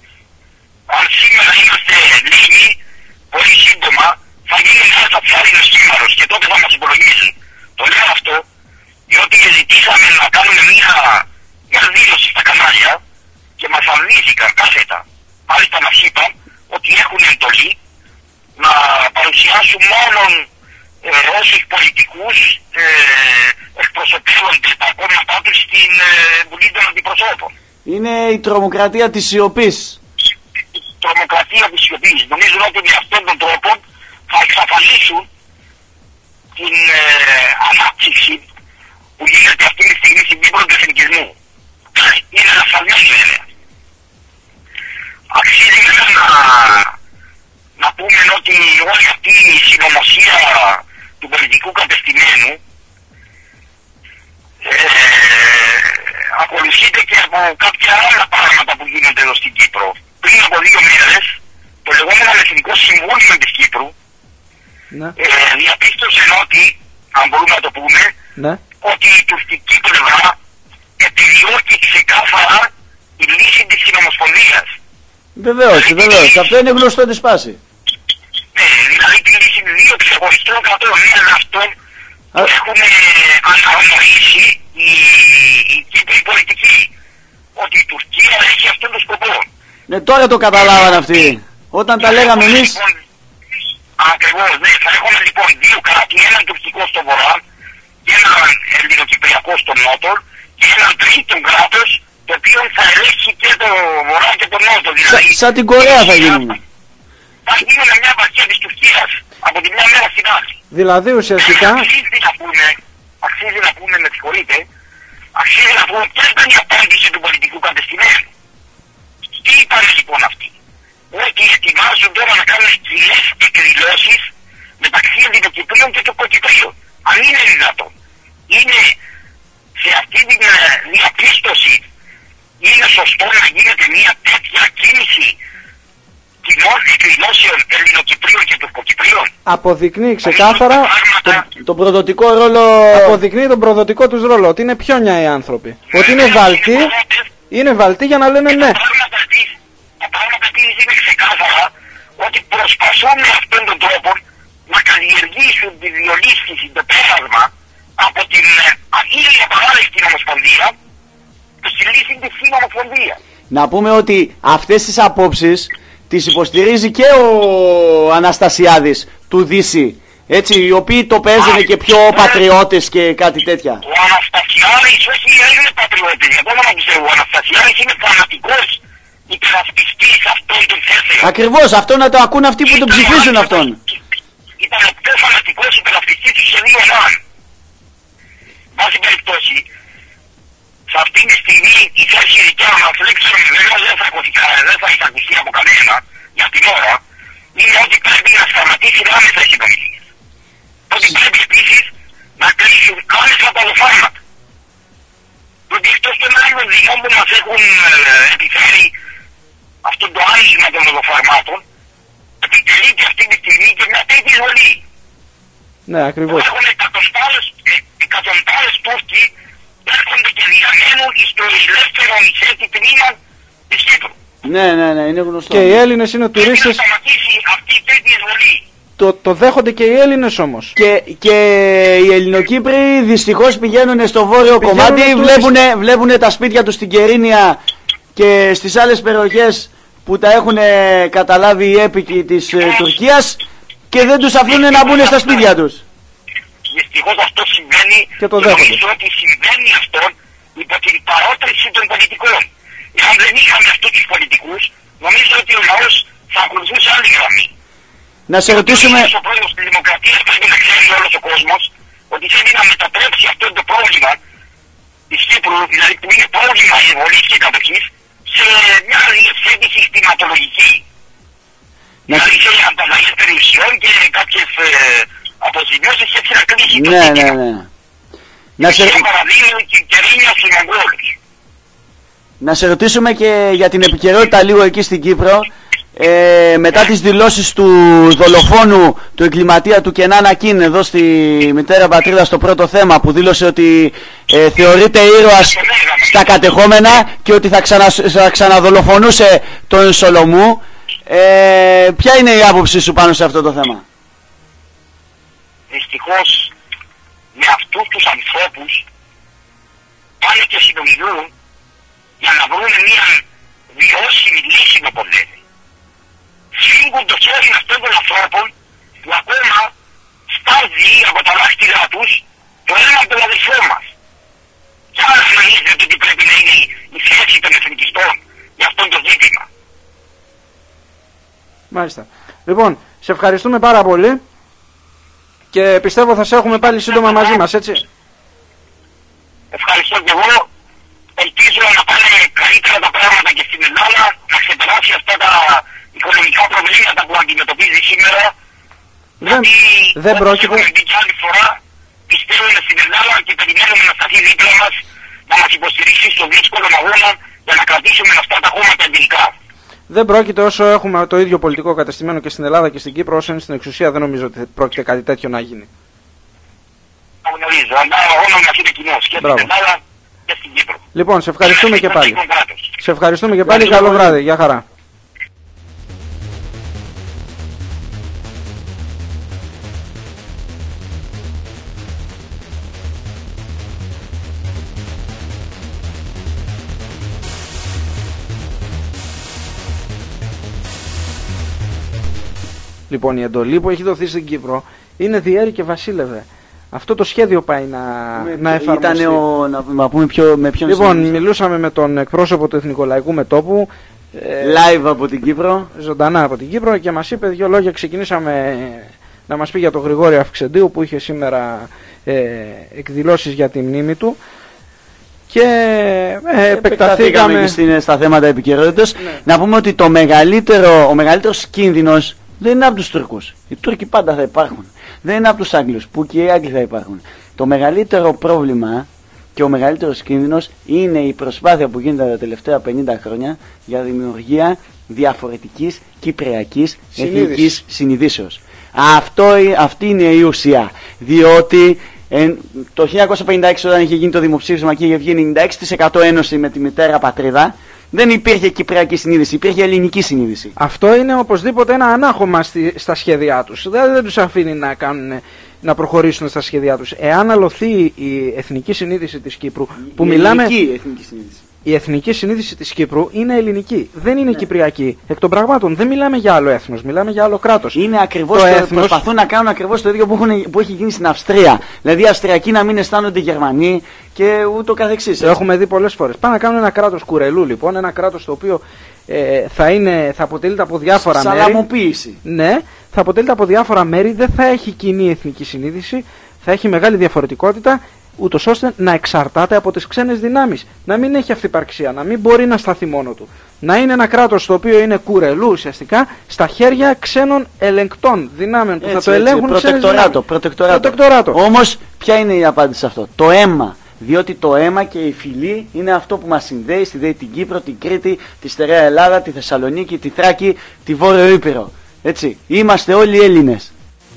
Αν σήμερα είμαστε λίγοι, πολύ σύντομα θα γίνει ένα σταθιάρινος σήμαρος και τότε θα μας υπολογίσουν. Το λέω αυτό διότι ζητήσαμε να κάνουμε μια, μια δήλωση στα κανάλια και μας αρνήθηκαν κάθετα. Μάλιστα μας είπαν ότι έχουν εντολή να παρουσιάσουν μόνον ε, όσους πολιτικούς ε, εκπροσωπεύονται τα κόμματά τους στην ε, Βουλή των Αντιπροσώπων. Είναι η τρομοκρατία της σιωπής. Η τρομοκρατία της σιωπής. Νομίζουν ότι με αυτόν τον τρόπο θα εξαφανίσουν την ε, ανάπτυξη που γίνεται αυτή τη στιγμή στην Κύπρο του εθνικισμού. Είναι ασφαλμένη βέβαια. Αξίζει βέβαια να, να πούμε ότι όλη αυτή η συνωμοσία του πολιτικού κατεστημένου ε, ακολουθείται και από κάποια άλλα πράγματα που γίνονται εδώ στην Κύπρο. Πριν από δύο μέρες το λεγόμενο Εθνικό Συμβούλιο της Κύπρου Ναι, ε, διαπίστωσε ότι, αν μπορούμε να το πούμε, ναι. ότι η τουρκική πλευρά επιδιώκει ξεκάθαρα η λύση της συνομοσπονδίας. Βεβαίως, βεβαίως. Αυτό είναι γνωστό της πάση. Ναι, δηλαδή τη λύση δύο ξεχωριστών κρατών. Είναι αυτό που Α- έχουν ε, αναγνωρίσει οι, οι Κύπροι πολιτικοί. Ότι η Τουρκία έχει αυτόν τον σκοπό. Ναι, τώρα το καταλάβαν αυτοί. Όταν τα λέγαμε εμείς, Λοιπόν, ακριβώς, ναι. Θα έχουμε λοιπόν δύο κράτη, έναν τουρκικό στο βορρά και έναν ελληνοκυπριακό στο νότο και έναν τρίτον κράτος το οποίο θα ελέγχει και το βορρά και το νότο. σα- Δηλαδή, σαν την Κορέα θα γίνουμε. θα γίνουν μια βαθιά της Τουρκίας από τη μια μέρα στην άλλη. Δηλαδή ουσιαστικά, Αξίζει να πούμε, αξίζει να πούμε, με συγχωρείτε, αξίζει να πούμε ποια ήταν η απάντηση του πολιτικού κατεστημένου. Τι είπαν λοιπόν αυτοί? Ότι ετοιμάζουν τώρα να κάνουν κοινές εκδηλώσεις μεταξύ Ελληνοκυπρίων και Τουρκοκυπρίων. Αν είναι δυνατόν. Είναι σε αυτή την ε, διαπίστωση, είναι σωστό να γίνεται μια τέτοια κίνηση κοινών εκδηλώσεων Ελληνοκυπρίων και Τουρκοκυπρίων? αποδεικνύει ξεκάθαρα, Το, το προδοτικό ρόλο. αποδεικνύει τον προδοτικό τους ρόλο, ότι είναι πιόνια οι άνθρωποι. Ότι είναι βαλτοί, είναι βαλτοί για να λένε ναι. Τα πράγματα της, τα πράγματα της είναι ξεκάθαρα ότι προσπαθούν με αυτόν τον τρόπο να καλλιεργήσουν τη διολίσθηση, το πέρασμα από την ήλια παράδεκτη νομοσπονδία στη λύση της συνομοσπονδία. Να πούμε ότι αυτές τις απόψεις τις υποστηρίζει και ο Αναστασιάδης του Δύση. Έτσι, οι οποίοι το παίζουν και πιο πατριώτες και κάτι τέτοια. Ο Αναστασιάδης όχι είναι πατριώτης, εγώ να πιστεύω, ο Αναστασιάδης είναι φανατικός υπερασπιστής αυτών των θέσεων. Ακριβώς, αυτό να το ακούν αυτοί που τον ψηφίζουν αυτόν. Ήταν ο πιο φανατικός υπερασπιστής του σχεδίου ΕΝΑΝ. Βάση περιπτώσει, σε αυτή τη στιγμή η θέση δικιά μας, δεν ξέρω, βέβαια δεν θα ακουστεί από κανένα για την ώρα, είναι ότι πρέπει να σταματήσει άμεσα οι συνομιλίες. Ότι πρέπει επίσης να κλείσουν άμεσα τα φάρμακα. Διότι εκτός των άλλων δεινών που μας έχουν ε, επιφέρει αυτό το άνοιγμα των οδοφαρμάτων, επιτελείται αυτή τη στιγμή και μια τρίτη εισβολή. Ναι, ακριβώς. Έχουν εκατοντάδες, εκατοντάδες Τούρκοι έρχονται και διαμένουν στο ελεύθερο νησέτη τμήμα της Κύπρου. Ναι, ναι, ναι, είναι γνωστό. Και οι Έλληνες είναι τουρίστες. Πρέπει να σταματήσει αυτή η τρίτη εισβολή. Το, το δέχονται και οι Έλληνες όμως. Και, και οι Ελληνοκύπροι δυστυχώς πηγαίνουν στο βόρειο Πηγαίνουν κομμάτι, τουρίστες. βλέπουν, βλέπουν τα σπίτια τους στην Κερίνια και στις άλλες περιοχές που τα έχουν καταλάβει οι έπικοι της ε, Τουρκίας και δεν τους αφήνουν να μπουν στα σπίτια τους. Δυστυχώς αυτό συμβαίνει Και το δέχονται. νομίζω ότι συμβαίνει αυτό υπό την παρότριση των πολιτικών. Εάν δεν είχαμε αυτούς τους πολιτικούς, νομίζω ότι ο λαός θα ακολουθούσε άλλη γραμμή. Να σε ρωτήσουμε... Ο πρόεδρος της Δημοκρατίας πρέπει να ξέρει όλος ο κόσμος ότι θέλει να μετατρέψει αυτό το πρόβλημα της Κύπρου, δηλαδή που είναι πρόβλημα εισβολής και κατοχής, σε μια διευθέτηση κτηματολογική. Να... Δηλαδή σε ανταλλαγές περιουσιών και κάποιες ε, αποζημιώσεις και έτσι να κλείσει το Ναι, ζήτημα. ναι, ναι. Να σε... Και παραδείγμα και Κερίνια στους Μογγόλους. Να σε ρωτήσουμε και για την επικαιρότητα λίγο εκεί στην Κύπρο. Ε, μετά τις δηλώσεις του δολοφόνου, του εγκληματία του Κενάν Ακίν εδώ στη μητέρα πατρίδα στο πρώτο θέμα, που δήλωσε ότι ε, θεωρείται ήρωας στα κατεχόμενα και ότι θα, ξανα, θα ξαναδολοφονούσε τον Σολομού, ε, ποια είναι η άποψη σου πάνω σε αυτό το θέμα? Δυστυχώς με αυτούς τους ανθρώπους πάνε και συνομιλούν για να βρουν μια βιώσιμη λύση με πολέμη. Φύγουν το χέρι αυτών των ανθρώπων που ακόμα στάζει από τα δάχτυλά τους το αίμα των αδελφών μας. Και άρα αναλύσετε ότι πρέπει να είναι η θέση των εθνικιστών για αυτό το ζήτημα. Μάλιστα. Λοιπόν, σε ευχαριστούμε πάρα πολύ και πιστεύω θα σε έχουμε πάλι σύντομα μαζί μας, έτσι. Ευχαριστώ και εγώ. Ελπίζω να πάνε καλύτερα τα πράγματα και στην Ελλάδα, να ξεπεράσει αυτά τα οικονομικά προβλήματα που αντιμετωπίζει σήμερα. Δεν, δεν πρόκειται. Όπως έχουμε πει και άλλη φορά, πιστεύουμε στην Ελλάδα και περιμένουμε να σταθεί δίπλα μας, να μας υποστηρίξει στο δύσκολο αγώνα για να κρατήσουμε αυτά τα κόμματα τελικά. Δεν πρόκειται, όσο έχουμε το ίδιο πολιτικό κατεστημένο και στην Ελλάδα και στην Κύπρο, όσο είναι στην εξουσία, δεν νομίζω ότι πρόκειται κάτι τέτοιο να γίνει. Το γνωρίζω, αλλά ο αγώνας μας είναι κοινός και στην Ελλάδα και στην Κύπρο. Λοιπόν, σε ευχαριστούμε και πάλι. Σε ευχαριστούμε και πάλι. Καλό βράδυ. Γεια χαρά. Λοιπόν, η εντολή που έχει δοθεί στην Κύπρο είναι διέρη και βασίλευε. Αυτό το σχέδιο πάει να, να εφαρμοστεί. Ήταν ο, να, να πούμε ποιο, με ποιον Λοιπόν, συνέβη. μιλούσαμε με τον εκπρόσωπο του Εθνικολαϊκού Μετώπου. Live από την Κύπρο. Ζωντανά από την Κύπρο και μας είπε δύο λόγια. Ξεκινήσαμε να μας πει για τον Γρηγόριο Αυξεντίου που είχε σήμερα ε, εκδηλώσεις για τη μνήμη του. Και ε, επεκταθήκαμε στην, στα θέματα επικαιρότητας. Ναι. Να πούμε ότι το μεγαλύτερο, ο μεγαλύτερος κίνδυνος δεν είναι από τους Τούρκους. Οι Τούρκοι πάντα θα υπάρχουν. Δεν είναι από τους Άγγλους, που και οι Άγγλοι θα υπάρχουν. Το μεγαλύτερο πρόβλημα και ο μεγαλύτερος κίνδυνος είναι η προσπάθεια που γίνεται τα τελευταία πενήντα χρόνια για δημιουργία διαφορετικής κυπριακής εθνικής συνειδήσεως. Αυτό, αυτή είναι η ουσία. Διότι ε, το χίλια εννιακόσια πενήντα έξι, όταν είχε γίνει το δημοψήφισμα και είχε βγει ενενήντα έξι τοις εκατό ένωση με τη μητέρα πατρίδα, δεν υπήρχε κυπριακή συνείδηση, υπήρχε ελληνική συνείδηση. Αυτό είναι οπωσδήποτε ένα ανάχωμα στη, στα σχέδιά τους. Δεν, δεν τους αφήνει να, κάνουν, να προχωρήσουν στα σχέδιά τους. Εάν αλωθεί η εθνική συνείδηση της Κύπρου, που η μιλάμε... ελληνική εθνική συνείδηση. Η εθνική συνείδηση της Κύπρου είναι ελληνική, δεν είναι ναι. κυπριακή. Εκ των πραγμάτων δεν μιλάμε για άλλο έθνος, μιλάμε για άλλο κράτος. Είναι ακριβώς το το, έθνος... προσπαθούν να κάνουν ακριβώς το ίδιο που, έχουν, που έχει γίνει στην Αυστρία. Δηλαδή οι Αυστριακοί να μην αισθάνονται Γερμανοί και ούτω καθεξής. Το έχουμε δει πολλές φορές. Πάνε να κάνουν ένα κράτος κουρελού λοιπόν, ένα κράτος το οποίο ε, θα, είναι, θα αποτελείται από διάφορα μέρη. Σαλαμοποίηση. Ναι, θα αποτελείται από διάφορα μέρη, δεν θα έχει κοινή εθνική συνείδηση, θα έχει μεγάλη διαφορετικότητα. ούτως ώστε να εξαρτάται από τις ξένες δυνάμεις, να μην έχει αυτυπαρξία, να μην μπορεί να σταθεί μόνο του. Να είναι ένα κράτος το οποίο είναι κουρελού ουσιαστικά στα χέρια ξένων ελεγκτών δυνάμεων που έτσι, θα το ελέγχουν προτεκτοράτο, προτεκτοράτο. προτεκτοράτο. Όμως ποια είναι η απάντηση σε αυτό? Το αίμα. Διότι το αίμα και η φυλή είναι αυτό που μας συνδέει, συνδέει την Κύπρο, την Κρήτη, τη στερεά Ελλάδα, τη Θεσσαλονίκη, τη Θράκη, τη Βόρειο Ήπειρο. Έτσι, είμαστε όλοι Έλληνες.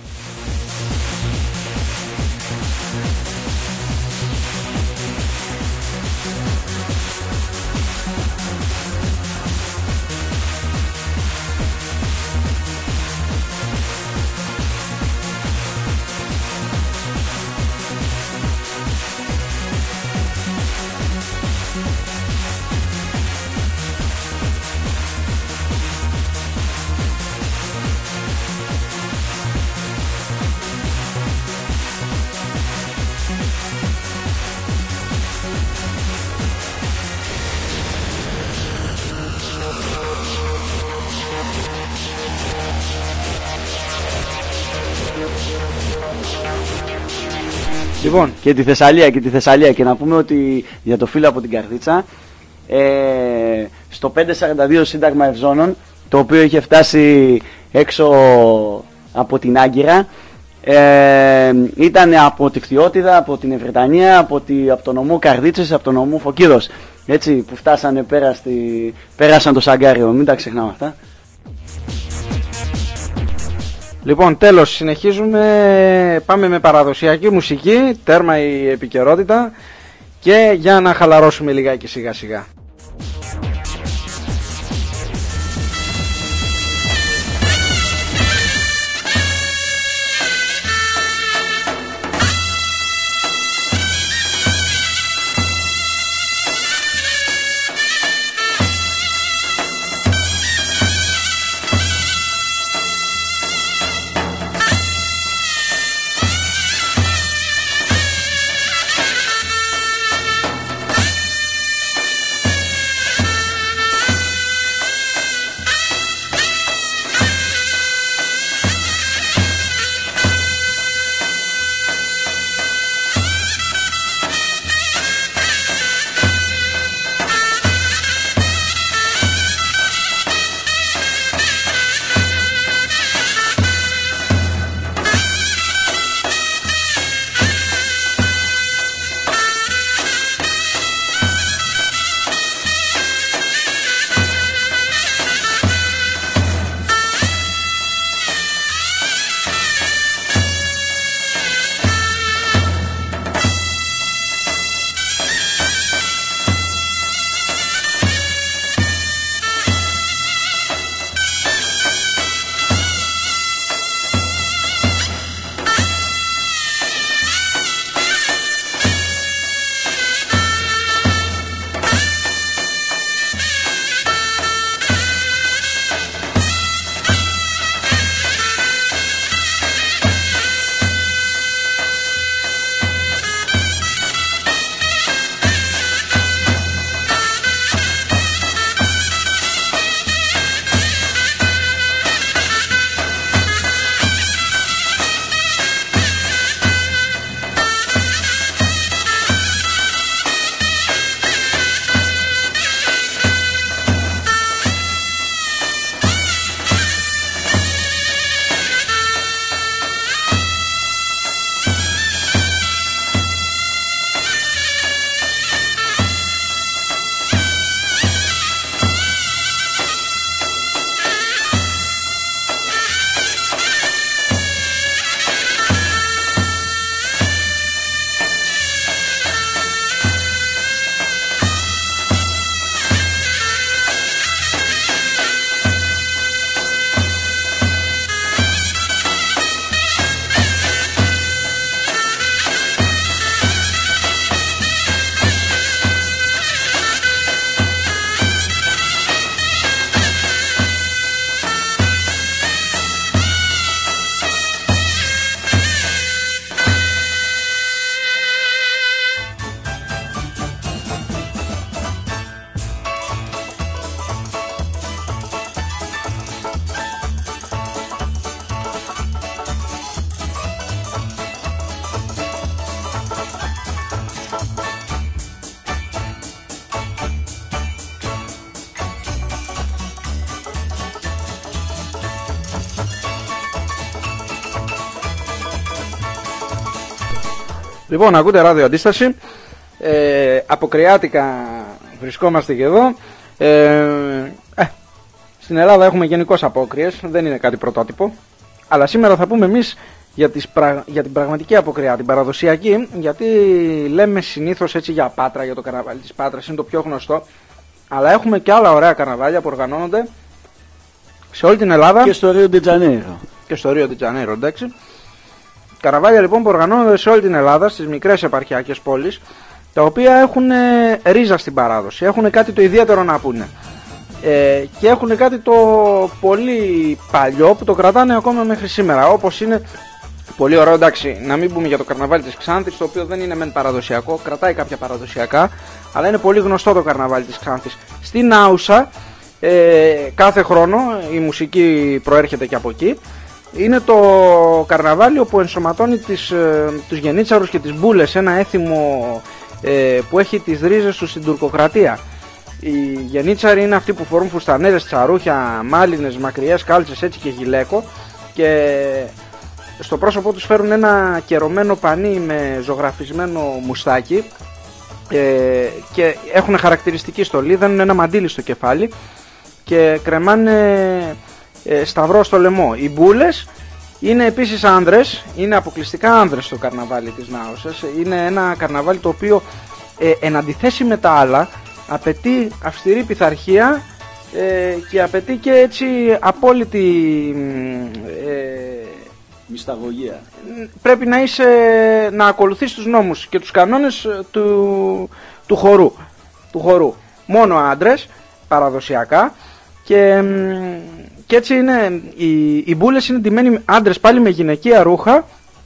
Λοιπόν. Και τη Θεσσαλία και τη Θεσσαλία. Και να πούμε ότι για το φίλο από την Καρδίτσα, ε, στο πεντακόσια σαράντα δύο Σύνταγμα Ευζώνων, το οποίο είχε φτάσει έξω από την Άγκυρα, ε, ήταν από τη Χθιώτιδα, από την Ευρετανία, από, τη, από το νομό Καρδίτσες, από το νομό Φωκίδος. Έτσι που φτάσανε πέρα στη, πέρασαν το Σαγκάριο, μην τα ξεχνάμε αυτά. Λοιπόν, τέλος, συνεχίζουμε, πάμε με παραδοσιακή μουσική, τέρμα η επικαιρότητα και για να χαλαρώσουμε λιγάκι σιγά σιγά. Λοιπόν, ακούτε ράδιο Αντίσταση. Ε, αποκριάτικα βρισκόμαστε και εδώ. Ε, ε, στην Ελλάδα έχουμε γενικώς απόκριες, δεν είναι κάτι πρωτότυπο. Αλλά σήμερα θα πούμε εμείς για, τις πρα... για την πραγματική αποκριά, την παραδοσιακή, γιατί λέμε συνήθως έτσι για Πάτρα, για το καρναβάλι της Πάτρας, είναι το πιο γνωστό. Αλλά έχουμε και άλλα ωραία καρναβάλια που οργανώνονται σε όλη την Ελλάδα. Και στο Ρίο ντε Τζανέιρο. Και στο Ρίο ντε Τζανέιρο, εντάξει. Καρναβάλια λοιπόν που οργανώνονται σε όλη την Ελλάδα, στις μικρές επαρχιακές πόλεις, τα οποία έχουν ε, ρίζα στην παράδοση, έχουν κάτι το ιδιαίτερο να πούνε. Ε, και έχουν κάτι το πολύ παλιό που το κρατάνε ακόμα μέχρι σήμερα, όπως είναι πολύ ωραίο, εντάξει, να μην πούμε για το καρναβάλι της Ξάνθης, το οποίο δεν είναι μεν παραδοσιακό, κρατάει κάποια παραδοσιακά, αλλά είναι πολύ γνωστό το καρναβάλι της Ξάνθης. Στην Άουσα ε, κάθε χρόνο η μουσική προέρχεται και από εκεί. Είναι το καρναβάλι όπου ενσωματώνει τις, ε, τους γενίτσαρους και τις μπούλες, ένα έθιμο ε, που έχει τις ρίζες του στην τουρκοκρατία. Οι γενίτσαροι είναι αυτοί που φορούν φουστανέρες, τσαρούχια, μάλινες, μακριές, κάλτσες έτσι και γυλαίκο, και στο πρόσωπό τους φέρουν ένα κερωμένο πανί με ζωγραφισμένο μουστάκι ε, και έχουν χαρακτηριστική στολή, δένουν ένα μαντίλι στο κεφάλι και κρεμάνε ε, σταυρό στο λαιμό. Οι μπούλες είναι επίσης άνδρες, είναι αποκλειστικά άνδρες στο καρναβάλι της Νάουσας. Είναι ένα καρναβάλι το οποίο ε, εν αντιθέσει με τα άλλα απαιτεί αυστηρή πειθαρχία ε, και απαιτεί και έτσι απόλυτη ε, μυσταγωγία. Πρέπει να είσαι, να ακολουθείς τους νόμους και τους κανόνες του, του χορού, του χορού. Μόνο άντρες, παραδοσιακά, και, και έτσι είναι, οι, οι μπούλες είναι ντυμένοι άντρες πάλι με γυναικεία ρούχα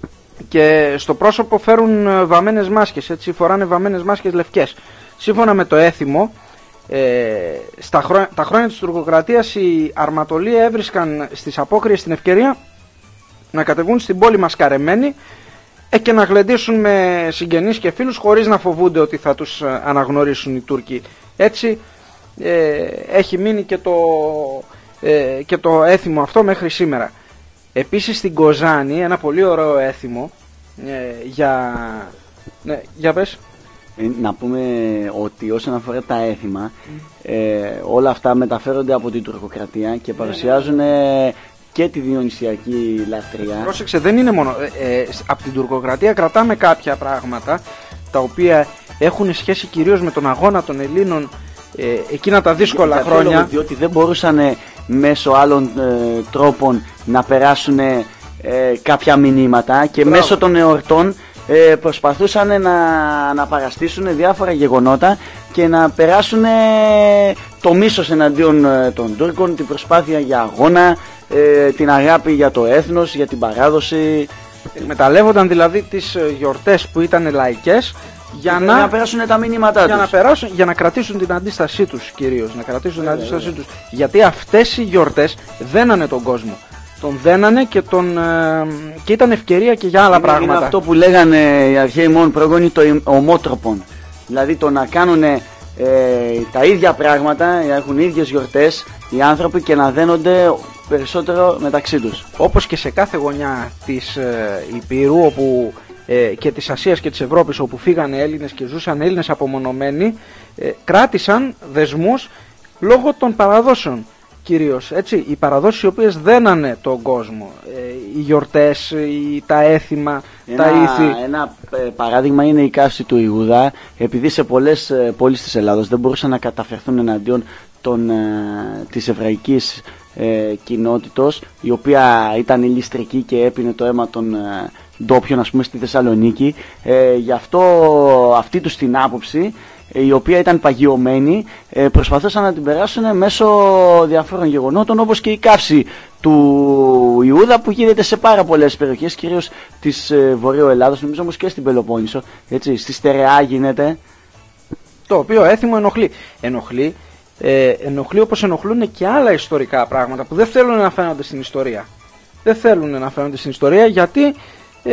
και στο πρόσωπο φέρουν βαμμένες μάσκες, έτσι φοράνε βαμμένες μάσκες λευκές. Σύμφωνα με το έθιμο, ε, στα χρόνια, τα χρόνια της τουρκοκρατίας οι αρματολοί έβρισκαν στις απόκριες την ευκαιρία να κατεβούν στην πόλη μασκαρεμένοι ε, και να γλεντήσουν με συγγενείς και φίλους χωρίς να φοβούνται ότι θα τους αναγνωρίσουν οι Τούρκοι. Έτσι ε, έχει μείνει και το, ε, και το έθιμο αυτό μέχρι σήμερα. Επίσης στην Κοζάνη ένα πολύ ωραίο έθιμο ε, για... Ναι, για πες. Να πούμε ότι όσον αφορά τα έθιμα, ε, όλα αυτά μεταφέρονται από την τουρκοκρατία και παρουσιάζουν ε, και τη διονυσιακή λατρεία. Πρόσεξε, δεν είναι μόνο. Ε, ε, από την τουρκοκρατία κρατάμε κάποια πράγματα τα οποία έχουν σχέση κυρίως με τον αγώνα των Ελλήνων ε, εκείνα τα δύσκολα για, χρόνια. Λόγο, διότι δεν μπορούσαν ε, μέσω άλλων ε, τρόπων να περάσουν ε, κάποια μηνύματα και Μπράβο. Μέσω των εορτών ε, προσπαθούσαν να, να παραστήσουν διάφορα γεγονότα και να περάσουν ε, το μίσος εναντίον ε, των Τούρκων, την προσπάθεια για αγώνα, ε, την αγάπη για το έθνος, για την παράδοση. Εκμεταλλεύονταν δηλαδή τις γιορτές που ήταν λαϊκές για να, να περάσουν τα μηνύματά για τους. Να περάσουν, για να κρατήσουν την αντίστασή τους κυρίως, να κρατήσουν την αντίστασή τους. Γιατί αυτές οι γιορτές δένανε τον κόσμο. Τον δένανε και, τον, ε, και ήταν ευκαιρία και για άλλα είναι, πράγματα. Είναι αυτό που λέγανε οι αρχαίοι μόνο προγόνοι, το ομότροπον. Δηλαδή το να κάνουν ε, τα ίδια πράγματα, έχουν ίδιες γιορτές οι άνθρωποι και να δένονται περισσότερο μεταξύ τους. Όπως και σε κάθε γωνιά της ε, Υπήρου όπου, ε, και της Ασίας και της Ευρώπης όπου φύγανε Έλληνες και ζούσαν Έλληνες απομονωμένοι, ε, κράτησαν δεσμούς λόγω των παραδόσεων κυρίως, έτσι, οι παραδόσεις οι οποίες δένανε τον κόσμο, ε, οι γιορτές, οι, τα έθιμα, ένα, τα ήθη. Ένα ε, παράδειγμα είναι η καύση του Ιούδα, επειδή σε πολλές ε, πόλεις της Ελλάδος δεν μπορούσαν να καταφερθούν εναντίον των, ε, της εβραϊκής ε, κοινότητος, η οποία ήταν ηλιστρική και έπινε το αίμα των ε, ντόπιων, ας πούμε, στη Θεσσαλονίκη. Ε, γι' αυτό αυτή τους την άποψη, η οποία ήταν παγιωμένη, προσπαθούσαν να την περάσουν μέσω διαφόρων γεγονότων, όπως και η καύση του Ιούδα που γίνεται σε πάρα πολλές περιοχές, κυρίως της Βορείου Ελλάδος, νομίζω όμως και στην Πελοπόννησο, έτσι, στη Στερεά γίνεται. Το οποίο έθιμο ενοχλεί. Ενοχλεί, ε, ενοχλεί όπως ενοχλούν και άλλα ιστορικά πράγματα που δεν θέλουν να φαίνονται στην ιστορία. Δεν θέλουν να φαίνονται στην ιστορία γιατί... Ε,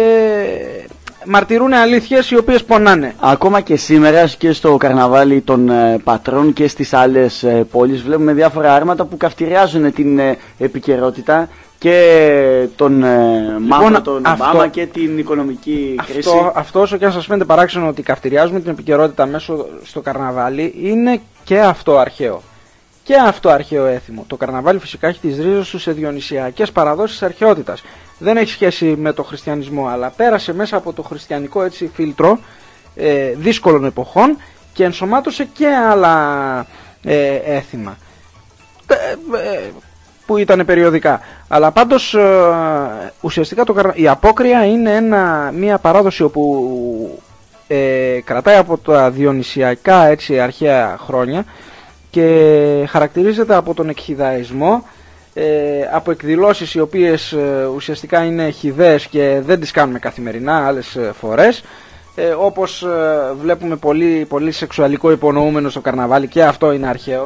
μαρτυρούν αλήθειες οι οποίες πονάνε. Ακόμα και σήμερα και στο καρναβάλι των ε, πατρών και στις άλλες ε, πόλεις βλέπουμε διάφορα άρματα που καυτηριάζουν την ε, επικαιρότητα και τον ε, μαύρο Λοιπόν, τον αυτό- Ομπάμα και την οικονομική κρίση. Αυτό, αυτό όσο και αν σας φαίνεται παράξενο ότι καυτηριάζουμε την επικαιρότητα μέσω στο καρναβάλι, είναι και αυτό αρχαίο. Και αυτό αρχαίο έθιμο. Το καρναβάλι φυσικά έχει τις ρίζες του σε διονυσιακές παραδόσεις αρχαιότητας. Δεν έχει σχέση με το χριστιανισμό, αλλά πέρασε μέσα από το χριστιανικό έτσι φίλτρο ε, δύσκολων εποχών και ενσωμάτωσε και άλλα ε, έθιμα ε, ε, που ήταν περιοδικά. Αλλά πάντως ε, ουσιαστικά το, καρνα- η απόκρια είναι ένα, μια παράδοση όπου ε, κρατάει από τα διονυσιακά έτσι, αρχαία χρόνια και χαρακτηρίζεται από τον εκχυδαϊσμό, ε, από εκδηλώσεις οι οποίες ε, ουσιαστικά είναι χυδαίες και δεν τις κάνουμε καθημερινά άλλες ε, φορές, ε, όπως ε, βλέπουμε πολύ, πολύ σεξουαλικό υπονοούμενο στο καρναβάλι, και αυτό είναι αρχαίο.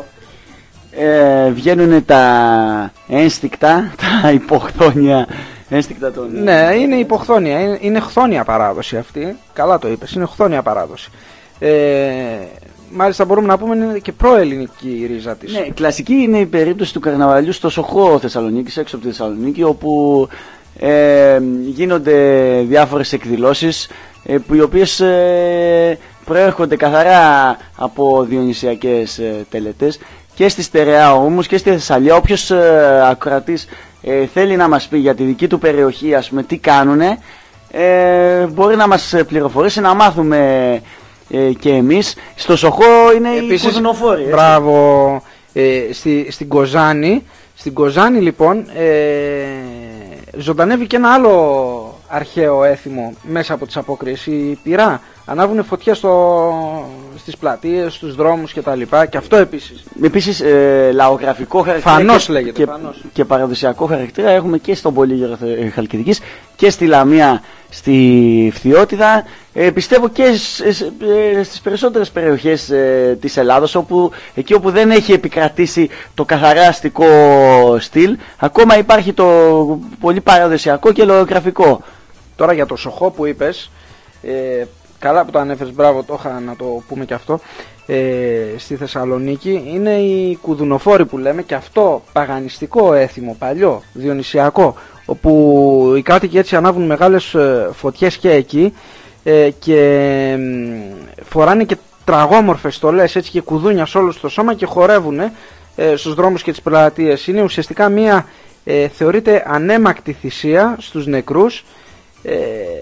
Ε, βγαίνουν τα ένστικτα, τα υποχθόνια ένστικτα των... Ναι, είναι υποχθόνια, είναι, είναι χθόνια παράδοση αυτή, καλά το είπες, είναι χθόνια παράδοση. Ε, μάλιστα μπορούμε να πούμε είναι και προελληνική η ρίζα της. Ναι, κλασική είναι η περίπτωση του καρναβαλιού στο Σοχό Θεσσαλονίκης, έξω από τη Θεσσαλονίκη, όπου ε, γίνονται διάφορες εκδηλώσεις ε, που οι οποίες ε, προέρχονται καθαρά από διονυσιακές ε, τελετές, και στη Στερεά όμως και στη Θεσσαλία. Όποιος ε, ακροατής ε, θέλει να μας πει για τη δική του περιοχή, ας πούμε, τι κάνουνε, ε, μπορεί να μας πληροφορήσει, να μάθουμε ε, και εμείς. Στο Σοχό είναι οι κουδουνοφόροι. έτσι. Μπράβο, ε, στη, στην Κοζάνη, στην Κοζάνη λοιπόν ε, ζωντανεύει και ένα άλλο αρχαίο έθιμο μέσα από τις απόκριες. Η πυρά, ανάβουν φωτιές στο, στις πλατείες, στους δρόμους κτλ. Και αυτό επίσης. Επίσης ε, λαογραφικό χαρακτήρα Φανώς και, λέγεται, και, φανώς. και παραδοσιακό χαρακτήρα έχουμε και στον Πολύγερο Θε- Χαλκιδικής και στη Λαμία, στη Φθιώτιδα, ε, πιστεύω και σ- σ- ε, στις περισσότερες περιοχές ε, της Ελλάδος, όπου, εκεί όπου δεν έχει επικρατήσει το καθαρά αστικό στυλ, ακόμα υπάρχει το πολύ παραδοσιακό και λαογραφικό. Τώρα για το Σοχό που είπες, ε, καλά που το ανέφερες, μπράβο, το είχα να το πούμε και αυτό. Ε, στη Θεσσαλονίκη είναι οι κουδουνοφόροι που λέμε, και αυτό παγανιστικό έθιμο, παλιό, διονυσιακό, όπου οι κάτοικοι έτσι ανάβουν μεγάλες ε, φωτιές και εκεί ε, και ε, φοράνε και τραγόμορφες στολές έτσι και κουδούνια σε όλο το σώμα και χορεύουν ε, στους δρόμους και τις πλατείες. Είναι ουσιαστικά μια ε, θεωρείται ανέμακτη θυσία στους νεκρούς, ε,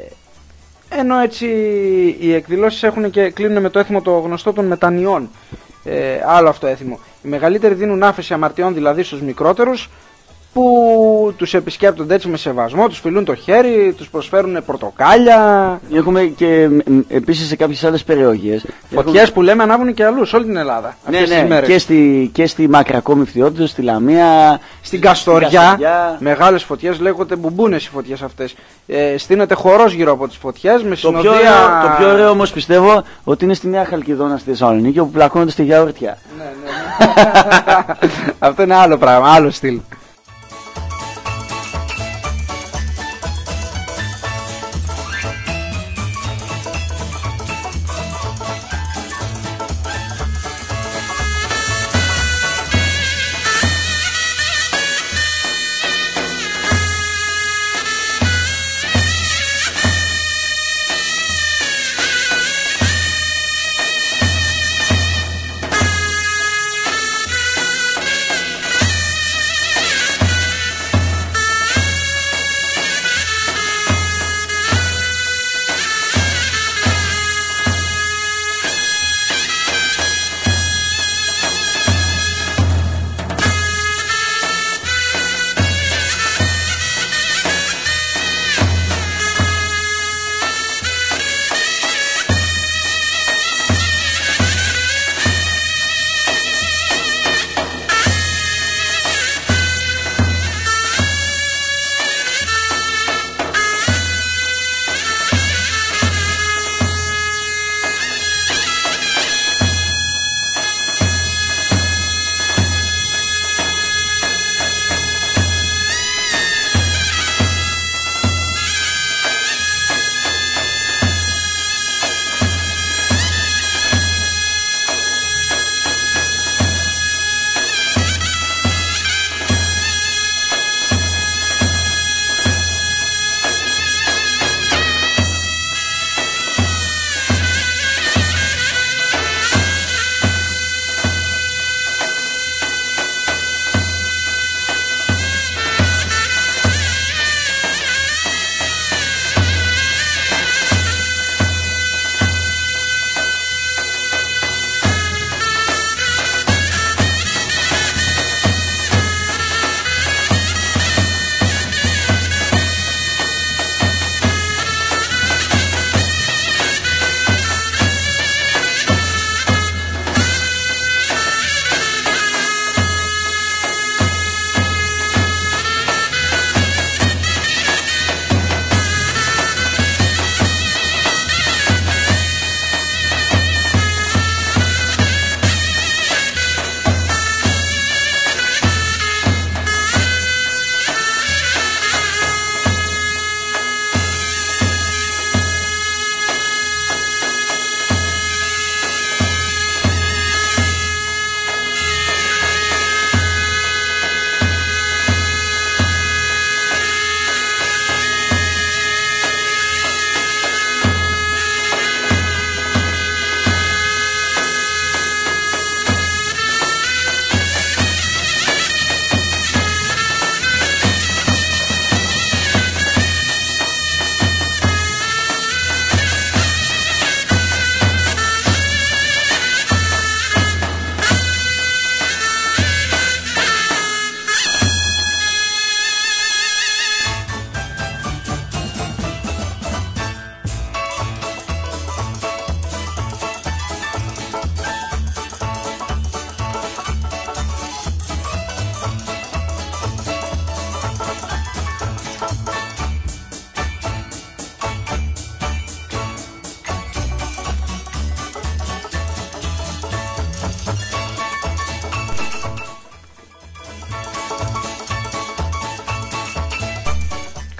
ενώ έτσι οι εκδηλώσεις έχουν και κλείνουν με το έθιμο το γνωστό των μετανιών. Ε, άλλο αυτό έθιμο. Οι μεγαλύτεροι δίνουν άφεση αμαρτιών δηλαδή στους μικρότερους, που τους επισκέπτονται έτσι με σεβασμό, τους φιλούν το χέρι, τους προσφέρουν πορτοκάλια. Έχουμε και μ, επίσης σε κάποιες άλλες περιοχές Φωτιές που λέμε ανάβουν και αλλού, σε όλη την Ελλάδα. Ναι, αυτές τις ναι, μέρες. και στη, και στη Μακρακόμη Φθιώτιδα, στη Λαμία, Στην Καστοριά, Καστοριά. μεγάλες φωτιές, λέγονται μπουμπούνες οι φωτιές αυτές. Ε, στείνεται χορός γύρω από τις φωτιές με Το συνοδεία... πιο, ωραίο, το πιο ωραίο όμως πιστεύω ότι είναι στη Νέα Χαλκιδόνα στη Θεσσαλονίκη, όπου πλακώνονται στη γιαουρτιά. Ναι, ναι, ναι. Αυτό είναι άλλο πράγμα, άλλο στυλ.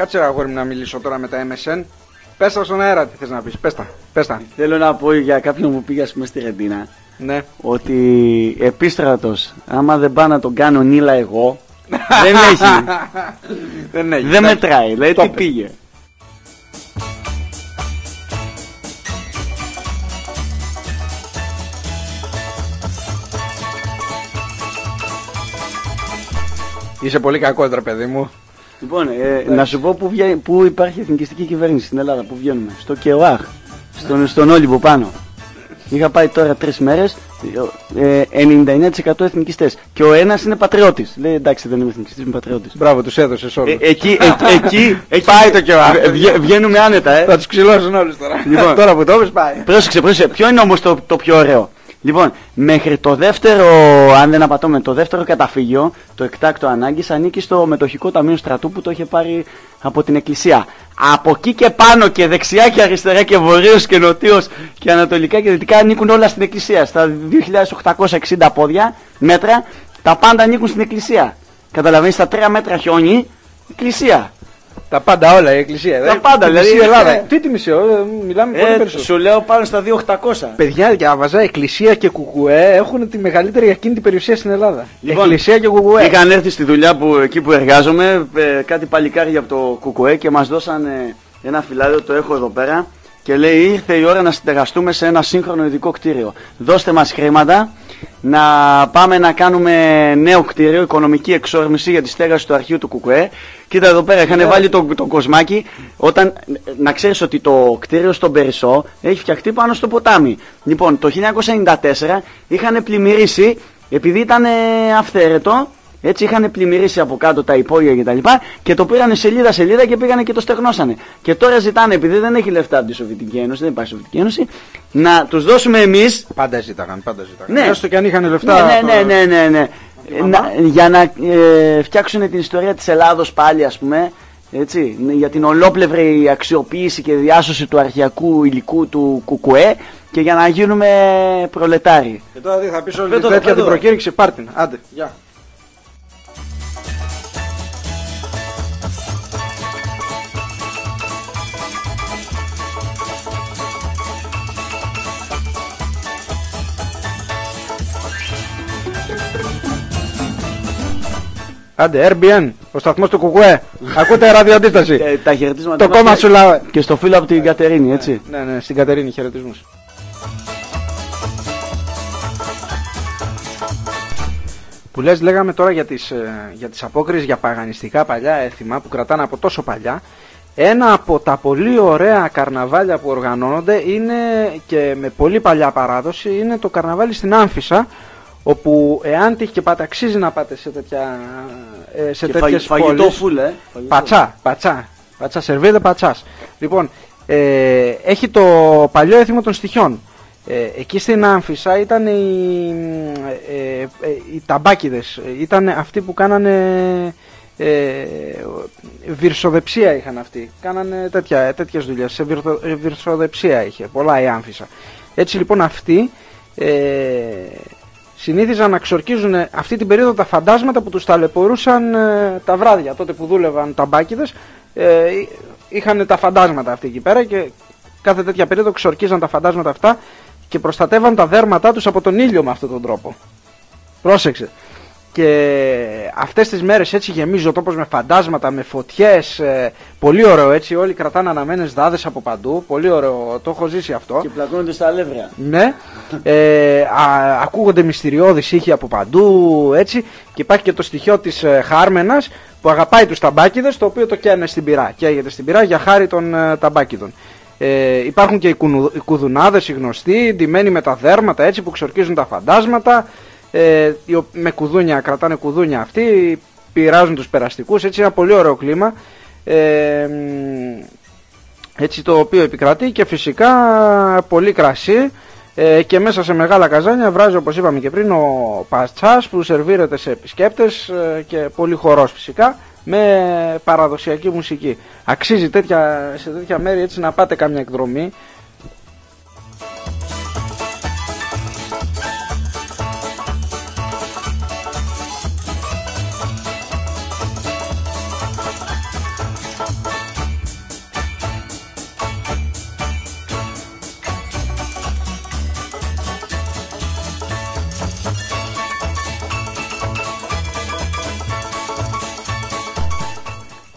Κάτσε αγόρι μου να μιλήσω τώρα με τα εμ ες εν. Πες τα στον αέρα τι θες να πεις. Πες τα. Πες τα. Θέλω να πω για κάποιον που πήγε, ας πούμε, στη Ρεντίνα. Ναι. Ότι επίστρατος, άμα δεν πάω να τον κάνω νύλα εγώ, δεν έχει. Δεν έχει. Δεν μετράει. Δηλαδή τι πήγε. Είσαι πολύ κακό, ρε παιδί μου. Λοιπόν, ε, να σου πω που, βγα... που υπάρχει εθνικιστική κυβέρνηση στην Ελλάδα, που βγαίνουμε. Στο ΚΕΟΑΧ, στον, στον Όλυμπο πάνω. Είχα πάει τώρα τρεις μέρες, ε, ενενήντα εννέα τοις εκατό εθνικιστές. Και ο ένας είναι πατριώτης. Λέει εντάξει, δεν είμαι εθνικιστής, είμαι πατριώτης. Μπράβο, τους έδωσες όλους. Ε, εκεί, ε, εκεί, εκεί πάει το ΚΕΟΑΧ. Βγα... Βγαίνουμε άνετα, ε. Θα τους ξυλώσουν όλους τώρα. Λοιπόν, τώρα που το είπες πάει. Πρόσεξε, πρόσεξε. Ποιο είναι όμως το, το πιο ωραίο. Λοιπόν, μέχρι το δεύτερο, αν δεν απατώμε, το δεύτερο καταφύγιο, το εκτάκτο ανάγκης, ανήκει στο μετοχικό ταμείο στρατού που το είχε πάρει από την Εκκλησία. Από εκεί και πάνω και δεξιά και αριστερά και βορείως και νοτίως και ανατολικά και δυτικά ανήκουν όλα στην Εκκλησία. Στα δύο χιλιάδες οκτακόσια εξήντα πόδια, μέτρα, τα πάντα ανήκουν στην Εκκλησία. Καταλαβαίνεις, στα τρία μέτρα χιόνι, Εκκλησία. Τα πάντα όλα, η Εκκλησία. Τα πάντα, δηλαδή. Η Ελλάδα. Ε, τι τη μισό, μιλάμε ε, πολύ περισσότερο. Σου λέω πάνω στα δύο χιλιάδες οκτακόσια. Παιδιά, διάβαζα, Εκκλησία και Κουκουέ έχουν τη μεγαλύτερη ακίνητη περιουσία στην Ελλάδα. Λοιπόν, Εκκλησία και Κουκουέ. Είχαν έρθει στη δουλειά που, εκεί που εργάζομαι, ε, κάτι παλικάρια από το Κουκουέ και μας δώσαν ε, ένα φυλάδιο, το έχω εδώ πέρα, και λέει ήρθε η ώρα να συνεργαστούμε σε ένα σύγχρονο ειδικό κτίριο. Δώστε μας χρήματα να πάμε να κάνουμε νέο κτίριο, οικονομική εξόρμηση για τη στέγαση του αρχείου του Κουκουέ. Κοίτα εδώ πέρα, είχαν yeah. βάλει το, το κοσμάκι. Όταν, να ξέρεις ότι το κτίριο στον Περισσό έχει φτιαχτεί πάνω στο ποτάμι. Λοιπόν, το χίλια εννιακόσια ενενήντα τέσσερα είχαν πλημμυρίσει, επειδή ήταν αυθαίρετο, έτσι είχαν πλημμυρίσει από κάτω τα υπόγεια κτλ. Και, και το πήρανε σελίδα σελίδα και πήγανε και το στεγνώσανε. Και τώρα ζητάνε, επειδή δεν έχει λεφτά από τη Σοβιετική Ένωση, δεν υπάρχει Σοβιετική Ένωση, να τους δώσουμε εμείς. Πάντα ζήταγαν, πάντα ζήταγαν. Ναι. Έστω και αν είχαν λεφτά. Ναι, ναι, ναι, ναι, ναι, ναι. Να, για να ε, φτιάξουν την ιστορία της Ελλάδος πάλι, ας πούμε, έτσι, για την ολόπλευρη αξιοποίηση και διάσωση του αρχαιακού υλικού του Κουκουέ και για να γίνουμε προλετάροι. Και τώρα τι θα πεις όλη τέτοια την προκήρυξη, πάρτιν. Άντε, γεια. Άντε, αρ μπι εν, ο σταθμός του Κουκουέ. Ακούτε ραδιοαντίσταση. Ε, τα χαιρετίσματα. Το κόμμα σου λαό. Και στο φίλο από την Κατερίνη, έτσι. Ναι, ναι, στην Κατερίνη χαιρετισμούς. Που λες, λέγαμε τώρα για τις, για τις απόκρισεις για παγανιστικά παλιά έθιμα που κρατάνε από τόσο παλιά. Ένα από τα πολύ ωραία καρναβάλια που οργανώνονται είναι και με πολύ παλιά παράδοση είναι το καρναβάλι στην Άμφισσα, όπου εάν τύχει και πάτε, αξίζει να πάτε σε, τέτοια, σε τέτοιες πόλεις. Φαγητό φουλ, ε. Πατσά, πατσά, πατσά, σερβίδε πατσάς. Λοιπόν, ε, έχει το παλιό έθιμο των στοιχιών. Ε, εκεί στην Άμφισσα ήταν οι, ε, ε, οι ταμπάκιδες, ήταν αυτοί που κάνανε ε, βυρσοδεψία είχαν αυτοί. Κάνανε τέτοια, τέτοιες δουλειές, σε βυρθο, βυρσοδεψία είχε, πολλά η Άμφισσα. Έτσι λοιπόν αυτοί ε, συνήθιζαν να ξορκίζουν αυτή την περίοδο τα φαντάσματα που τους ταλαιπωρούσαν ε, τα βράδια. Τότε που δούλευαν τα μπάκιδες ε, είχαν τα φαντάσματα αυτοί εκεί πέρα και κάθε τέτοια περίοδο ξορκίζαν τα φαντάσματα αυτά και προστατεύαν τα δέρματά τους από τον ήλιο με αυτόν τον τρόπο. Πρόσεξε. Και αυτές τις μέρες έτσι γεμίζει ο τόπος με φαντάσματα, με φωτιές, ε, πολύ ωραίο έτσι, όλοι κρατάνε αναμένες δάδες από παντού, πολύ ωραίο, το έχω ζήσει αυτό. Και πλακώνονται στα αλεύρια. Ναι, ε, α, ακούγονται μυστηριώδεις ήχοι από παντού έτσι και υπάρχει και το στοιχείο της ε, Χάρμενας που αγαπάει τους ταμπάκιδες, το οποίο το καίνε στην πυρά, καίγεται στην πυρά για χάρη των ε, ταμπάκιδων. Ε, υπάρχουν και οι, κουνου, οι κουδουνάδες οι γνωστοί, ντυμένοι με τα δέρματα έτσι που ξορκίζουν τα φαντάσματα. Ε, με κουδούνια, κρατάνε κουδούνια αυτοί, πειράζουν τους περαστικούς, έτσι ένα πολύ ωραίο κλίμα ε, έτσι το οποίο επικρατεί και φυσικά πολύ κρασί ε, και μέσα σε μεγάλα καζάνια βράζει όπως είπαμε και πριν ο πατσάς που σερβίρεται σε επισκέπτες ε, και πολύ χορός φυσικά με παραδοσιακή μουσική. Αξίζει τέτοια, σε τέτοια μέρη έτσι να πάτε κάμια εκδρομή.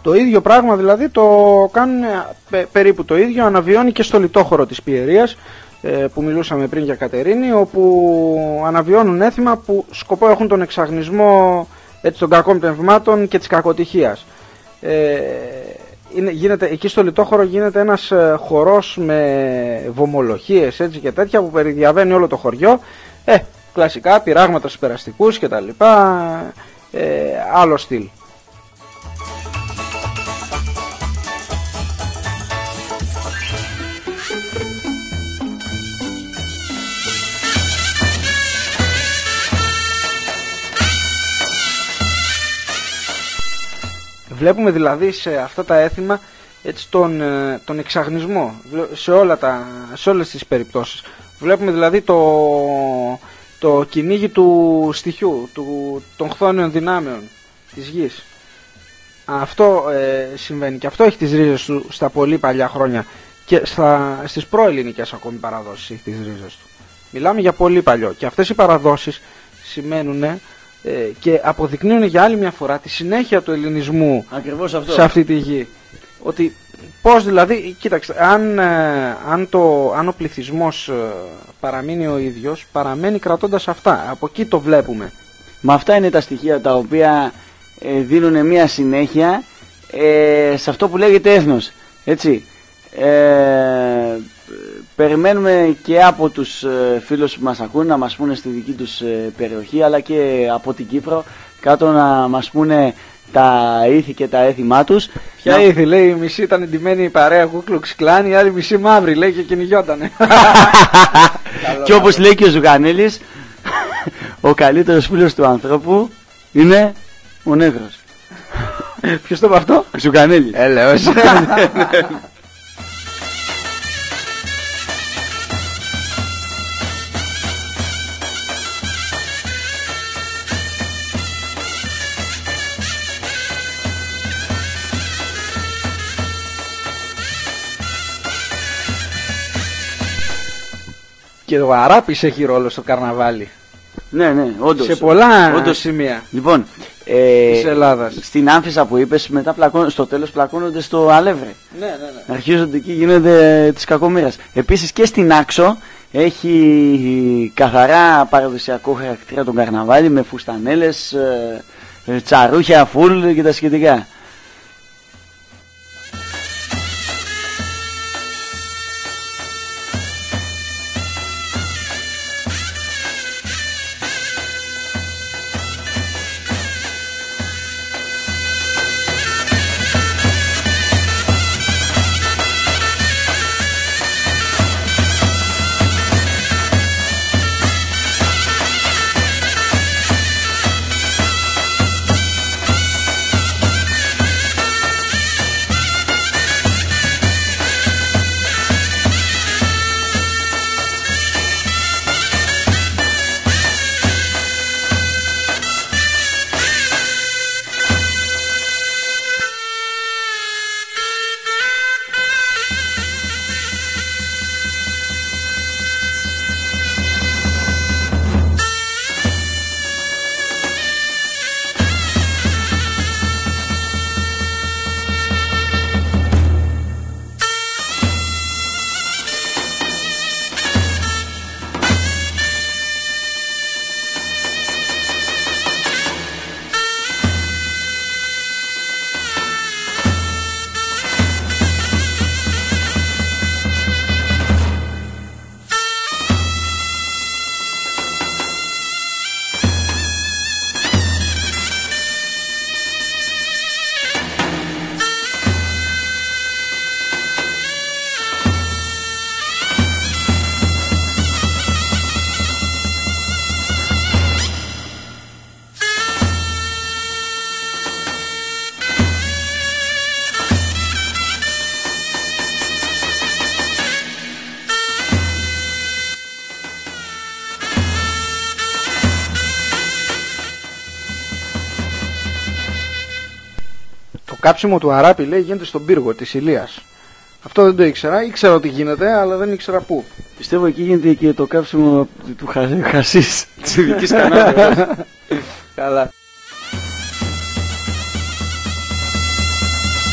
Το ίδιο πράγμα δηλαδή το κάνουν πε, περίπου το ίδιο, αναβιώνει και στο λιτόχωρο της Πιερίας, ε, που μιλούσαμε πριν για Κατερίνη, όπου αναβιώνουν έθιμα που σκοπό έχουν τον εξαγνισμό έτσι, των κακών πνευμάτων και της κακοτυχίας. Ε, είναι, γίνεται, εκεί στο λιτόχωρο γίνεται ένας χορός με βομολογίες έτσι, και τέτοια που περιδιαβαίνει όλο το χωριό. Ε, κλασικά πειράγματα στους περαστικούς και τα λοιπά, ε, άλλο στυλ. Βλέπουμε δηλαδή σε αυτά τα έθιμα έτσι, τον, τον εξαγνισμό σε, όλα τα, σε όλες τις περιπτώσεις. Βλέπουμε δηλαδή το, το κυνήγι του στοιχιού, του, των χθόνιων δυνάμεων της γης. Αυτό ε, συμβαίνει και αυτό έχει τις ρίζες του στα πολύ παλιά χρόνια και στα, στις προελληνικές ακόμη παραδόσεις έχει τις ρίζες του. Μιλάμε για πολύ παλιό και αυτές οι παραδόσεις σημαίνουν ε, και αποδεικνύουν για άλλη μια φορά τη συνέχεια του ελληνισμού σε αυτή τη γη. Ότι πώς δηλαδή, κοίταξε, αν, ε, αν, το, αν ο πληθυσμός ε, παραμείνει ο ίδιος, παραμένει κρατώντας αυτά. Από εκεί το βλέπουμε. Μα αυτά είναι τα στοιχεία τα οποία ε, δίνουν μια συνέχεια ε, σε αυτό που λέγεται έθνος. Έτσι. Ε, περιμένουμε και από τους ε, φίλους που μας ακούν να μας πούνε στη δική τους ε, περιοχή, αλλά και από την Κύπρο κάτω να μας πούνε τα ήθη και τα έθιμά τους. Ποια να... ήθη, λέει, η μισή ήταν εντυμένη η παρέα Κούκλουξ Κλάν, η άλλη μισή μαύρη, λέει, και κυνηγιότανε. Και όπως λέει και ο Ζουγανέλης, ο καλύτερος φίλος του ανθρώπου είναι ο νέγρος. Ποιος το είπε αυτό? Ο Ζουγανέλης. Έλεος. Και ο Αράπης έχει ρόλο στο καρναβάλι. Ναι, ναι, όντως. Σε πολλά όντως. σημεία λοιπόν, ε, της Ελλάδας. Στην Άμφισσα που είπες, μετά πλακών, στο τέλος πλακώνονται στο Αλεύρε. Ναι, ναι, ναι. Αρχίζονται εκεί, γίνονται της κακομοίρας. Επίσης και στην Άξο έχει καθαρά παραδοσιακό χαρακτήρα τον καρναβάλι, με φουστανέλες, ε, τσαρούχια, φουλ και τα σχετικά. Το κάψιμο του Αράπη, λέει, γίνεται στον πύργο της Ηλίας. Αυτό δεν το ήξερα. Ήξερα ότι γίνεται, αλλά δεν ήξερα πού. Πιστεύω εκεί γίνεται και το κάψιμο του χα... χασίς της ειδικής κανάλας. Καλά.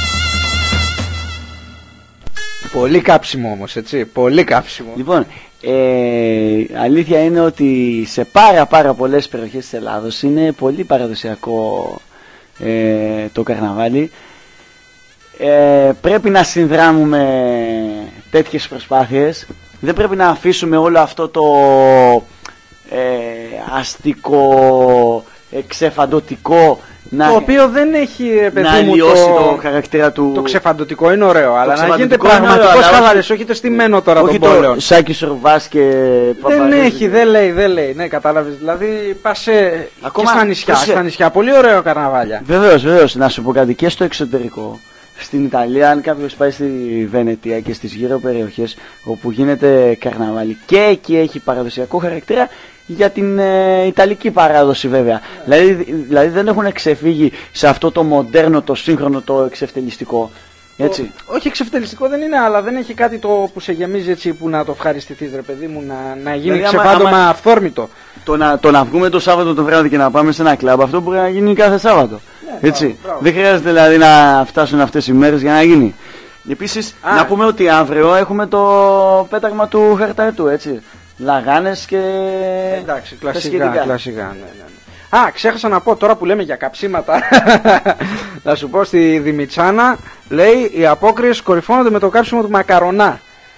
Πολύ κάψιμο όμως, έτσι. Πολύ κάψιμο. Λοιπόν, ε, αλήθεια είναι ότι σε πάρα πάρα πολλές περιοχές της Ελλάδος είναι πολύ παραδοσιακό ε, το καρναβάλι. Ε, πρέπει να συνδράμουμε τέτοιες προσπάθειες. Δεν πρέπει να αφήσουμε όλο αυτό το ε, αστικό, εξεφαντωτικό να, το οποίο δεν έχει, παιδί να μου, αλλοιώσει το, το χαρακτήρα του. Το ξεφαντωτικό είναι ωραίο, αλλά να γίνεται ξεφαντωτικό είναι πραγματικός ωραίο, αλλά χαβαλές, όχι το στημένο τώρα όχι των πόλεων. το Σάκη Σορβάς και Δεν Παπαρίζου. έχει, δεν λέει, δεν λέει. Ναι, κατάλαβες. Δηλαδή πας σε... Ακόμα- και στα νησιά, πρόσεχε. στα νησιά. Πολύ ωραίο καρναβάλια. Βεβαίως, βεβαίως. Να σου πω κάτι, και στο εξωτερικό. Στην Ιταλία, αν κάποιος πάει στη Βενετία και στις γύρω περιοχές όπου γίνεται καρναβάλι, και εκεί έχει παραδοσιακό χαρακτήρα για την ε, Ιταλική παράδοση βέβαια. Δηλαδή, δηλαδή δεν έχουν ξεφύγει σε αυτό το μοντέρνο, το σύγχρονο, το εξευτελιστικό. Έτσι. Ο- όχι εξευτελιστικό δεν είναι, αλλά δεν έχει κάτι το που σε γεμίζει έτσι που να το ευχαριστηθείς, ρε παιδί μου, να, να γίνει Δηλαδή, άμα- ξεφάντωμα άμα- αυθόρμητο. Το να, το να βγούμε το Σάββατο το βράδυ και να πάμε σε ένα κλαμπ, αυτό μπορεί να γίνει κάθε Σάββατο. Ναι, Έτσι. μπράβο, μπράβο. Δεν χρειάζεται δηλαδή να φτάσουν αυτές οι μέρες για να γίνει. Επίσης, Α. να πούμε ότι αύριο έχουμε το πέταγμα του Χαρταετού, έτσι. Λαγάνες και. Εντάξει, τα κλασικά, σχετικά. κλασικά, ναι, ναι, ναι. Α, ξέχασα να πω τώρα που λέμε για καψίματα. Να σου πω, στη Δημητσάνα λέει οι απόκριες κορυφώνονται με το κάψιμο του μακαρονά.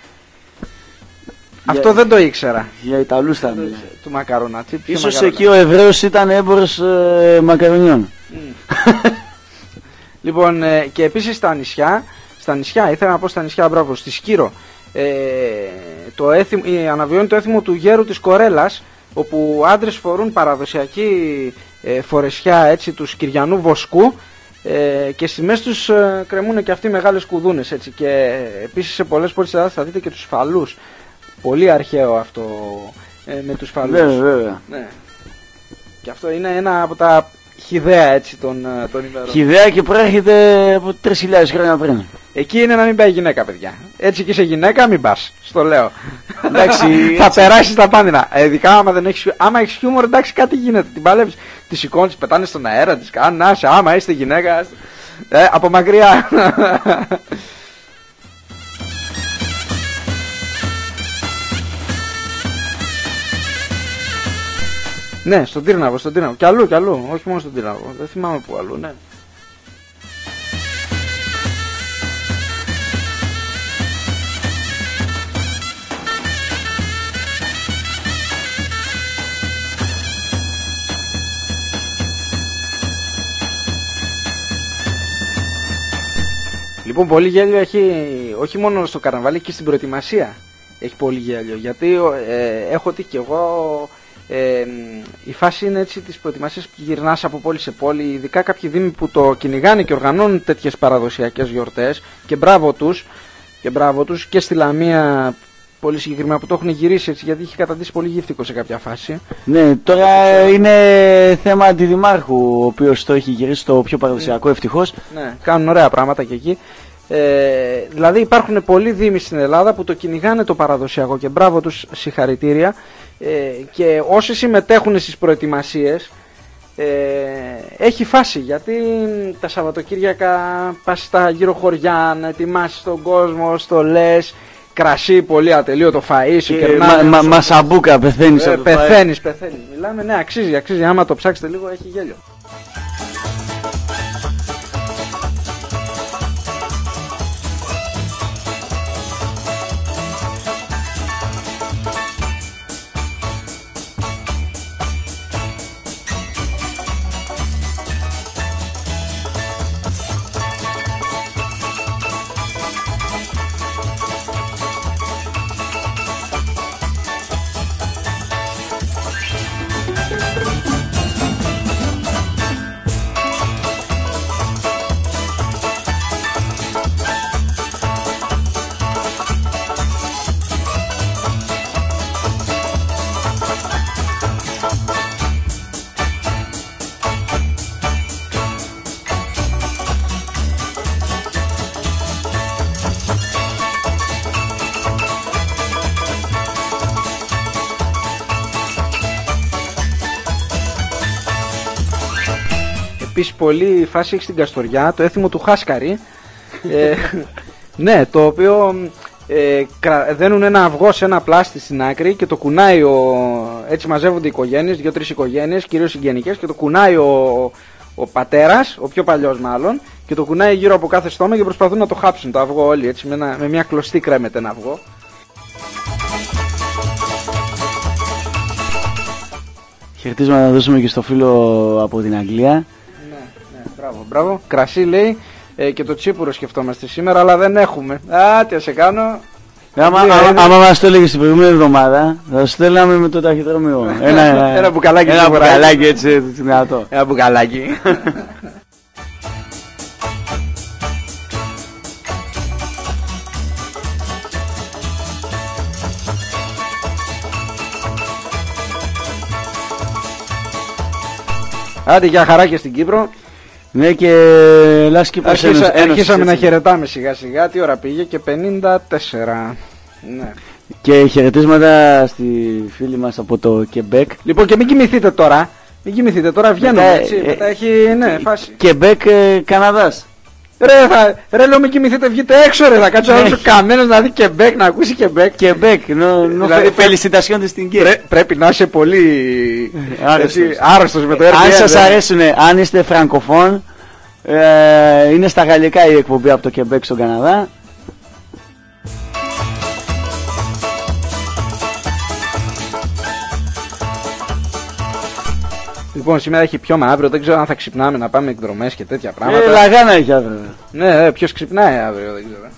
Αυτό δεν το ήξερα. Για Ιταλούς θα μιλάει. Του μακαρονά. Τι, ποιο Ίσως μακαρονά? εκεί ο Εβραίος ήταν έμπορος ε, μακαρονιών. Λοιπόν, ε, και επίσης στα νησιά, στα νησιά, ήθελα να πω στα νησιά, μπράβο, στη Σκύρο, ε, το έθιμο, η, αναβιώνει το έθιμο του γέρου της Κορέλας, όπου άντρες φορούν παραδοσιακή ε, φορεσιά, έτσι, του Κυριανού βοσκού, ε, και στις μέσες τους ε, κρεμούν και αυτοί μεγάλες κουδούνες, έτσι, και ε, επίσης σε πολλές πόλεις της Ελλάδας θα δείτε και τους φαλούς. Πολύ αρχαίο αυτό ε, με τους φαλούς. Βέβαια, βέβαια. Ναι. Και αυτό είναι ένα από τα χυδαία, έτσι, των, ε, των ημερών. Χιδέα και προέρχεται από τρεις χιλιάδες χρόνια πριν. Εκεί είναι να μην πάει γυναίκα, παιδιά. Έτσι και σε γυναίκα μην πας. Στο λέω. Εντάξει, θα έτσι. περάσεις τα πάνδυνα. Ε, ειδικά άμα δεν έχεις, άμα έχεις χιούμορ, εντάξει, κάτι γίνεται. Την παλεύεις, τη σηκώνεις, πετάνε στον αέρα, της κάνουν. Άσε, άμα είστε γυναίκα. Ε, από μακριά. Ναι, στον Τύρναβο, στον Τύρναβο. Κι αλλού, κι αλλού. Όχι μόνο στον Τύρναβο. Δεν θυμάμαι που αλλού, ναι. Λοιπόν, πολύ γέλιο έχει όχι μόνο στο καρναβάλι, και στην προετοιμασία έχει πολύ γέλιο. Γιατί ε, έχω δει κι εγώ, ε, η φάση είναι έτσι της προετοιμασίας που γυρνάς από πόλη σε πόλη, ειδικά κάποιοι δήμοι που το κυνηγάνε και οργανώνουν τέτοιες παραδοσιακές γιορτές, και μπράβο τους, και μπράβο τους, και στη Λαμία πολύ συγκεκριμένα που το έχουν γυρίσει έτσι, γιατί είχε καταντήσει πολύ γύφτικο σε κάποια φάση. Ναι, τώρα είναι θέμα αντιδημάρχου, ο οποίος το έχει γυρίσει το πιο παραδοσιακό, ευτυχώς. Ναι, κάνουν ωραία πράγματα και εκεί. Ε, δηλαδή υπάρχουν πολλοί δήμοι στην Ελλάδα που το κυνηγάνε το παραδοσιακό, και μπράβο τους, συγχαρητήρια. Ε, και όσοι συμμετέχουν στις προετοιμασίες, ε, έχει φάση, γιατί τα Σαββατοκύριακα πας στα γύρω χωριά να ετοιμάσεις τον κόσμο, στο λες, κρασί πολύ ατελείωτο, φαΐ σου, Και κερνάνε. μα, μα, μασαμπούκα, πεθαίνεις Ε, από το φαΐ. πεθαίνεις, πεθαίνεις. Μιλάμε, ναι, αξίζει, αξίζει. Άμα το ψάξετε λίγο, έχει γέλιο. Επίσης πολύ φάση έχει στην Καστοριά το έθιμο του Χάσκαρη. ε, ναι, το οποίο ε, δένουν ένα αυγό σε ένα πλάστη στην άκρη και το κουνάει ο, έτσι μαζεύονται οι οικογένειες, δύο-τρεις οικογένειες, κυρίως συγγενικές, και το κουνάει ο, ο πατέρας, ο πιο παλιός μάλλον, και το κουνάει γύρω από κάθε στόμα και προσπαθούν να το χάψουν το αυγό όλοι, έτσι με, ένα, με μια κλωστή κρέμεται ένα αυγό. Χαιρετίσματα να δώσουμε και στο φίλο από την Αγγλία. Ναι, ναι, μπράβο, μπράβο. Κρασί λέει, ε, και το τσίπουρο σκεφτόμαστε σήμερα, αλλά δεν έχουμε. Α, τι να σε κάνω. Άμα, άμα, άμα μας το έλεγες την προηγούμενη εβδομάδα, θα σου στέλναμε με το ταχυδρομείο. Ένα, ένα, ένα μπουκαλάκι, ένα μπουκαλάκι έτσι δυνατό. Ένα μπουκαλάκι. Άντε, για χαρά και στην Κύπρο. Ναι, και Ελλάς Κύπρος Αρχίσα, Ένωση, αρχίσαμε έτσι να χαιρετάμε σιγά σιγά. Τι ώρα πήγε? Και πενήντα τέσσερα. Ναι. Και χαιρετίσματα στη φίλη μας από το Κεμπέκ. Λοιπόν, και μην κοιμηθείτε τώρα. Μην κοιμηθείτε τώρα, βγαίνουμε μετά, έτσι. Ε, μετά έχει, ναι, φάση. Κεμπέκ, ε, Καναδάς. Ρε, θα, ρε, λέω μην κοιμηθείτε, βγείτε έξω ρε, θα κάτσει ο άλλος καμένος να δει Κεμπέκ, να ακούσει Κεμπέκ. Κεμπέκ, νο, νο, δηλαδή, felicitations στην Κεμπέκ. Πρέ, πρέπει να είσαι πολύ άρρωστος, έτσι, άρρωστος με το έργο. Αν σας αρέσουν, αν είστε φραγκοφόν, ε, είναι στα γαλλικά η εκπομπή από το Κεμπέκ στον Καναδά. Λοιπόν, σήμερα έχει πιώμα, αύριο δεν ξέρω αν θα ξυπνάμε να πάμε εκδρομές και τέτοια πράγματα. Ε, λαγάνα έχει αύριο. Ναι, ποιος ξυπνάει αύριο, δεν ξέρω.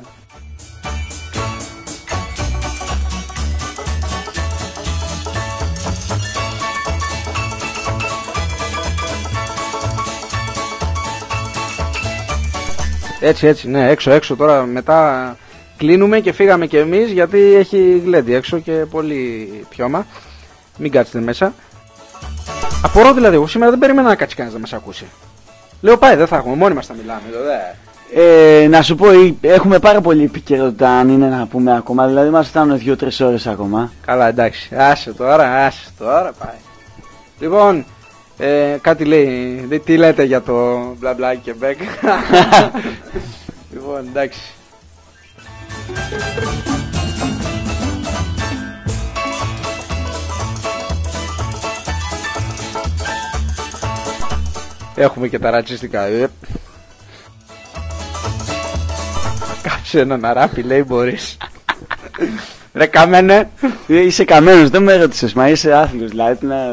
Έτσι, έτσι, ναι, έξω, έξω τώρα μετά κλείνουμε και φύγαμε κι εμείς γιατί έχει γλέντι έξω και πολύ πιώμα. Μην κάτσετε μέσα. Απορώ δηλαδή, εγώ σήμερα δεν περίμενα να κάτσει κανείς να μας ακούσει. Λέω πάει, δεν θα έχουμε, μόνοι μας θα μιλάμε. Ε, να σου πω, έχουμε πάρα πολύ επικαιρότητα αν είναι να πούμε ακόμα, δηλαδή μας φτάνουν δύο τρεις ώρες ακόμα. Καλά, εντάξει, άσε τώρα, άσε τώρα, πάει. Λοιπόν, ε, κάτι λέει, τι λέτε για το μπλα μπλα και μπέκ. Λοιπόν, εντάξει. Έχουμε και τα ρατσιστικά. Ε. Κάτσε έναν αράπη, λέει, μπορείς. Ρε καμένε. Είσαι καμένος, δεν με έρωτησες, μα είσαι άθλιος, δηλαδή να...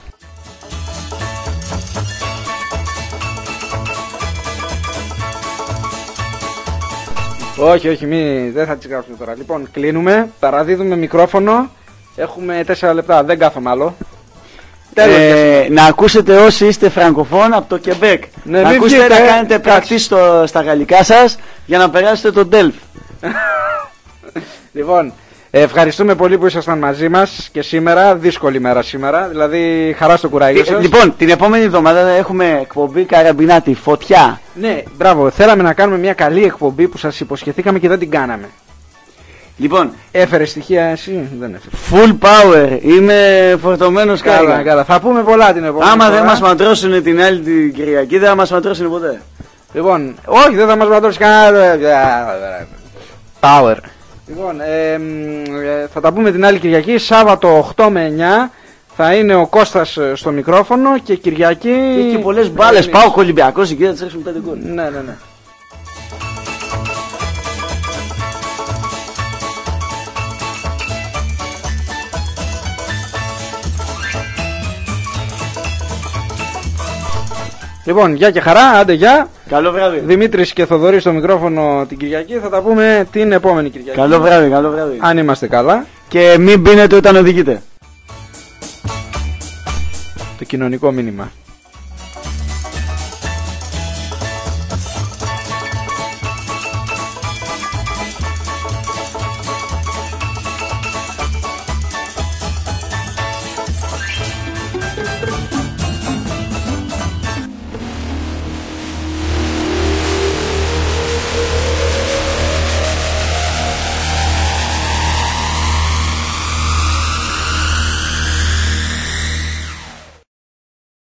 Όχι, όχι, μη, δεν θα τις γράψουμε τώρα. Λοιπόν, κλείνουμε, παραδίδουμε μικρόφωνο. Έχουμε τέσσερα λεπτά, δεν κάθομαι άλλο. Ε, να ακούσετε όσοι είστε φραγκοφόν από το Κεμπέκ. Ναι, να ακούσετε βγείτε, να κάνετε πρακτή στο, στα γαλλικά σας για να περάσετε τον Ντέλφ. Λοιπόν, ευχαριστούμε πολύ που ήσασταν μαζί μας και σήμερα, δύσκολη μέρα σήμερα, δηλαδή χαρά στο κουράγιο σας. Λοιπόν, την επόμενη εβδομάδα έχουμε εκπομπή Καραμπινάτη, φωτιά. Ναι, μπράβο, θέλαμε να κάνουμε μια καλή εκπομπή που σας υποσχεθήκαμε και δεν την κάναμε. Λοιπόν, έφερε στοιχεία εσύ, δεν έφερε. Full power, είμαι φορτωμένος καλά, κάρτα. Καλά, θα πούμε πολλά την επόμενη Άμα φορά. δεν μας μαντρώσουν την άλλη την Κυριακή, δεν θα μας μαντρώσουν ποτέ. Λοιπόν, όχι, δεν θα μας μαντρώσει κανένα. Power. Λοιπόν, ε, ε, θα τα πούμε την άλλη Κυριακή, Σάββατο οκτώ με εννιά. Θα είναι ο Κώστας στο μικρόφωνο και Κυριακή. Έχει πολλές μπάλες, πάω Ολυμπιακός, εκεί θα τις ρίξουν πέντε γκολ. Ναι, ναι, ναι. Λοιπόν, γεια και χαρά, άντε γεια. Καλό βράδυ. Δημήτρης και Θοδωρής στο μικρόφωνο την Κυριακή. Θα τα πούμε την επόμενη Κυριακή. Καλό βράδυ, καλό βράδυ. Αν είμαστε καλά. Και μην πίνετε όταν οδηγείτε. Το κοινωνικό μήνυμα.